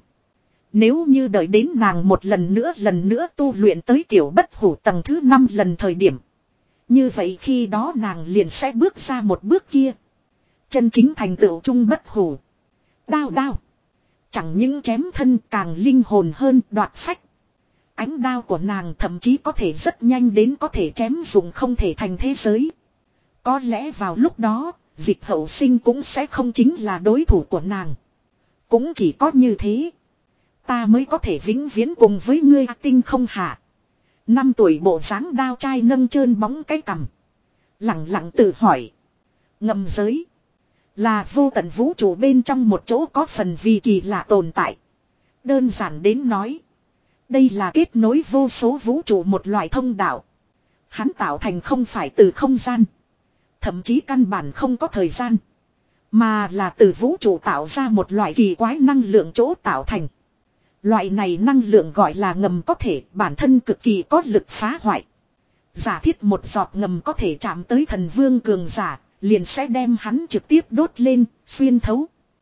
Nếu như đợi đến nàng một lần nữa lần nữa tu luyện tới tiểu bất hủ tầng thứ năm lần thời điểm. Như vậy khi đó nàng liền sẽ bước ra một bước kia. Chân chính thành tựu trung bất hủ. Đao đao. Chẳng những chém thân càng linh hồn hơn đoạt phách. Ánh đao của nàng thậm chí có thể rất nhanh đến có thể chém dùng không thể thành thế giới. Có lẽ vào lúc đó, dịch hậu sinh cũng sẽ không chính là đối thủ của nàng. Cũng chỉ có như thế. Ta mới có thể vĩnh viễn cùng với ngươi tinh không hạ. Năm tuổi bộ dáng Đao Trai nâng trơn bóng cái cằm. Lặng lặng tự hỏi. Ngầm giới. Là vô tận vũ trụ bên trong một chỗ có phần vì kỳ lạ tồn tại. Đơn giản đến nói. Đây là kết nối vô số vũ trụ một loại thông đạo. Hắn tạo thành không phải từ không gian. thậm chí căn bản không có thời gian. Mà là từ vũ trụ tạo ra một loại kỳ quái năng lượng chỗ tạo thành. Loại này năng lượng gọi là ngầm có thể bản thân cực kỳ có lực phá hoại. Giả thiết một giọt ngầm có thể chạm tới thần vương cường giả, liền sẽ đem hắn trực tiếp đốt lên, xuyên thấu.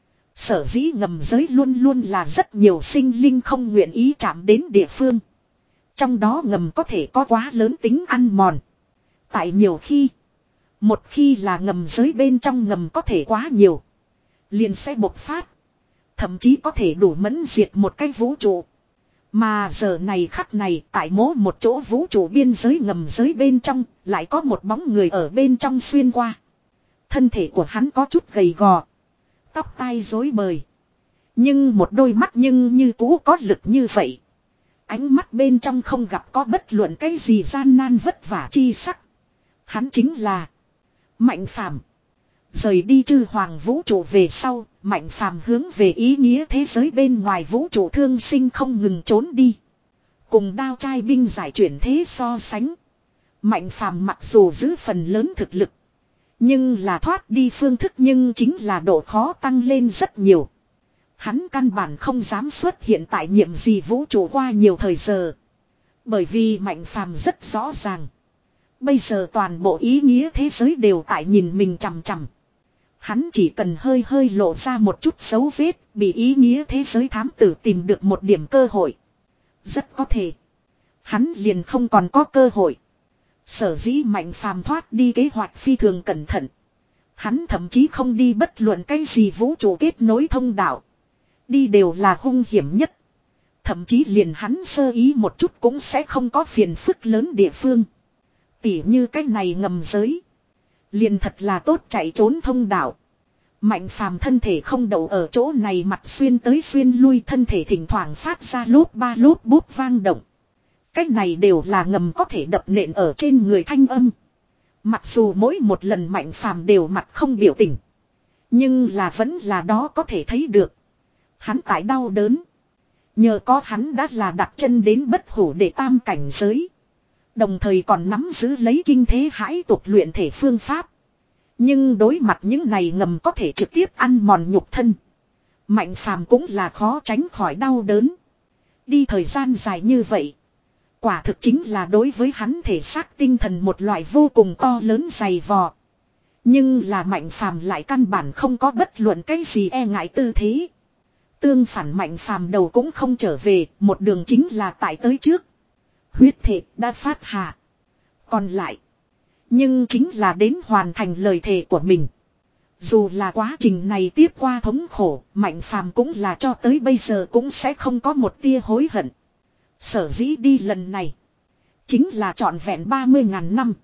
Sở dĩ ngầm giới luôn luôn là rất nhiều sinh linh không nguyện ý chạm đến địa phương. Trong đó ngầm có thể có quá lớn tính ăn mòn. Tại nhiều khi, một khi là ngầm giới bên trong ngầm có thể quá nhiều, liền sẽ bộc phát. Thậm chí có thể đủ mẫn diệt một cái vũ trụ. Mà giờ này khắc này tại mố một chỗ vũ trụ biên giới ngầm giới bên trong, lại có một bóng người ở bên trong xuyên qua. Thân thể của hắn có chút gầy gò, tóc tai rối bời. Nhưng một đôi mắt nhưng như cũ có lực như vậy. Ánh mắt bên trong không gặp có bất luận cái gì gian nan vất vả chi sắc. Hắn chính là Mạnh Phàm. Rời đi chư hoàng vũ trụ về sau, Mạnh Phàm hướng về ý nghĩa thế giới bên ngoài vũ trụ thương sinh không ngừng trốn đi. Cùng đao trai binh giải chuyển thế so sánh, Mạnh Phàm mặc dù giữ phần lớn thực lực, nhưng là thoát đi phương thức nhưng chính là độ khó tăng lên rất nhiều. Hắn căn bản không dám xuất hiện tại nhiệm gì vũ trụ qua nhiều thời giờ. Bởi vì Mạnh Phàm rất rõ ràng, bây giờ toàn bộ ý nghĩa thế giới đều tại nhìn mình chằm chằm. Hắn chỉ cần hơi hơi lộ ra một chút dấu vết, bị ý nghĩa thế giới thám tử tìm được một điểm cơ hội. Rất có thể, hắn liền không còn có cơ hội. Sở dĩ Mạnh Phàm thoát đi kế hoạch phi thường cẩn thận. Hắn thậm chí không đi bất luận cái gì vũ trụ kết nối thông đạo. Đi đều là hung hiểm nhất. Thậm chí liền hắn sơ ý một chút cũng sẽ không có phiền phức lớn địa phương. Tỉ như cái này ngầm giới, liền thật là tốt chạy trốn thông đạo. Mạnh Phàm thân thể không đậu ở chỗ này, mặt xuyên tới xuyên lui, thân thể thỉnh thoảng phát ra lốp ba lốp bút vang động. Cái này đều là ngầm có thể đập nện ở trên người thanh âm. Mặc dù mỗi một lần Mạnh Phàm đều mặt không biểu tình, nhưng là vẫn là đó có thể thấy được. Hắn tại đau đớn. Nhờ có hắn đã là đặt chân đến bất hủ để tam cảnh giới, đồng thời còn nắm giữ lấy kinh thế hãi tục luyện thể phương pháp. Nhưng đối mặt những này ngầm có thể trực tiếp ăn mòn nhục thân, Mạnh Phàm cũng là khó tránh khỏi đau đớn. Đi thời gian dài như vậy, quả thực chính là đối với hắn thể xác tinh thần một loại vô cùng to lớn dày vò. Nhưng là Mạnh Phàm lại căn bản không có bất luận cái gì e ngại tư thế. Tương phản, Mạnh Phàm đầu cũng không trở về, một đường chính là tại tới trước. Huyết thể đã phát hạ. Còn lại, nhưng chính là đến hoàn thành lời thề của mình. Dù là quá trình này tiếp qua thống khổ, Mạnh Phàm cũng là cho tới bây giờ cũng sẽ không có một tia hối hận. Sở dĩ đi lần này, chính là trọn vẹn ba mươi ngàn năm.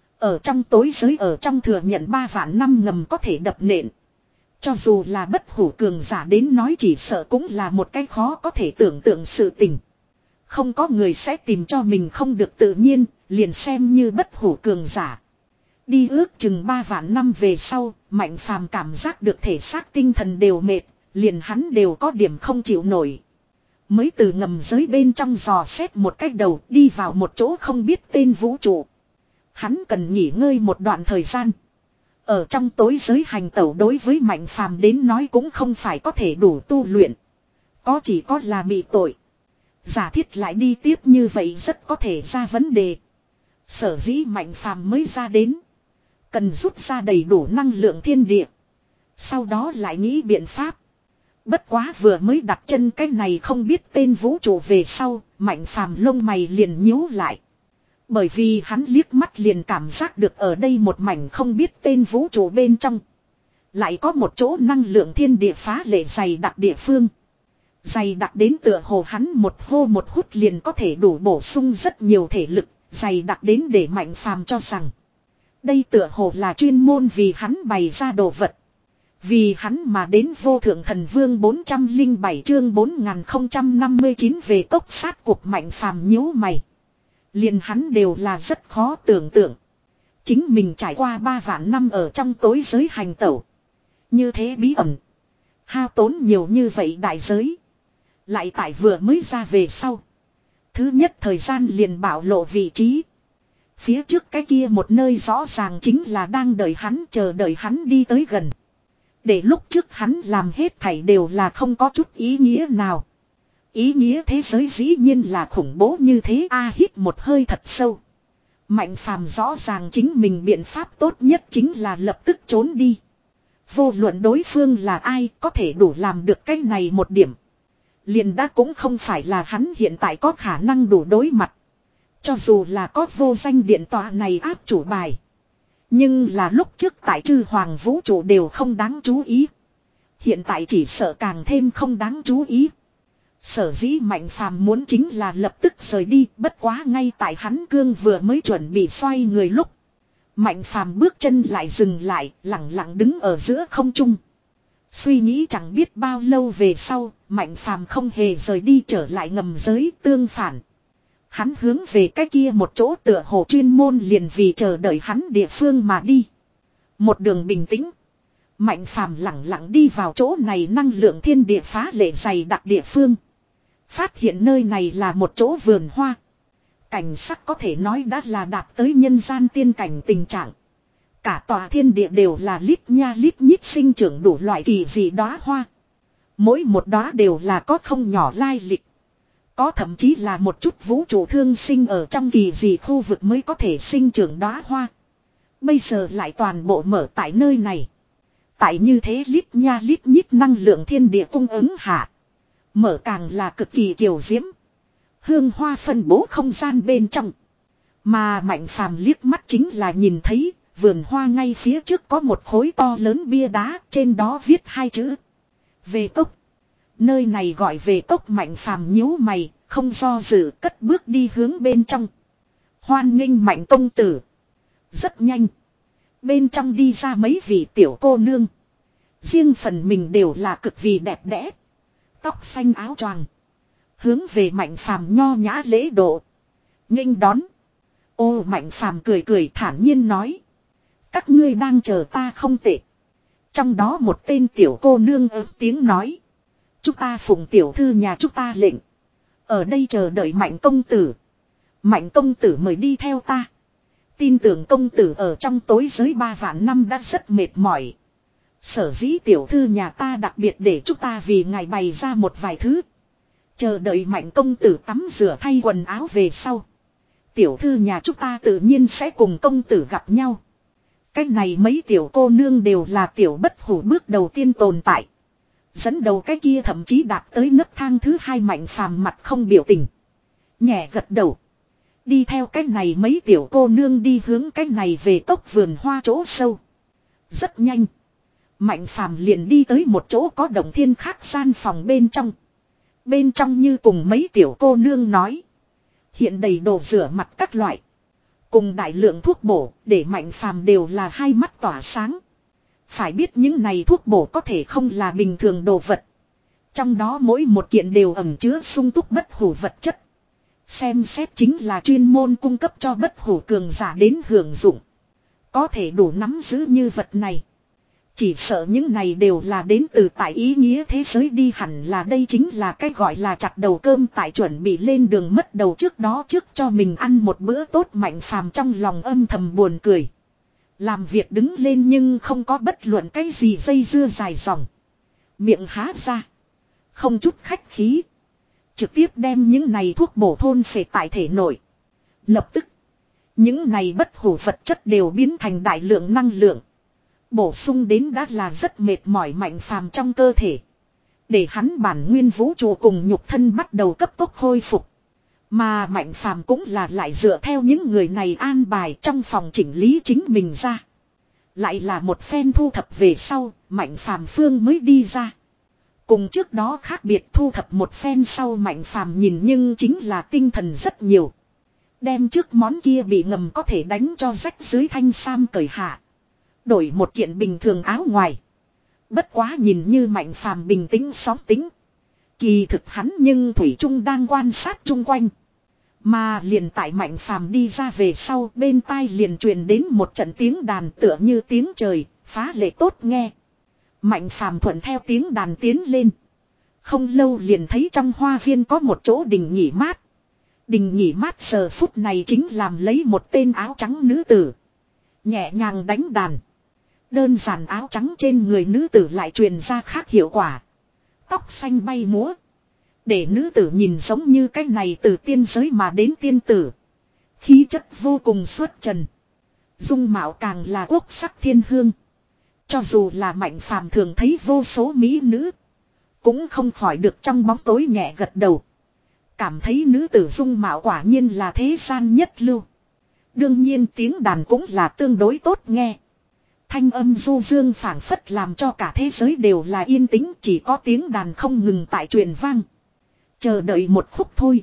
Ở trong tối giới, ở trong thừa nhận ba vạn năm ngầm có thể đập nện. Cho dù là bất hủ cường giả đến nói chỉ sợ cũng là một cái khó có thể tưởng tượng sự tình. Không có người sẽ tìm cho mình không được tự nhiên, liền xem như bất hủ cường giả. Đi ước chừng ba vạn năm về sau, Mạnh Phàm cảm giác được thể xác tinh thần đều mệt, liền hắn đều có điểm không chịu nổi. Mới từ ngầm giới bên trong dò xét một cách đầu, đi vào một chỗ không biết tên vũ trụ. Hắn cần nghỉ ngơi một đoạn thời gian. Ở trong tối giới hành tẩu đối với Mạnh Phàm đến nói cũng không phải có thể đủ tu luyện. Có chỉ có là bị tội. Giả thiết lại đi tiếp như vậy rất có thể ra vấn đề. Sở dĩ Mạnh Phàm mới ra đến, cần rút ra đầy đủ năng lượng thiên địa, sau đó lại nghĩ biện pháp. Bất quá vừa mới đặt chân cái này không biết tên vũ trụ về sau, Mạnh Phàm lông mày liền nhíu lại. Bởi vì hắn liếc mắt liền cảm giác được ở đây một mảnh không biết tên vũ trụ bên trong, lại có một chỗ năng lượng thiên địa phá lệ dày đặc địa phương. Dày đặc đến tựa hồ hắn một hô một hút liền có thể đủ bổ sung rất nhiều thể lực. Dày đặc đến để Mạnh Phàm cho rằng đây tựa hồ là chuyên môn vì hắn bày ra đồ vật. Vì hắn mà đến vô thượng thần vương bốn trăm lẻ bảy chương bốn nghìn không trăm năm mươi chín về tốc sát cuộc. Mạnh Phàm nhíu mày. Liền hắn đều là rất khó tưởng tượng. Chính mình trải qua ba vạn năm ở trong tối giới hành tẩu, như thế bí ẩn, hao tốn nhiều như vậy đại giới, lại tại vừa mới ra về sau, thứ nhất thời gian liền bạo lộ vị trí. Phía trước cái kia một nơi rõ ràng chính là đang đợi hắn, chờ đợi hắn đi tới gần. Để lúc trước hắn làm hết thảy đều là không có chút ý nghĩa nào. Ý nghĩa thế giới dĩ nhiên là khủng bố như thế. A hít một hơi thật sâu. Mạnh phàm rõ ràng chính mình biện pháp tốt nhất chính là lập tức trốn đi. Vô luận đối phương là ai có thể đủ làm được cái này một điểm. Liền đã cũng không phải là hắn hiện tại có khả năng đủ đối mặt. Cho dù là có vô danh điện tọa này áp chủ bài. Nhưng là lúc trước tại chư hoàng vũ trụ đều không đáng chú ý. Hiện tại chỉ sợ càng thêm không đáng chú ý. Sở dĩ Mạnh Phàm muốn chính là lập tức rời đi, bất quá ngay tại hắn cương vừa mới chuẩn bị xoay người lúc. Mạnh Phàm bước chân lại dừng lại, lặng lặng đứng ở giữa không trung. Suy nghĩ chẳng biết bao lâu về sau, Mạnh Phàm không hề rời đi trở lại ngầm giới tương phản. Hắn hướng về cái kia một chỗ tựa hồ chuyên môn liền vì chờ đợi hắn địa phương mà đi. Một đường bình tĩnh. Mạnh Phàm lặng lặng đi vào chỗ này năng lượng thiên địa phá lệ dày đặc địa phương. Phát hiện nơi này là một chỗ vườn hoa. Cảnh sắc có thể nói đã là đạt tới nhân gian tiên cảnh tình trạng. Cả tòa thiên địa đều là lít nha lít nhít sinh trưởng đủ loại kỳ dị đóa hoa. Mỗi một đóa đều là có không nhỏ lai lịch. Có thậm chí là một chút vũ trụ thương sinh ở trong kỳ dị khu vực mới có thể sinh trưởng đóa hoa. Bây giờ lại toàn bộ mở tại nơi này. Tại như thế lít nha lít nhít năng lượng thiên địa cung ứng hạ. Mở càng là cực kỳ kiều diễm. Hương hoa phân bố không gian bên trong. Mà Mạnh Phàm liếc mắt chính là nhìn thấy vườn hoa ngay phía trước có một khối to lớn bia đá, trên đó viết hai chữ. Về tốc. Nơi này gọi về tốc. Mạnh Phàm nhíu mày, không do dự cất bước đi hướng bên trong. Hoan nghênh Mạnh công tử. Rất nhanh. Bên trong đi ra mấy vị tiểu cô nương. Riêng phần mình đều là cực kỳ đẹp đẽ. Tóc xanh áo choàng. Hướng về Mạnh Phàm nho nhã lễ độ. Nghênh đón. Ô Mạnh Phàm cười cười thản nhiên nói. Các ngươi đang chờ ta không tệ. Trong đó một tên tiểu cô nương ớt tiếng nói. Chúng ta phụng tiểu thư nhà chúng ta lệnh. Ở đây chờ đợi Mạnh công tử. Mạnh công tử mời đi theo ta. Tin tưởng công tử ở trong tối giới ba vạn năm đã rất mệt mỏi. Sở dĩ tiểu thư nhà ta đặc biệt để chúng ta vì ngài bày ra một vài thứ. Chờ đợi Mạnh công tử tắm rửa thay quần áo về sau. Tiểu thư nhà chúng ta tự nhiên sẽ cùng công tử gặp nhau. Cái này mấy tiểu cô nương đều là tiểu bất hủ bước đầu tiên tồn tại. Dẫn đầu cái kia thậm chí đạt tới nấc thang thứ hai. Mạnh Phàm mặt không biểu tình. Nhẹ gật đầu. Đi theo cái này mấy tiểu cô nương đi hướng cái này về tốc vườn hoa chỗ sâu. Rất nhanh. Mạnh Phàm liền đi tới một chỗ có động thiên khác gian phòng bên trong. Bên trong như cùng mấy tiểu cô nương nói. Hiện đầy đồ rửa mặt các loại. Cùng đại lượng thuốc bổ để Mạnh Phàm đều là hai mắt tỏa sáng. Phải biết những này thuốc bổ có thể không là bình thường đồ vật. Trong đó mỗi một kiện đều ẩn chứa sung túc bất hủ vật chất. Xem xét chính là chuyên môn cung cấp cho bất hủ cường giả đến hưởng dụng. Có thể đủ nắm giữ như vật này. Chỉ sợ những này đều là đến từ tại ý nghĩa thế giới đi, hẳn là đây chính là cái gọi là chặt đầu cơm tại chuẩn bị lên đường mất đầu trước đó trước cho mình ăn một bữa tốt. Mạnh Phàm trong lòng âm thầm buồn cười. Làm việc đứng lên nhưng không có bất luận cái gì dây dưa dài dòng. Miệng há ra. Không chút khách khí. Trực tiếp đem những này thuốc bổ thôn phệ tại thể nội. Lập tức. Những này bất hủ vật chất đều biến thành đại lượng năng lượng. Bổ sung đến đã là rất mệt mỏi Mạnh Phàm trong cơ thể. Để hắn bản nguyên vũ trụ cùng nhục thân bắt đầu cấp tốc khôi phục. Mà Mạnh Phàm cũng là lại dựa theo những người này an bài trong phòng chỉnh lý chính mình ra. Lại là một phen thu thập về sau, Mạnh Phàm phương mới đi ra. Cùng trước đó khác biệt, thu thập một phen sau Mạnh Phàm nhìn nhưng chính là tinh thần rất nhiều. Đem trước món kia bị ngầm có thể đánh cho rách dưới thanh sam cởi hạ. Đổi một kiện bình thường áo ngoài. Bất quá nhìn như Mạnh Phàm bình tĩnh xóm tính. Kỳ thực hắn nhưng thủy chung đang quan sát chung quanh. Mà liền tại Mạnh Phàm đi ra về sau, bên tai liền truyền đến một trận tiếng đàn tựa như tiếng trời, phá lệ tốt nghe. Mạnh Phàm thuận theo tiếng đàn tiến lên. Không lâu liền thấy trong hoa viên có một chỗ đình nghỉ mát. Đình nghỉ mát giờ phút này chính làm lấy một tên áo trắng nữ tử. Nhẹ nhàng đánh đàn. Đơn giản áo trắng trên người nữ tử lại truyền ra khác hiệu quả. Tóc xanh bay múa. Để nữ tử nhìn giống như cái này từ tiên giới mà đến tiên tử. Khí chất vô cùng xuất trần. Dung mạo càng là quốc sắc thiên hương. Cho dù là Mạnh Phàm thường thấy vô số mỹ nữ. Cũng không khỏi được trong bóng tối nhẹ gật đầu. Cảm thấy nữ tử dung mạo quả nhiên là thế gian nhất lưu. Đương nhiên tiếng đàn cũng là tương đối tốt nghe. Thanh âm du dương phảng phất làm cho cả thế giới đều là yên tĩnh, chỉ có tiếng đàn không ngừng tại truyền vang. Chờ đợi một khúc thôi.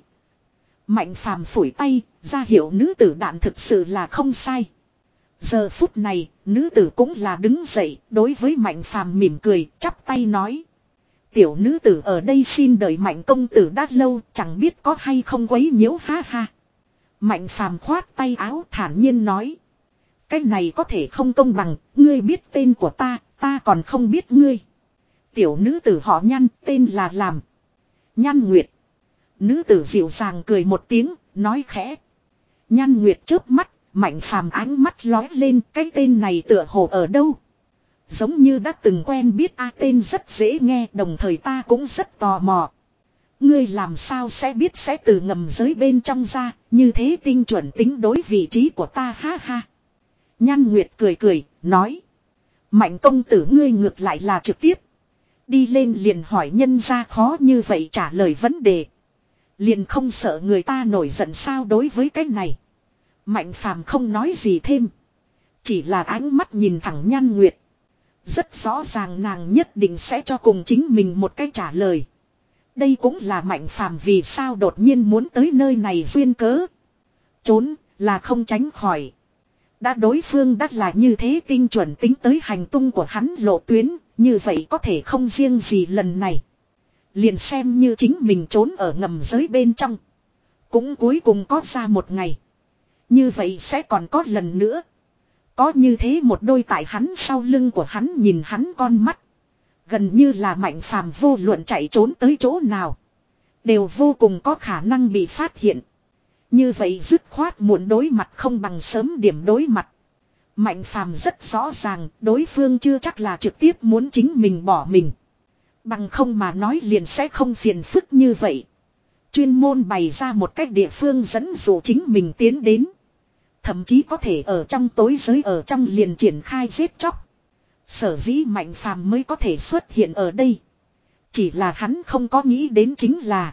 Mạnh Phàm phủi tay, ra hiệu nữ tử đạn thực sự là không sai. Giờ phút này, nữ tử cũng là đứng dậy, đối với Mạnh Phàm mỉm cười, chắp tay nói. Tiểu nữ tử ở đây xin đợi Mạnh công tử đã lâu, chẳng biết có hay không quấy nhiễu ha ha. Mạnh Phàm khoát tay áo thản nhiên nói. Cái này có thể không công bằng, ngươi biết tên của ta, ta còn không biết ngươi. Tiểu nữ tử họ Nhan, tên là làm. Nhan Nguyệt. Nữ tử dịu dàng cười một tiếng, nói khẽ. Nhan Nguyệt chớp mắt, Mạnh Phàm ánh mắt lóe lên, cái tên này tựa hồ ở đâu. Giống như đã từng quen biết a tên rất dễ nghe, đồng thời ta cũng rất tò mò. Ngươi làm sao sẽ biết sẽ từ ngầm giới bên trong ra, như thế tinh chuẩn tính đối vị trí của ta ha ha. Nhan Nguyệt cười cười, nói. Mạnh công tử ngươi ngược lại là trực tiếp. Đi lên liền hỏi nhân ra khó như vậy trả lời vấn đề. Liền không sợ người ta nổi giận sao đối với cái này. Mạnh Phàm không nói gì thêm. Chỉ là ánh mắt nhìn thẳng Nhan Nguyệt. Rất rõ ràng nàng nhất định sẽ cho cùng chính mình một cái trả lời. Đây cũng là Mạnh Phàm vì sao đột nhiên muốn tới nơi này duyên cớ. Trốn là không tránh khỏi. Đã đối phương đắt là như thế tinh chuẩn tính tới hành tung của hắn lộ tuyến. Như vậy có thể không riêng gì lần này. Liền xem như chính mình trốn ở ngầm giới bên trong. Cũng cuối cùng có ra một ngày. Như vậy sẽ còn có lần nữa. Có như thế một đôi tại hắn sau lưng của hắn nhìn hắn con mắt. Gần như là Mạnh Phàm vô luận chạy trốn tới chỗ nào. Đều vô cùng có khả năng bị phát hiện. Như vậy dứt khoát muộn đối mặt không bằng sớm điểm đối mặt. Mạnh Phàm rất rõ ràng đối phương chưa chắc là trực tiếp muốn chính mình bỏ mình. Bằng không mà nói liền sẽ không phiền phức như vậy. Chuyên môn bày ra một cách địa phương dẫn dụ chính mình tiến đến. Thậm chí có thể ở trong tối giới ở trong liền triển khai giết chóc. Sở dĩ Mạnh Phàm mới có thể xuất hiện ở đây. Chỉ là hắn không có nghĩ đến chính là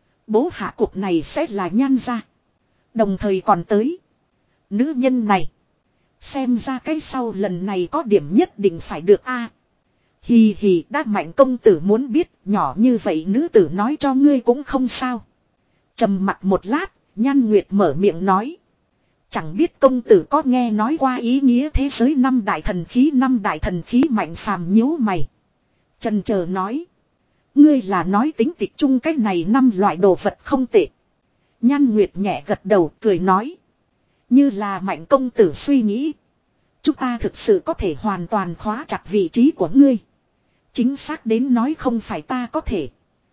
bố hạ cục này sẽ là Nhan gia. Đồng thời còn tới nữ nhân này. Xem ra cái sau lần này có điểm nhất định phải được a. À, hì hì đã Mạnh công tử muốn biết nhỏ như vậy nữ tử nói cho ngươi cũng không sao. Trầm mặt một lát, Nhan Nguyệt mở miệng nói. Chẳng biết công tử có nghe nói qua ý nghĩa thế giới năm đại thần khí năm đại thần khí Mạnh Phàm nhíu mày. Chần chờ nói. Ngươi là nói tính tịch chung cái này năm loại đồ vật không tệ. Nhan Nguyệt nhẹ gật đầu cười nói. Như là Mạnh công tử suy nghĩ. Chúng ta thực sự có thể hoàn toàn khóa chặt vị trí của ngươi. Chính xác đến nói không phải ta có thể.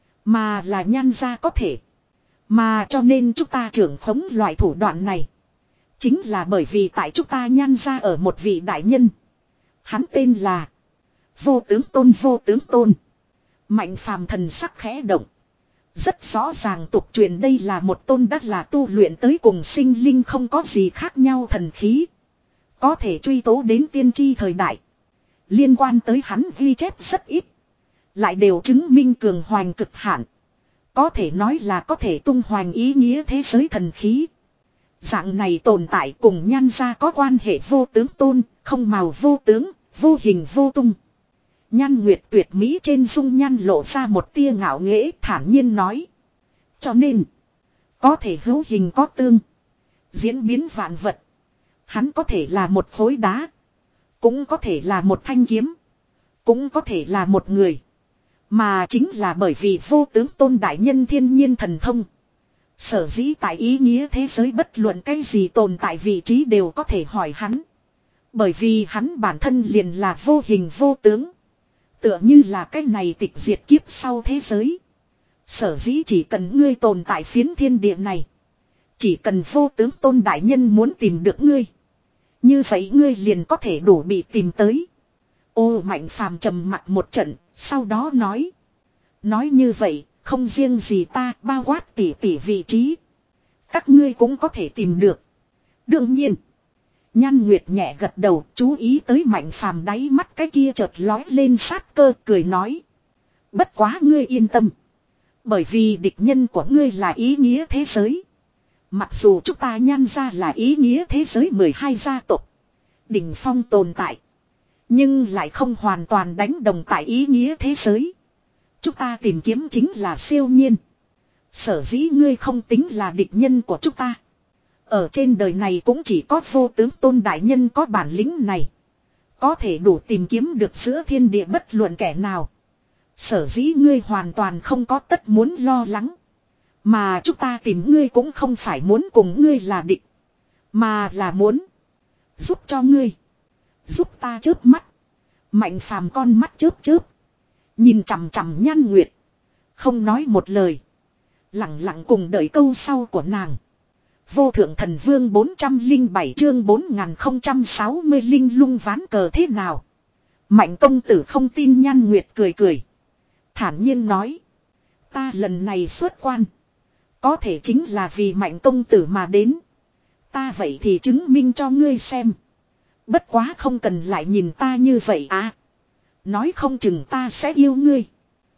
Mà là Nhan gia có thể. Mà cho nên chúng ta trưởng khống loại thủ đoạn này. Chính là bởi vì tại chúng ta Nhan gia ở một vị đại nhân. Hắn tên là Vô tướng tôn vô tướng tôn. Mạnh Phàm thần sắc khẽ động. Rất rõ ràng tục truyền đây là một tôn đắc là tu luyện tới cùng sinh linh không có gì khác nhau thần khí. Có thể truy tố đến tiên tri thời đại. Liên quan tới hắn ghi chép rất ít. Lại đều chứng minh cường hoành cực hạn. Có thể nói là có thể tung hoành ý nghĩa thế giới thần khí. Dạng này tồn tại cùng Nhan gia có quan hệ vô tướng tôn, không màu vô tướng, vô hình vô tung. Nhan Nguyệt tuyệt mỹ trên dung nhan lộ ra một tia ngạo nghễ thản nhiên nói. Cho nên, có thể hữu hình có tương. Diễn biến vạn vật. Hắn có thể là một khối đá. Cũng có thể là một thanh kiếm. Cũng có thể là một người. Mà chính là bởi vì vô tướng tôn đại nhân thiên nhiên thần thông. Sở dĩ tại ý nghĩa thế giới bất luận cái gì tồn tại vị trí đều có thể hỏi hắn. Bởi vì hắn bản thân liền là vô hình vô tướng. Tựa như là cái này tịch diệt kiếp sau thế giới. Sở dĩ chỉ cần ngươi tồn tại phiến thiên địa này. Chỉ cần vô tướng tôn đại nhân muốn tìm được ngươi. Như vậy ngươi liền có thể đủ bị tìm tới. Ô Mạnh Phàm trầm mặt một trận, sau đó nói. Nói như vậy, không riêng gì ta, bao quát tỉ tỉ vị trí. Các ngươi cũng có thể tìm được. Đương nhiên. Nhan Nguyệt nhẹ gật đầu, chú ý tới Mạnh Phàm đáy mắt cái kia chợt lói lên sát cơ, cười nói. Bất quá ngươi yên tâm. Bởi vì địch nhân của ngươi là ý nghĩa thế giới. Mặc dù chúng ta Nhan gia là ý nghĩa thế giới mười hai gia tộc. Đỉnh phong tồn tại. Nhưng lại không hoàn toàn đánh đồng tại ý nghĩa thế giới. Chúng ta tìm kiếm chính là siêu nhiên. Sở dĩ ngươi không tính là địch nhân của chúng ta. Ở trên đời này cũng chỉ có vô tướng tôn đại nhân có bản lĩnh này. Có thể đủ tìm kiếm được giữa thiên địa bất luận kẻ nào. Sở dĩ ngươi hoàn toàn không có tất muốn lo lắng. Mà chúng ta tìm ngươi cũng không phải muốn cùng ngươi là địch. Mà là muốn giúp cho ngươi. Giúp ta chớp mắt. Mạnh Phàm con mắt chớp chớp. Nhìn chằm chằm Nhan Nguyệt. Không nói một lời. Lặng lặng cùng đợi câu sau của nàng. Vô thượng thần vương bốn trăm lẻ bảy chương bốn nghìn không trăm sáu mươi linh lung ván cờ thế nào. Mạnh công tử không tin. Nhan Nguyệt cười cười. Thản nhiên nói. Ta lần này xuất quan. Có thể chính là vì Mạnh công tử mà đến. Ta vậy thì chứng minh cho ngươi xem. Bất quá không cần lại nhìn ta như vậy à. Nói không chừng ta sẽ yêu ngươi.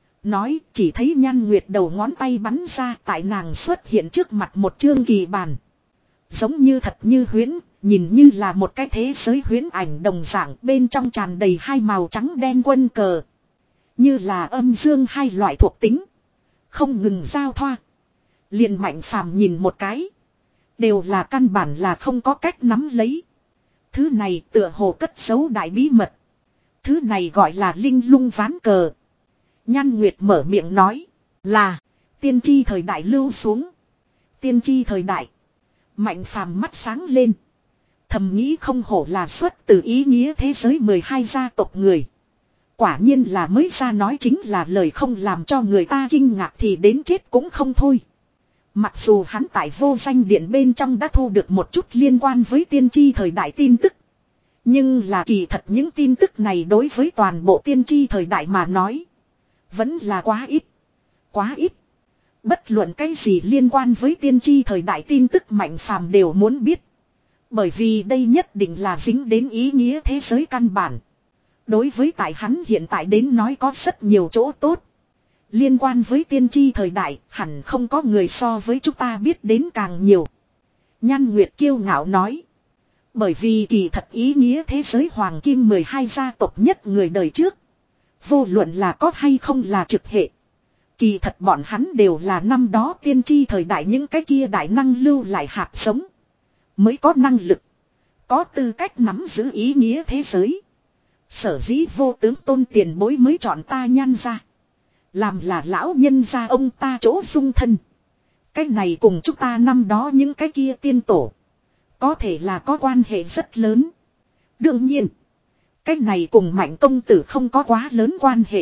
Nói chỉ thấy Nhan Nguyệt đầu ngón tay bắn ra, tại nàng xuất hiện trước mặt một chương kỳ bàn. Giống như thật như huyễn, nhìn như là một cái thế giới huyễn ảnh đồng dạng, bên trong tràn đầy hai màu trắng đen quân cờ. Như là âm dương hai loại thuộc tính. Không ngừng giao thoa. Liền Mạnh Phàm nhìn một cái. Đều là căn bản là không có cách nắm lấy. Thứ này tựa hồ cất giấu đại bí mật. Thứ này gọi là linh lung ván cờ. Nhan Nguyệt mở miệng nói. Là. Tiên tri thời đại lưu xuống. Tiên tri thời đại. Mạnh Phàm mắt sáng lên. Thầm nghĩ không hổ là xuất từ ý nghĩa thế giới mười hai gia tộc người. Quả nhiên là mới ra nói chính là lời không làm cho người ta kinh ngạc thì đến chết cũng không thôi. Mặc dù hắn tại vô danh điện bên trong đã thu được một chút liên quan với tiên tri thời đại tin tức. Nhưng là kỳ thật những tin tức này đối với toàn bộ tiên tri thời đại mà nói. Vẫn là quá ít. Quá ít. Bất luận cái gì liên quan với tiên tri thời đại tin tức Mạnh Phàm đều muốn biết. Bởi vì đây nhất định là dính đến ý nghĩa thế giới căn bản. Đối với tại hắn hiện tại đến nói có rất nhiều chỗ tốt. Liên quan với tiên tri thời đại hẳn không có người so với chúng ta biết đến càng nhiều. Nhan Nguyệt kiêu ngạo nói. Bởi vì kỳ thật ý nghĩa thế giới hoàng kim mười hai gia tộc nhất người đời trước. Vô luận là có hay không là trực hệ. Kỳ thật bọn hắn đều là năm đó tiên tri thời đại những cái kia đại năng lưu lại hạt giống. Mới có năng lực. Có tư cách nắm giữ ý nghĩa thế giới. Sở dĩ vô tướng tôn tiền bối mới chọn ta Nhan ra. Làm là lão nhân gia ông ta chỗ dung thân. Cái này cùng chúng ta năm đó những cái kia tiên tổ. Có thể là có quan hệ rất lớn. Đương nhiên. Cái này cùng Mạnh công tử không có quá lớn quan hệ.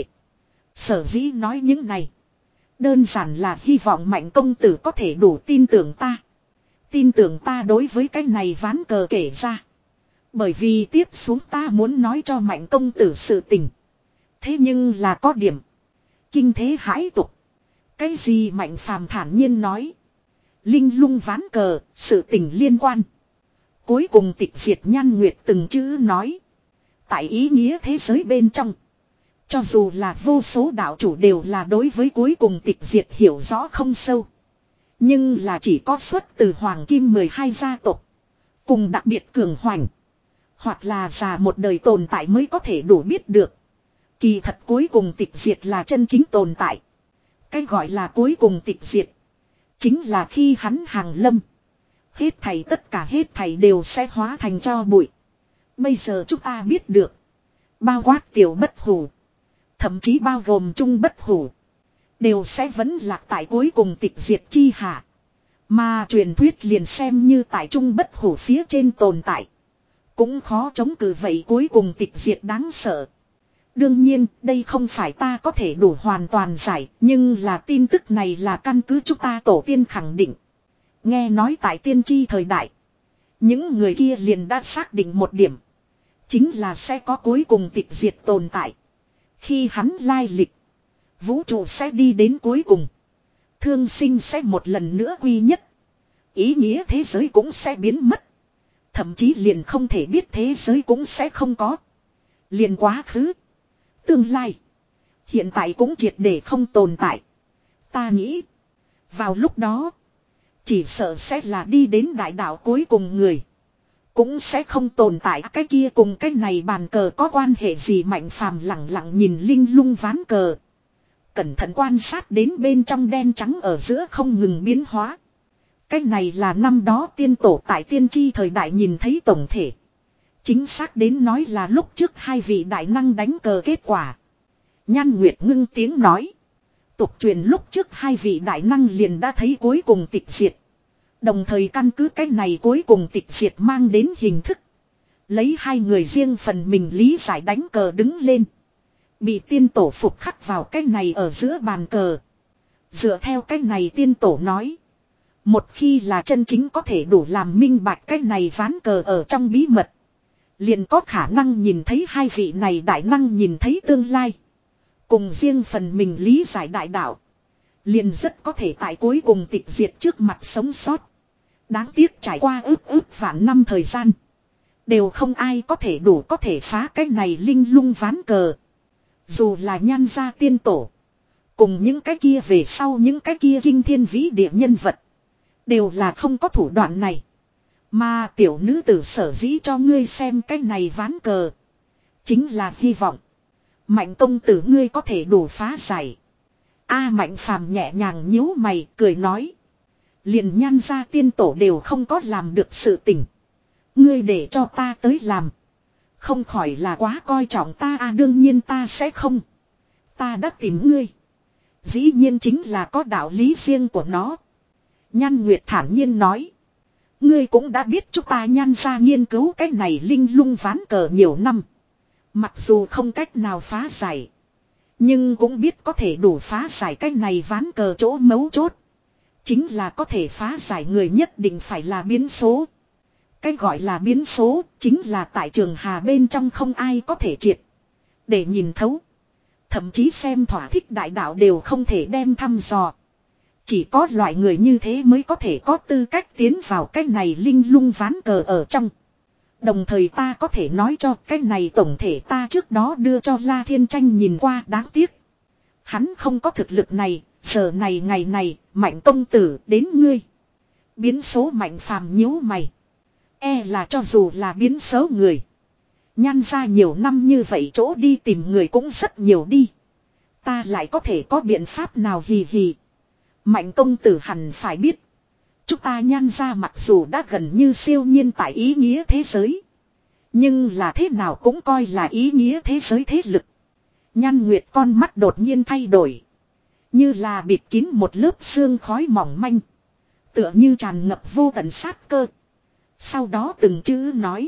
Sở dĩ nói những này. Đơn giản là hy vọng Mạnh công tử có thể đủ tin tưởng ta. Tin tưởng ta đối với cái này ván cờ kể ra. Bởi vì tiếp xuống ta muốn nói cho Mạnh công tử sự tình. Thế nhưng là có điểm. Kinh thế hãi tục. Cái gì Mạnh Phàm thản nhiên nói. Linh lung ván cờ, sự tình liên quan. Cuối cùng tịch diệt Nhan Nguyệt từng chữ nói. Tại ý nghĩa thế giới bên trong. Cho dù là vô số đạo chủ đều là đối với cuối cùng tịch diệt hiểu rõ không sâu. Nhưng là chỉ có xuất từ Hoàng Kim mười hai gia tộc. Cùng đặc biệt cường hoành. Hoặc là già một đời tồn tại mới có thể đủ biết được. Kỳ thật cuối cùng tịch diệt là chân chính tồn tại. Cái gọi là cuối cùng tịch diệt. Chính là khi hắn hàng lâm. Hết thảy tất cả hết thảy đều sẽ hóa thành tro bụi. Bây giờ chúng ta biết được. Bao quát tiểu bất hủ. Thậm chí bao gồm trung bất hủ. Đều sẽ vẫn lạc tại cuối cùng tịch diệt chi hạ. Mà truyền thuyết liền xem như tại trung bất hủ phía trên tồn tại. Cũng khó chống cự vậy cuối cùng tịch diệt đáng sợ. Đương nhiên đây không phải ta có thể đủ hoàn toàn giải. Nhưng là tin tức này là căn cứ chúng ta tổ tiên khẳng định. Nghe nói tại tiên tri thời đại. Những người kia liền đã xác định một điểm. Chính là sẽ có cuối cùng tịch diệt tồn tại. Khi hắn lai lịch. Vũ trụ sẽ đi đến cuối cùng. Thương sinh sẽ một lần nữa quy nhất. Ý nghĩa thế giới cũng sẽ biến mất. Thậm chí liền không thể biết thế giới cũng sẽ không có. Liền quá khứ. Tương lai. Hiện tại cũng triệt để không tồn tại. Ta nghĩ. Vào lúc đó. Chỉ sợ sẽ là đi đến đại đạo cuối cùng người. Cũng sẽ không tồn tại cái kia cùng cái này bàn cờ có quan hệ gì. Mạnh phàm lặng lặng nhìn linh lung ván cờ. Cẩn thận quan sát đến bên trong đen trắng ở giữa không ngừng biến hóa. Cái này là năm đó tiên tổ tại tiên tri thời đại nhìn thấy tổng thể. Chính xác đến nói là lúc trước hai vị đại năng đánh cờ kết quả. Nhan Nguyệt ngưng tiếng nói. Tục truyền lúc trước hai vị đại năng liền đã thấy cuối cùng tịch diệt. Đồng thời căn cứ cái này cuối cùng tịch diệt mang đến hình thức. Lấy hai người riêng phần mình lý giải đánh cờ đứng lên. Bị tiên tổ phục khắc vào cái này ở giữa bàn cờ. Dựa theo cái này tiên tổ nói. Một khi là chân chính có thể đủ làm minh bạch cái này ván cờ ở trong bí mật. Liền có khả năng nhìn thấy hai vị này đại năng nhìn thấy tương lai. Cùng riêng phần mình lý giải đại đạo. Liền rất có thể tại cuối cùng tịch diệt trước mặt sống sót. Đáng tiếc trải qua ước ước vạn năm thời gian. Đều không ai có thể đủ có thể phá cái này linh lung ván cờ. Dù là nhan gia tiên tổ. Cùng những cái kia về sau những cái kia kinh thiên vĩ địa nhân vật. Đều là không có thủ đoạn này. Mà tiểu nữ tử sở dĩ cho ngươi xem cái này ván cờ. Chính là hy vọng. Mạnh công tử ngươi có thể đủ phá giải. A Mạnh phàm nhẹ nhàng nhíu mày cười nói. Liền nhan gia tiên tổ đều không có làm được sự tình. Ngươi để cho ta tới làm. Không khỏi là quá coi trọng ta à đương nhiên ta sẽ không. Ta đã tìm ngươi. Dĩ nhiên chính là có đạo lý riêng của nó. Nhan Nguyệt thản nhiên nói. Ngươi cũng đã biết chúng ta nhan gia nghiên cứu cái này linh lung ván cờ nhiều năm. Mặc dù không cách nào phá giải. Nhưng cũng biết có thể đủ phá giải cái này ván cờ chỗ mấu chốt. Chính là có thể phá giải người nhất định phải là biến số. Cái gọi là biến số chính là tại trường hà bên trong không ai có thể triệt. Để nhìn thấu. Thậm chí xem thỏa thích đại đạo đều không thể đem thăm dò. Chỉ có loại người như thế mới có thể có tư cách tiến vào cái này linh lung ván cờ ở trong. Đồng thời ta có thể nói cho cái này tổng thể ta trước đó đưa cho La Thiên Tranh nhìn qua đáng tiếc. Hắn không có thực lực này, giờ này ngày này, Mạnh công tử đến ngươi. Biến số Mạnh phàm nhíu mày. E là cho dù là biến số người. Nhan ra nhiều năm như vậy chỗ đi tìm người cũng rất nhiều đi. Ta lại có thể có biện pháp nào hì hì. Mạnh công tử hẳn phải biết. Chúng ta nhan ra mặc dù đã gần như siêu nhiên tại ý nghĩa thế giới. Nhưng là thế nào cũng coi là ý nghĩa thế giới thế lực. Nhan Nguyệt con mắt đột nhiên thay đổi. Như là bịt kín một lớp sương khói mỏng manh. Tựa như tràn ngập vô tận sát cơ. Sau đó từng chữ nói.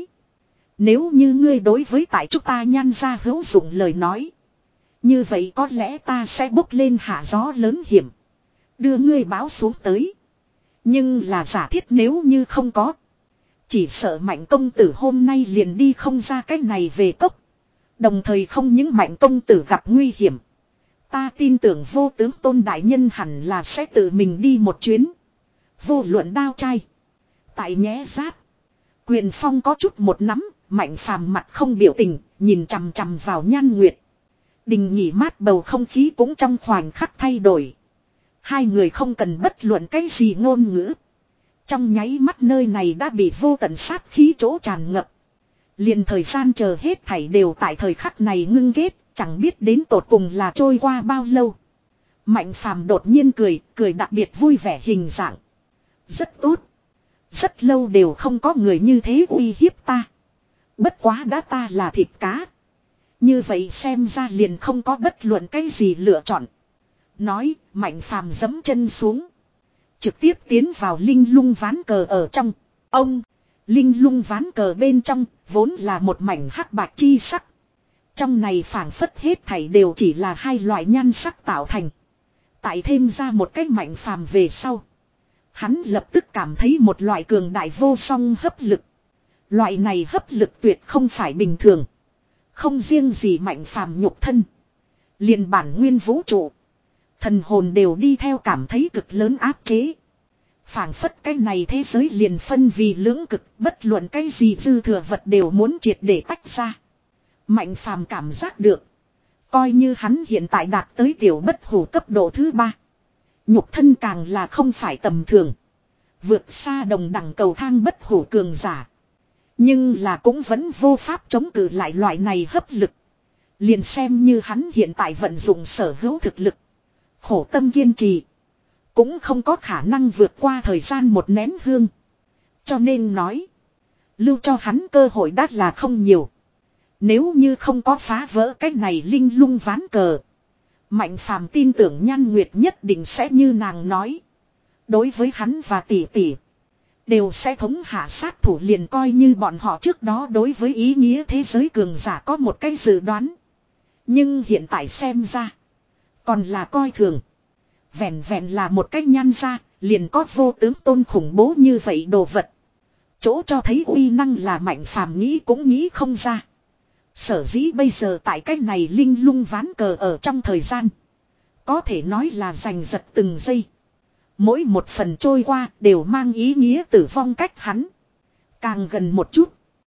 Nếu như ngươi đối với tại chúng ta nhan ra hữu dụng lời nói. Như vậy có lẽ ta sẽ bốc lên hạ gió lớn hiểm. Đưa ngươi báo xuống tới. Nhưng là giả thiết nếu như không có. Chỉ sợ Mạnh công tử hôm nay liền đi không ra cách này về cốc. Đồng thời không những Mạnh công tử gặp nguy hiểm. Ta tin tưởng vô tướng Tôn đại nhân hẳn là sẽ tự mình đi một chuyến. Vô luận đao trai. Tại nhé rát. Quyền phong có chút một nắm. Mạnh phàm mặt không biểu tình. Nhìn chằm chằm vào Nhan Nguyệt. Đình nghỉ mát bầu không khí cũng trong khoảnh khắc thay đổi. Hai người không cần bất luận cái gì ngôn ngữ. Trong nháy mắt nơi này đã bị vô tận sát khí chỗ tràn ngập. Liền thời gian chờ hết thảy đều tại thời khắc này ngưng kết. Chẳng biết đến tột cùng là trôi qua bao lâu. Mạnh phàm đột nhiên cười. Cười đặc biệt vui vẻ hình dạng. Rất tốt. Rất lâu đều không có người như thế uy hiếp ta. Bất quá đã ta là thịt cá. Như vậy xem ra liền không có bất luận cái gì lựa chọn. Nói, Mạnh phàm giẫm chân xuống. Trực tiếp tiến vào linh lung ván cờ ở trong. Ông, linh lung ván cờ bên trong, vốn là một mảnh hắc bạch chi sắc. Trong này phảng phất hết thảy đều chỉ là hai loại nhan sắc tạo thành. Tại thêm ra một cái Mạnh phàm về sau. Hắn lập tức cảm thấy một loại cường đại vô song hấp lực. Loại này hấp lực tuyệt không phải bình thường. Không riêng gì Mạnh Phàm nhục thân. Liền bản nguyên vũ trụ. Thần hồn đều đi theo cảm thấy cực lớn áp chế. Phảng phất cái này thế giới liền phân vì lưỡng cực, bất luận cái gì dư thừa vật đều muốn triệt để tách ra. Mạnh Phàm cảm giác được. Coi như hắn hiện tại đạt tới tiểu bất hủ cấp độ thứ ba. Nhục thân càng là không phải tầm thường. Vượt xa đồng đẳng cầu thang bất hủ cường giả. Nhưng là cũng vẫn vô pháp chống cự lại loại này hấp lực. Liền xem như hắn hiện tại vận dụng sở hữu thực lực. Khổ tâm kiên trì. Cũng không có khả năng vượt qua thời gian một nén hương. Cho nên nói. Lưu cho hắn cơ hội đắt là không nhiều. Nếu như không có phá vỡ cái này linh lung ván cờ. Mạnh Phàm tin tưởng Nhan Nguyệt nhất định sẽ như nàng nói. Đối với hắn và tỷ tỷ. Đều sẽ thống hạ sát thủ liền coi như bọn họ trước đó đối với ý nghĩa thế giới cường giả có một cái dự đoán. Nhưng hiện tại xem ra. Còn là coi thường. Vẹn vẹn là một cách nhan ra. Liền có vô tướng tôn khủng bố như vậy đồ vật. Chỗ cho thấy uy năng là Mạnh Phàm nghĩ cũng nghĩ không ra. Sở dĩ bây giờ tại cách này linh lung ván cờ ở trong thời gian. Có thể nói là giành giật từng giây. Mỗi một phần trôi qua đều mang ý nghĩa tử vong cách hắn. Càng gần một chút.